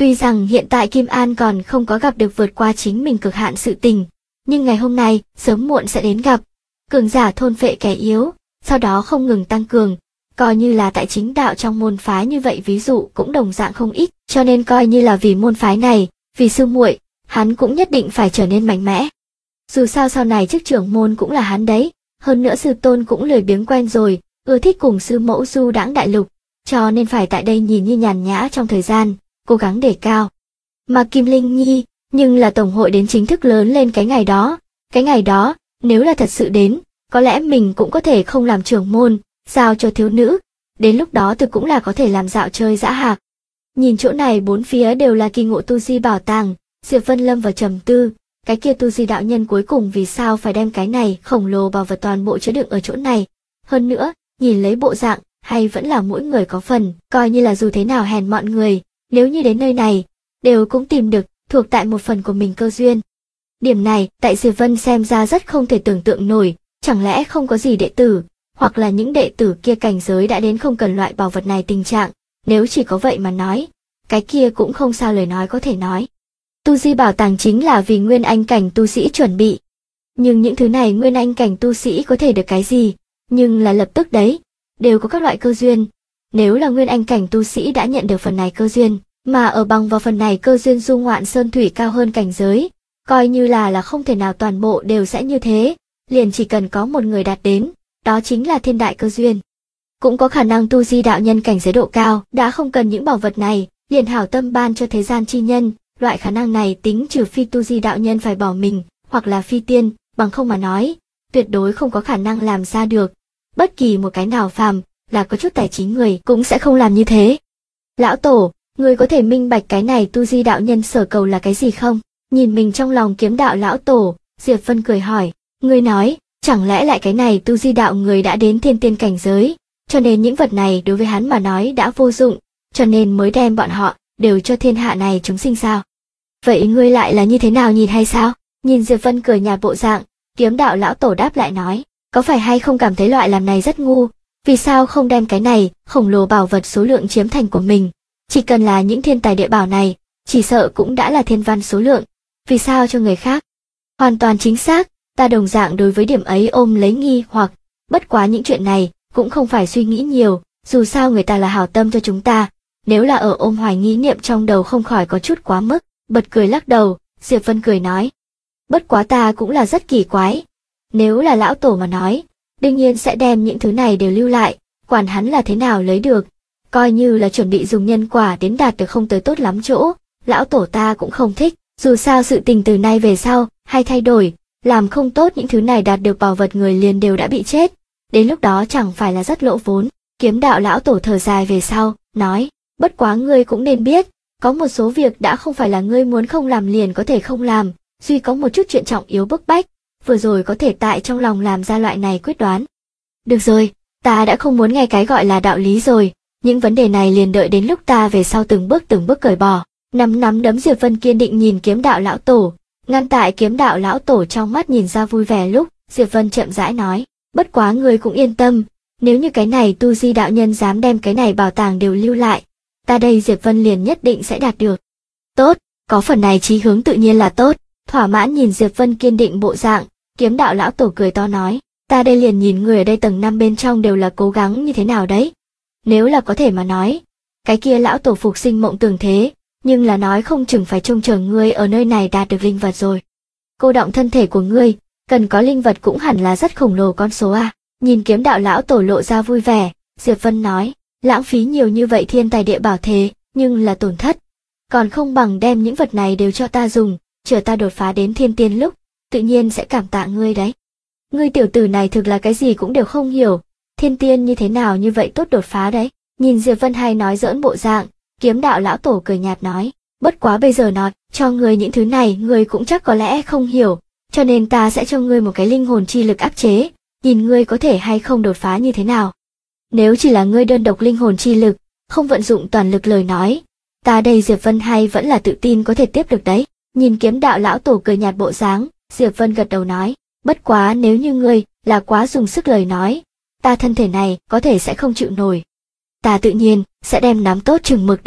Tuy rằng hiện tại Kim An còn không có gặp được vượt qua chính mình cực hạn sự tình, nhưng ngày hôm nay, sớm muộn sẽ đến gặp. Cường giả thôn phệ kẻ yếu, sau đó không ngừng tăng cường, coi như là tại chính đạo trong môn phái như vậy ví dụ cũng đồng dạng không ít, cho nên coi như là vì môn phái này, vì sư muội, hắn cũng nhất định phải trở nên mạnh mẽ. Dù sao sau này chức trưởng môn cũng là hắn đấy, hơn nữa sư tôn cũng lười biếng quen rồi, ưa thích cùng sư mẫu du đãng đại lục, cho nên phải tại đây nhìn như nhàn nhã trong thời gian, cố gắng đề cao. Mà Kim Linh Nhi, nhưng là tổng hội đến chính thức lớn lên cái ngày đó, nếu là thật sự đến, có lẽ mình cũng có thể không làm trưởng môn, giao cho thiếu nữ, đến lúc đó tôi cũng là có thể làm dạo chơi dã hạc. Nhìn chỗ này bốn phía đều là kỳ ngộ tu di bảo tàng, Diệp Vân lâm vào trầm tư, cái kia tu di đạo nhân cuối cùng vì sao phải đem cái này khổng lồ bảo vật toàn bộ chứa đựng ở chỗ này. Hơn nữa, nhìn lấy bộ dạng, hay vẫn là mỗi người có phần, coi như là dù thế nào hèn mọn người, nếu như đến nơi này, đều cũng tìm được, thuộc tại một phần của mình cơ duyên. Điểm này, tại Diệp Vân xem ra rất không thể tưởng tượng nổi, chẳng lẽ không có gì đệ tử, hoặc là những đệ tử kia cảnh giới đã đến không cần loại bảo vật này tình trạng, nếu chỉ có vậy mà nói, cái kia cũng không sao lời nói có thể nói. Tu di bảo tàng chính là vì nguyên anh cảnh tu sĩ chuẩn bị. Nhưng những thứ này nguyên anh cảnh tu sĩ có thể được cái gì, nhưng là lập tức đấy, đều có các loại cơ duyên. Nếu là nguyên anh cảnh tu sĩ đã nhận được phần này cơ duyên, mà ở bằng vào phần này cơ duyên du ngoạn sơn thủy cao hơn cảnh giới, coi như là không thể nào toàn bộ đều sẽ như thế, liền chỉ cần có một người đạt đến, đó chính là thiên đại cơ duyên. Cũng có khả năng tu di đạo nhân cảnh giới độ cao, đã không cần những bảo vật này, liền hảo tâm ban cho thế gian chi nhân, loại khả năng này tính trừ phi tu di đạo nhân phải bỏ mình, hoặc là phi tiên, bằng không mà nói, tuyệt đối không có khả năng làm ra được. Bất kỳ một cái nào phàm, là có chút tài chính người cũng sẽ không làm như thế. Lão Tổ, người có thể minh bạch cái này tu di đạo nhân sở cầu là cái gì không? Nhìn mình trong lòng kiếm đạo lão Tổ, Diệp Vân cười hỏi, người nói, chẳng lẽ lại cái này tu di đạo người đã đến thiên tiên cảnh giới, cho nên những vật này đối với hắn mà nói đã vô dụng, cho nên mới đem bọn họ đều cho thiên hạ này chúng sinh sao? Vậy ngươi lại là như thế nào nhìn hay sao? Nhìn Diệp Vân cười nhạt bộ dạng, kiếm đạo lão Tổ đáp lại nói, có phải hay không cảm thấy loại làm này rất ngu, vì sao không đem cái này khổng lồ bảo vật số lượng chiếm thành của mình? Chỉ cần là những thiên tài địa bảo này, chỉ sợ cũng đã là thiên văn số lượng, vì sao cho người khác? Hoàn toàn chính xác, ta đồng dạng đối với điểm ấy ôm lấy nghi hoặc, bất quá những chuyện này cũng không phải suy nghĩ nhiều, dù sao người ta là hảo tâm cho chúng ta, nếu là ở ôm hoài nghi niệm trong đầu không khỏi có chút quá mức. Bật cười lắc đầu, Diệp Vân cười nói, bất quá ta cũng là rất kỳ quái, nếu là lão Tổ mà nói, đương nhiên sẽ đem những thứ này đều lưu lại, quản hắn là thế nào lấy được, coi như là chuẩn bị dùng nhân quả đến đạt được không tới tốt lắm chỗ, lão Tổ ta cũng không thích, dù sao sự tình từ nay về sau, hay thay đổi, làm không tốt những thứ này đạt được bảo vật người liền đều đã bị chết, đến lúc đó chẳng phải là rất lỗ vốn. Kiếm đạo lão Tổ thở dài về sau, nói, bất quá ngươi cũng nên biết, có một số việc đã không phải là ngươi muốn không làm liền có thể không làm, duy có một chút chuyện trọng yếu bức bách, vừa rồi có thể tại trong lòng làm ra loại này quyết đoán. Được rồi, ta đã không muốn nghe cái gọi là đạo lý rồi, những vấn đề này liền đợi đến lúc ta về sau từng bước cởi bỏ. Nắm đấm Diệp Vân kiên định nhìn kiếm đạo lão Tổ, ngăn tại kiếm đạo lão Tổ trong mắt nhìn ra vui vẻ lúc, Diệp Vân chậm rãi nói, bất quá ngươi cũng yên tâm, nếu như cái này tu di đạo nhân dám đem cái này bảo tàng đều lưu lại, ta đây Diệp Vân liền nhất định sẽ đạt được. Tốt, có phần này chí hướng tự nhiên là tốt, thỏa mãn nhìn Diệp Vân kiên định bộ dạng, kiếm đạo lão Tổ cười to nói, ta đây liền nhìn người ở đây tầng 5 bên trong đều là cố gắng như thế nào đấy. Nếu là có thể mà nói, cái kia lão Tổ phục sinh mộng tưởng thế, nhưng là nói không chừng phải trông chờ ngươi ở nơi này đạt được linh vật rồi. Cô động thân thể của ngươi, cần có linh vật cũng hẳn là rất khổng lồ con số à. Nhìn kiếm đạo lão Tổ lộ ra vui vẻ, Diệp Vân nói, lãng phí nhiều như vậy thiên tài địa bảo thế, nhưng là tổn thất. Còn không bằng đem những vật này đều cho ta dùng, chờ ta đột phá đến thiên tiên lúc, tự nhiên sẽ cảm tạ ngươi đấy. Ngươi tiểu tử này thực là cái gì cũng đều không hiểu, thiên tiên như thế nào như vậy tốt đột phá đấy. Nhìn Diệp Vân hay nói giỡn bộ dạng, kiếm đạo lão Tổ cười nhạt nói, bất quá bây giờ nói, cho ngươi những thứ này ngươi cũng chắc có lẽ không hiểu, cho nên ta sẽ cho ngươi một cái linh hồn chi lực áp chế, nhìn ngươi có thể hay không đột phá như thế nào. Nếu chỉ là ngươi đơn độc linh hồn chi lực, không vận dụng toàn lực lời nói, ta đây Diệp Vân hay vẫn là tự tin có thể tiếp được đấy. Nhìn kiếm đạo lão Tổ cười nhạt bộ dáng, Diệp Vân gật đầu nói, bất quá nếu như ngươi là quá dùng sức lời nói, ta thân thể này có thể sẽ không chịu nổi. Ta tự nhiên sẽ đem nắm tốt chừng mực đấy.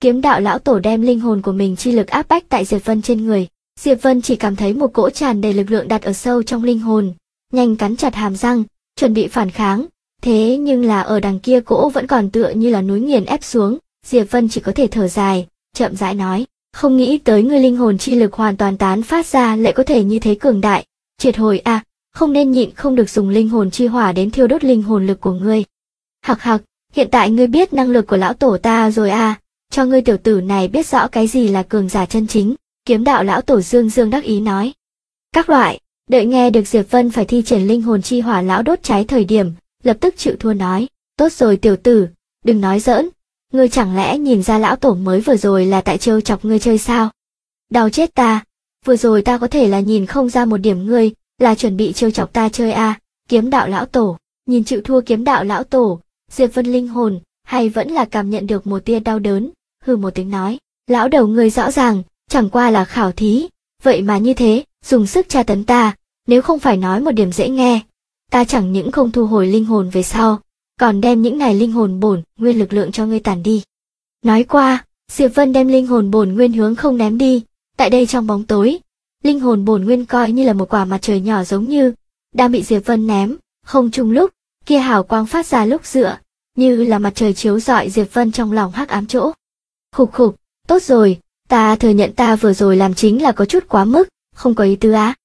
Kiếm đạo lão tổ đem linh hồn của mình chi lực áp bách tại Diệp Vân trên người. Diệp Vân chỉ cảm thấy một cỗ tràn đầy lực lượng đặt ở sâu trong linh hồn, nhanh cắn chặt hàm răng, chuẩn bị phản kháng. Thế nhưng là ở đằng kia cỗ vẫn còn tựa như là núi nghiền ép xuống, Diệp Vân chỉ có thể thở dài, chậm rãi nói, không nghĩ tới ngươi linh hồn chi lực hoàn toàn tán phát ra lại có thể như thế cường đại. Triệt hồi a, không nên nhịn không được dùng linh hồn chi hỏa đến thiêu đốt linh hồn lực của ngươi. Hặc hặc, hiện tại ngươi biết năng lực của lão tổ ta rồi à, cho ngươi tiểu tử này biết rõ cái gì là cường giả chân chính. Kiếm đạo lão tổ dương dương đắc ý nói. Các loại, đợi nghe được Diệp Vân phải thi triển linh hồn chi hỏa lão đốt cháy thời điểm, lập tức chịu thua nói, tốt rồi tiểu tử, đừng nói giỡn, ngươi chẳng lẽ nhìn ra lão tổ mới vừa rồi là tại trêu chọc ngươi chơi sao? Đau chết ta, vừa rồi ta có thể là nhìn không ra một điểm ngươi, là chuẩn bị trêu chọc ta chơi à, kiếm đạo lão tổ, nhìn chịu thua kiếm đạo lão tổ, Diệp Vân linh hồn, hay vẫn là cảm nhận được một tia đau đớn, hừ một tiếng nói, lão đầu ngươi rõ ràng, chẳng qua là khảo thí, vậy mà như thế, dùng sức tra tấn ta, nếu không phải nói một điểm dễ nghe, ta chẳng những không thu hồi linh hồn về sau, còn đem những này linh hồn bổn nguyên lực lượng cho ngươi tản đi. Nói qua, Diệp Vân đem linh hồn bổn nguyên hướng không ném đi, tại đây trong bóng tối, linh hồn bổn nguyên coi như là một quả mặt trời nhỏ giống như đang bị Diệp Vân ném, không chung lúc, kia hào quang phát ra lúc dựa, như là mặt trời chiếu rọi Diệp Vân trong lòng hắc ám chỗ. Khục khục, tốt rồi, ta thừa nhận ta vừa rồi làm chính là có chút quá mức, không có ý tứ á.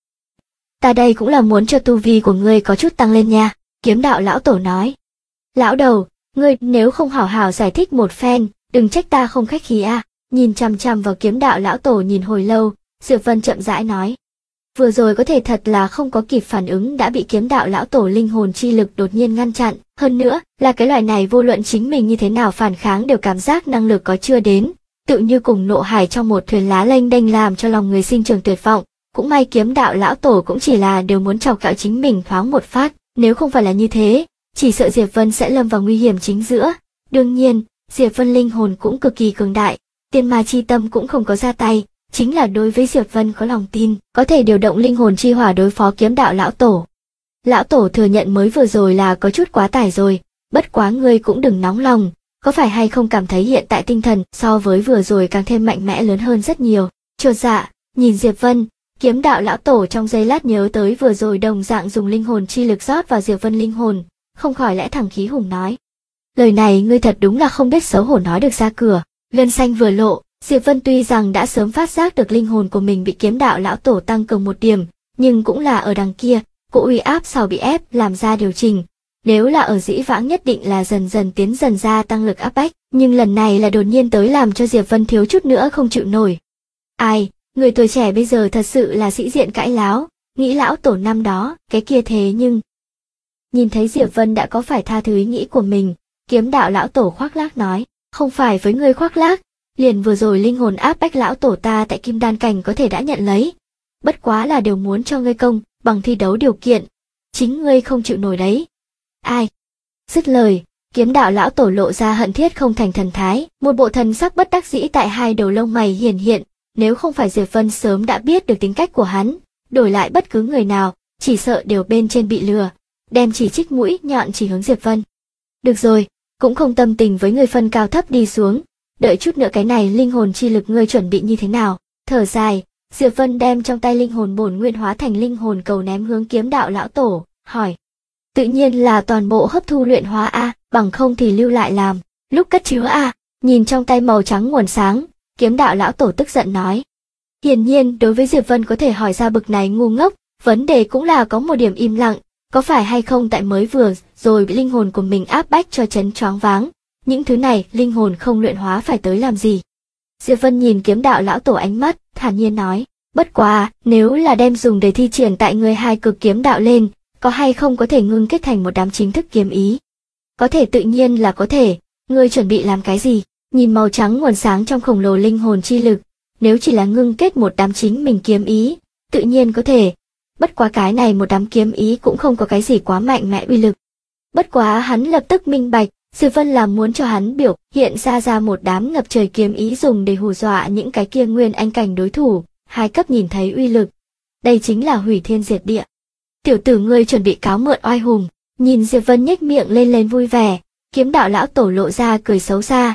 Ta đây cũng là muốn cho tu vi của ngươi có chút tăng lên nha, kiếm đạo lão tổ nói. Lão đầu, ngươi nếu không hảo hảo giải thích một phen, đừng trách ta không khách khí à, nhìn chằm chằm vào kiếm đạo lão tổ nhìn hồi lâu, Diệp Vân chậm rãi nói. Vừa rồi có thể thật là không có kịp phản ứng đã bị kiếm đạo lão tổ linh hồn chi lực đột nhiên ngăn chặn, hơn nữa, là cái loại này vô luận chính mình như thế nào phản kháng đều cảm giác năng lực có chưa đến, tự như cùng nộ hải trong một thuyền lá lênh đênh làm cho lòng người sinh trường tuyệt vọng, cũng may kiếm đạo lão tổ cũng chỉ là đều muốn chọc ghẹo chính mình thoáng một phát, nếu không phải là như thế, chỉ sợ Diệp Vân sẽ lâm vào nguy hiểm chính giữa. Đương nhiên, Diệp Vân linh hồn cũng cực kỳ cường đại, tiên ma chi tâm cũng không có ra tay, chính là đối với Diệp Vân có lòng tin, có thể điều động linh hồn chi hỏa đối phó kiếm đạo lão tổ. Lão tổ thừa nhận mới vừa rồi là có chút quá tải rồi, bất quá ngươi cũng đừng nóng lòng, có phải hay không cảm thấy hiện tại tinh thần so với vừa rồi càng thêm mạnh mẽ lớn hơn rất nhiều. Chột dạ, nhìn Diệp Vân, kiếm đạo lão tổ trong giây lát nhớ tới vừa rồi đồng dạng dùng linh hồn chi lực rót vào Diệp Vân linh hồn, không khỏi lẽ thẳng khí hùng nói. Lời này ngươi thật đúng là không biết xấu hổ nói được ra cửa. Gân xanh vừa lộ, Diệp Vân tuy rằng đã sớm phát giác được linh hồn của mình bị kiếm đạo lão tổ tăng cường một điểm, nhưng cũng là ở đằng kia, cỗ uy áp sau bị ép làm ra điều chỉnh. Nếu là ở dĩ vãng nhất định là dần dần tiến dần ra tăng lực áp bách, nhưng lần này là đột nhiên tới làm cho Diệp Vân thiếu chút nữa không chịu nổi. Ai, người tuổi trẻ bây giờ thật sự là sĩ diện cãi láo, nghĩ lão tổ năm đó, cái kia thế nhưng... Nhìn thấy Diệp Vân đã có phải tha thứ ý nghĩ của mình, kiếm đạo lão tổ khoác lác nói, không phải với ngươi khoác lác, liền vừa rồi linh hồn áp bách lão tổ ta tại kim đan cảnh có thể đã nhận lấy. Bất quá là đều muốn cho ngươi công, bằng thi đấu điều kiện. Chính ngươi không chịu nổi đấy. Ai? Dứt lời, kiếm đạo lão tổ lộ ra hận thiết không thành thần thái, một bộ thần sắc bất đắc dĩ tại hai đầu lông mày hiển hiện, nếu không phải Diệp Vân sớm đã biết được tính cách của hắn, đổi lại bất cứ người nào, chỉ sợ đều bên trên bị lừa, đem chỉ trích mũi nhọn chỉ hướng Diệp Vân. Được rồi, cũng không tâm tình với người phân cao thấp đi xuống, đợi chút nữa cái này linh hồn chi lực ngươi chuẩn bị như thế nào. Thở dài, Diệp Vân đem trong tay linh hồn bổn nguyên hóa thành linh hồn cầu ném hướng kiếm đạo lão tổ, hỏi. Tự nhiên là toàn bộ hấp thu luyện hóa a, bằng không thì lưu lại làm, lúc cất chứa a. Nhìn trong tay màu trắng nguồn sáng, kiếm đạo lão tổ tức giận nói. Hiển nhiên đối với Diệp Vân có thể hỏi ra bực này ngu ngốc, vấn đề cũng là có một điểm im lặng, có phải hay không tại mới vừa rồi bị linh hồn của mình áp bách cho chấn choáng váng, những thứ này linh hồn không luyện hóa phải tới làm gì. Diệp Vân nhìn kiếm đạo lão tổ ánh mắt, thản nhiên nói, bất quá, nếu là đem dùng để thi triển tại người hai cực kiếm đạo lên, có hay không có thể ngưng kết thành một đám chính thức kiếm ý? Có thể tự nhiên là có thể, ngươi chuẩn bị làm cái gì? Nhìn màu trắng nguồn sáng trong khổng lồ linh hồn chi lực, nếu chỉ là ngưng kết một đám chính mình kiếm ý, tự nhiên có thể. Bất quá cái này một đám kiếm ý cũng không có cái gì quá mạnh mẽ uy lực. Bất quá hắn lập tức minh bạch, Diệp Vân là muốn cho hắn biểu hiện ra một đám ngập trời kiếm ý dùng để hù dọa những cái kia nguyên anh cảnh đối thủ, hai cấp nhìn thấy uy lực. Đây chính là hủy thiên diệt địa. Tiểu tử ngươi chuẩn bị cáo mượn oai hùng, nhìn Diệp Vân nhếch miệng lên vui vẻ, kiếm đạo lão tổ lộ ra cười xấu xa.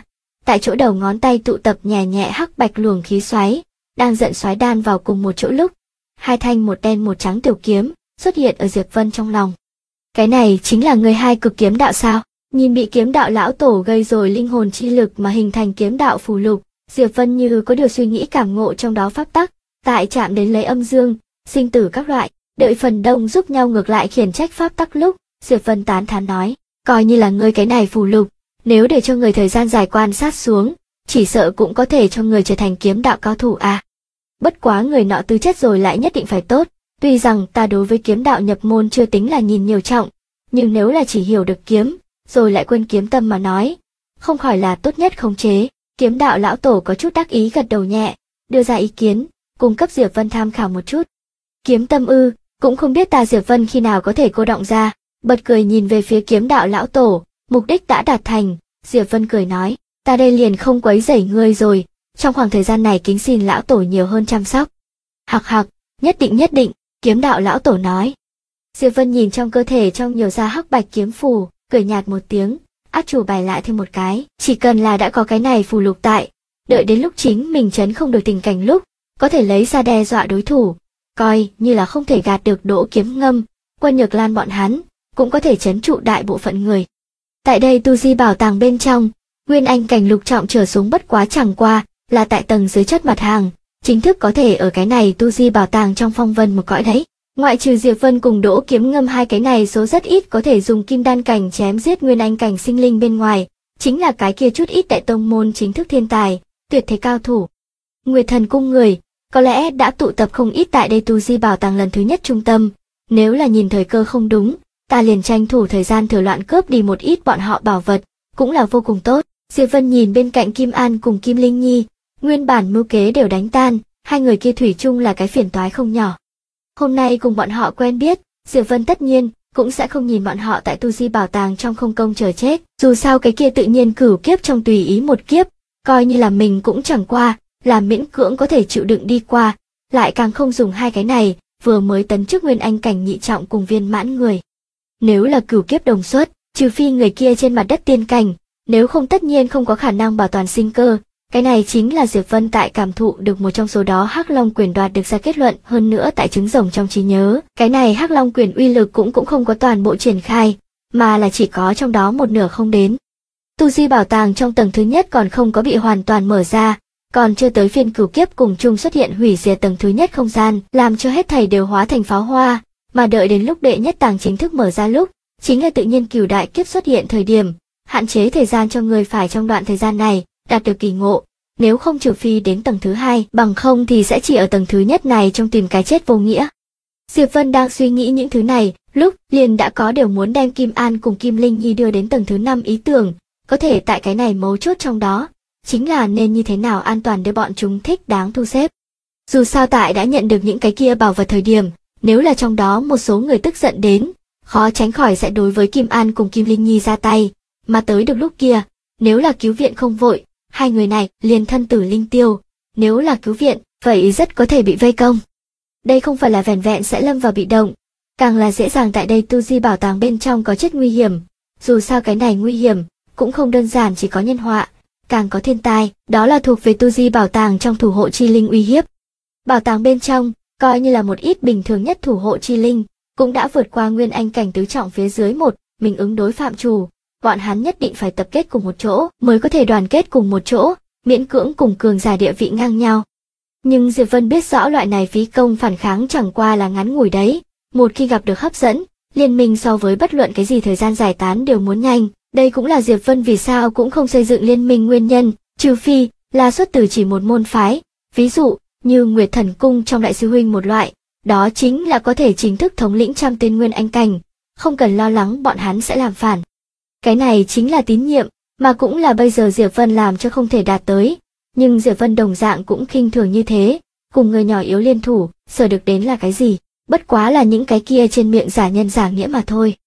tại chỗ đầu ngón tay tụ tập nhẹ nhẹ hắc bạch luồng khí xoáy, đang giận xoáy đan vào cùng một chỗ lúc. Hai thanh một đen một trắng tiểu kiếm xuất hiện ở Diệp Vân trong lòng. Cái này chính là người hai cực kiếm đạo sao? Nhìn bị kiếm đạo lão tổ gây rồi linh hồn chi lực mà hình thành kiếm đạo phù lục, Diệp Vân như có điều suy nghĩ cảm ngộ trong đó pháp tắc, tại chạm đến lấy âm dương, sinh tử các loại, đợi phần đông giúp nhau ngược lại khiển trách pháp tắc lúc, Diệp Vân tán thán nói, coi như là ngươi cái này phù lục, nếu để cho người thời gian dài quan sát xuống, chỉ sợ cũng có thể cho người trở thành kiếm đạo cao thủ à. Bất quá người nọ tư chất rồi lại nhất định phải tốt, tuy rằng ta đối với kiếm đạo nhập môn chưa tính là nhìn nhiều trọng, nhưng nếu là chỉ hiểu được kiếm, rồi lại quên kiếm tâm mà nói, không khỏi là tốt nhất khống chế. Kiếm đạo lão tổ có chút đắc ý gật đầu nhẹ, đưa ra ý kiến, cung cấp Diệp Vân tham khảo một chút. Kiếm tâm ư, cũng không biết ta Diệp Vân khi nào có thể cô động ra, bật cười nhìn về phía kiếm đạo lão tổ, mục đích đã đạt thành, Diệp Vân cười nói, ta đây liền không quấy rầy ngươi rồi, trong khoảng thời gian này kính xin lão tổ nhiều hơn chăm sóc. Hặc hặc, nhất định, kiếm đạo lão tổ nói. Diệp Vân nhìn trong cơ thể trong nhiều ra hắc bạch kiếm phù, cười nhạt một tiếng, át chủ bài lại thêm một cái, chỉ cần là đã có cái này phù lục tại, đợi đến lúc chính mình trấn không được tình cảnh lúc, có thể lấy ra đe dọa đối thủ, coi như là không thể gạt được Đỗ Kiếm Ngâm, Quân Nhược Lan bọn hắn, cũng có thể trấn trụ đại bộ phận người. Tại đây tu di bảo tàng bên trong, nguyên anh cảnh lục trọng trở xuống bất quá chẳng qua, là tại tầng dưới chất mặt hàng, chính thức có thể ở cái này tu di bảo tàng trong phong vân một cõi đấy. Ngoại trừ Diệp Vân cùng Đỗ Kiếm Ngâm hai cái này số rất ít có thể dùng kim đan cảnh chém giết nguyên anh cảnh sinh linh bên ngoài, chính là cái kia chút ít đại tông môn chính thức thiên tài, tuyệt thế cao thủ. Nguyệt Thần Cung người, có lẽ đã tụ tập không ít tại đây tu di bảo tàng lần thứ nhất trung tâm, nếu là nhìn thời cơ không đúng, ta liền tranh thủ thời gian thừa loạn cướp đi một ít bọn họ bảo vật, cũng là vô cùng tốt. Diệp Vân nhìn bên cạnh Kim An cùng Kim Linh Nhi, nguyên bản mưu kế đều đánh tan, hai người kia thủy chung là cái phiền toái không nhỏ. Hôm nay cùng bọn họ quen biết, Diệp Vân tất nhiên cũng sẽ không nhìn bọn họ tại tu di bảo tàng trong không công chờ chết, dù sao cái kia tự nhiên cửu kiếp trong tùy ý một kiếp, coi như là mình cũng chẳng qua, là miễn cưỡng có thể chịu đựng đi qua, lại càng không dùng hai cái này, vừa mới tấn chức nguyên anh cảnh nhị trọng cùng viên mãn người. Nếu là cửu kiếp đồng xuất, trừ phi người kia trên mặt đất tiên cảnh, nếu không tất nhiên không có khả năng bảo toàn sinh cơ. Cái này chính là Diệp Vân tại cảm thụ được một trong số đó Hắc Long Quyền đoạt được ra kết luận, hơn nữa tại trứng rồng trong trí nhớ, cái này Hắc Long Quyền uy lực cũng không có toàn bộ triển khai, mà là chỉ có trong đó một nửa không đến. Tu di bảo tàng trong tầng thứ nhất còn không có bị hoàn toàn mở ra, còn chưa tới phiên cửu kiếp cùng chung xuất hiện hủy diệt tầng thứ nhất không gian, làm cho hết thảy đều hóa thành pháo hoa, mà đợi đến lúc đệ nhất tàng chính thức mở ra lúc, chính là tự nhiên cửu đại kiếp xuất hiện thời điểm, hạn chế thời gian cho người phải trong đoạn thời gian này đạt được kỳ ngộ, nếu không trừ phi đến tầng thứ hai, bằng không thì sẽ chỉ ở tầng thứ nhất này trong tìm cái chết vô nghĩa. Diệp Vân đang suy nghĩ những thứ này, lúc liền đã có điều muốn đem Kim An cùng Kim Linh Nhi đưa đến tầng thứ 5 ý tưởng, có thể tại cái này mấu chốt trong đó, chính là nên như thế nào an toàn để bọn chúng thích đáng thu xếp. Dù sao tại đã nhận được những cái kia bảo vật thời điểm, nếu là trong đó một số người tức giận đến, khó tránh khỏi sẽ đối với Kim An cùng Kim Linh Nhi ra tay, mà tới được lúc kia, nếu là cứu viện không vội, hai người này liền thân tử linh tiêu, nếu là cứu viện, vậy rất có thể bị vây công. Đây không phải là vẻn vẹn sẽ lâm vào bị động, càng là dễ dàng tại đây tu di bảo tàng bên trong có chết nguy hiểm, dù sao cái này nguy hiểm, cũng không đơn giản chỉ có nhân họa, càng có thiên tai, đó là thuộc về tu di bảo tàng trong thủ hộ chi linh uy hiếp. Bảo tàng bên trong, coi như là một ít bình thường nhất thủ hộ chi linh, cũng đã vượt qua nguyên anh cảnh tứ trọng phía dưới một, mình ứng đối phạm chủ. Bọn hắn nhất định phải tập kết cùng một chỗ mới có thể đoàn kết cùng một chỗ, miễn cưỡng cùng cường giả địa vị ngang nhau. Nhưng Diệp Vân biết rõ loại này phí công phản kháng chẳng qua là ngắn ngủi đấy, một khi gặp được hấp dẫn, liên minh so với bất luận cái gì thời gian giải tán đều muốn nhanh, đây cũng là Diệp Vân vì sao cũng không xây dựng liên minh nguyên nhân, trừ phi là xuất từ chỉ một môn phái, ví dụ như Nguyệt Thần Cung trong đại sư huynh một loại, đó chính là có thể chính thức thống lĩnh trăm tên nguyên anh cảnh, không cần lo lắng bọn hắn sẽ làm phản. Cái này chính là tín nhiệm, mà cũng là bây giờ Diệp Vân làm cho không thể đạt tới, nhưng Diệp Vân đồng dạng cũng khinh thường như thế, cùng người nhỏ yếu liên thủ, sở được đến là cái gì, bất quá là những cái kia trên miệng giả nhân giả nghĩa mà thôi.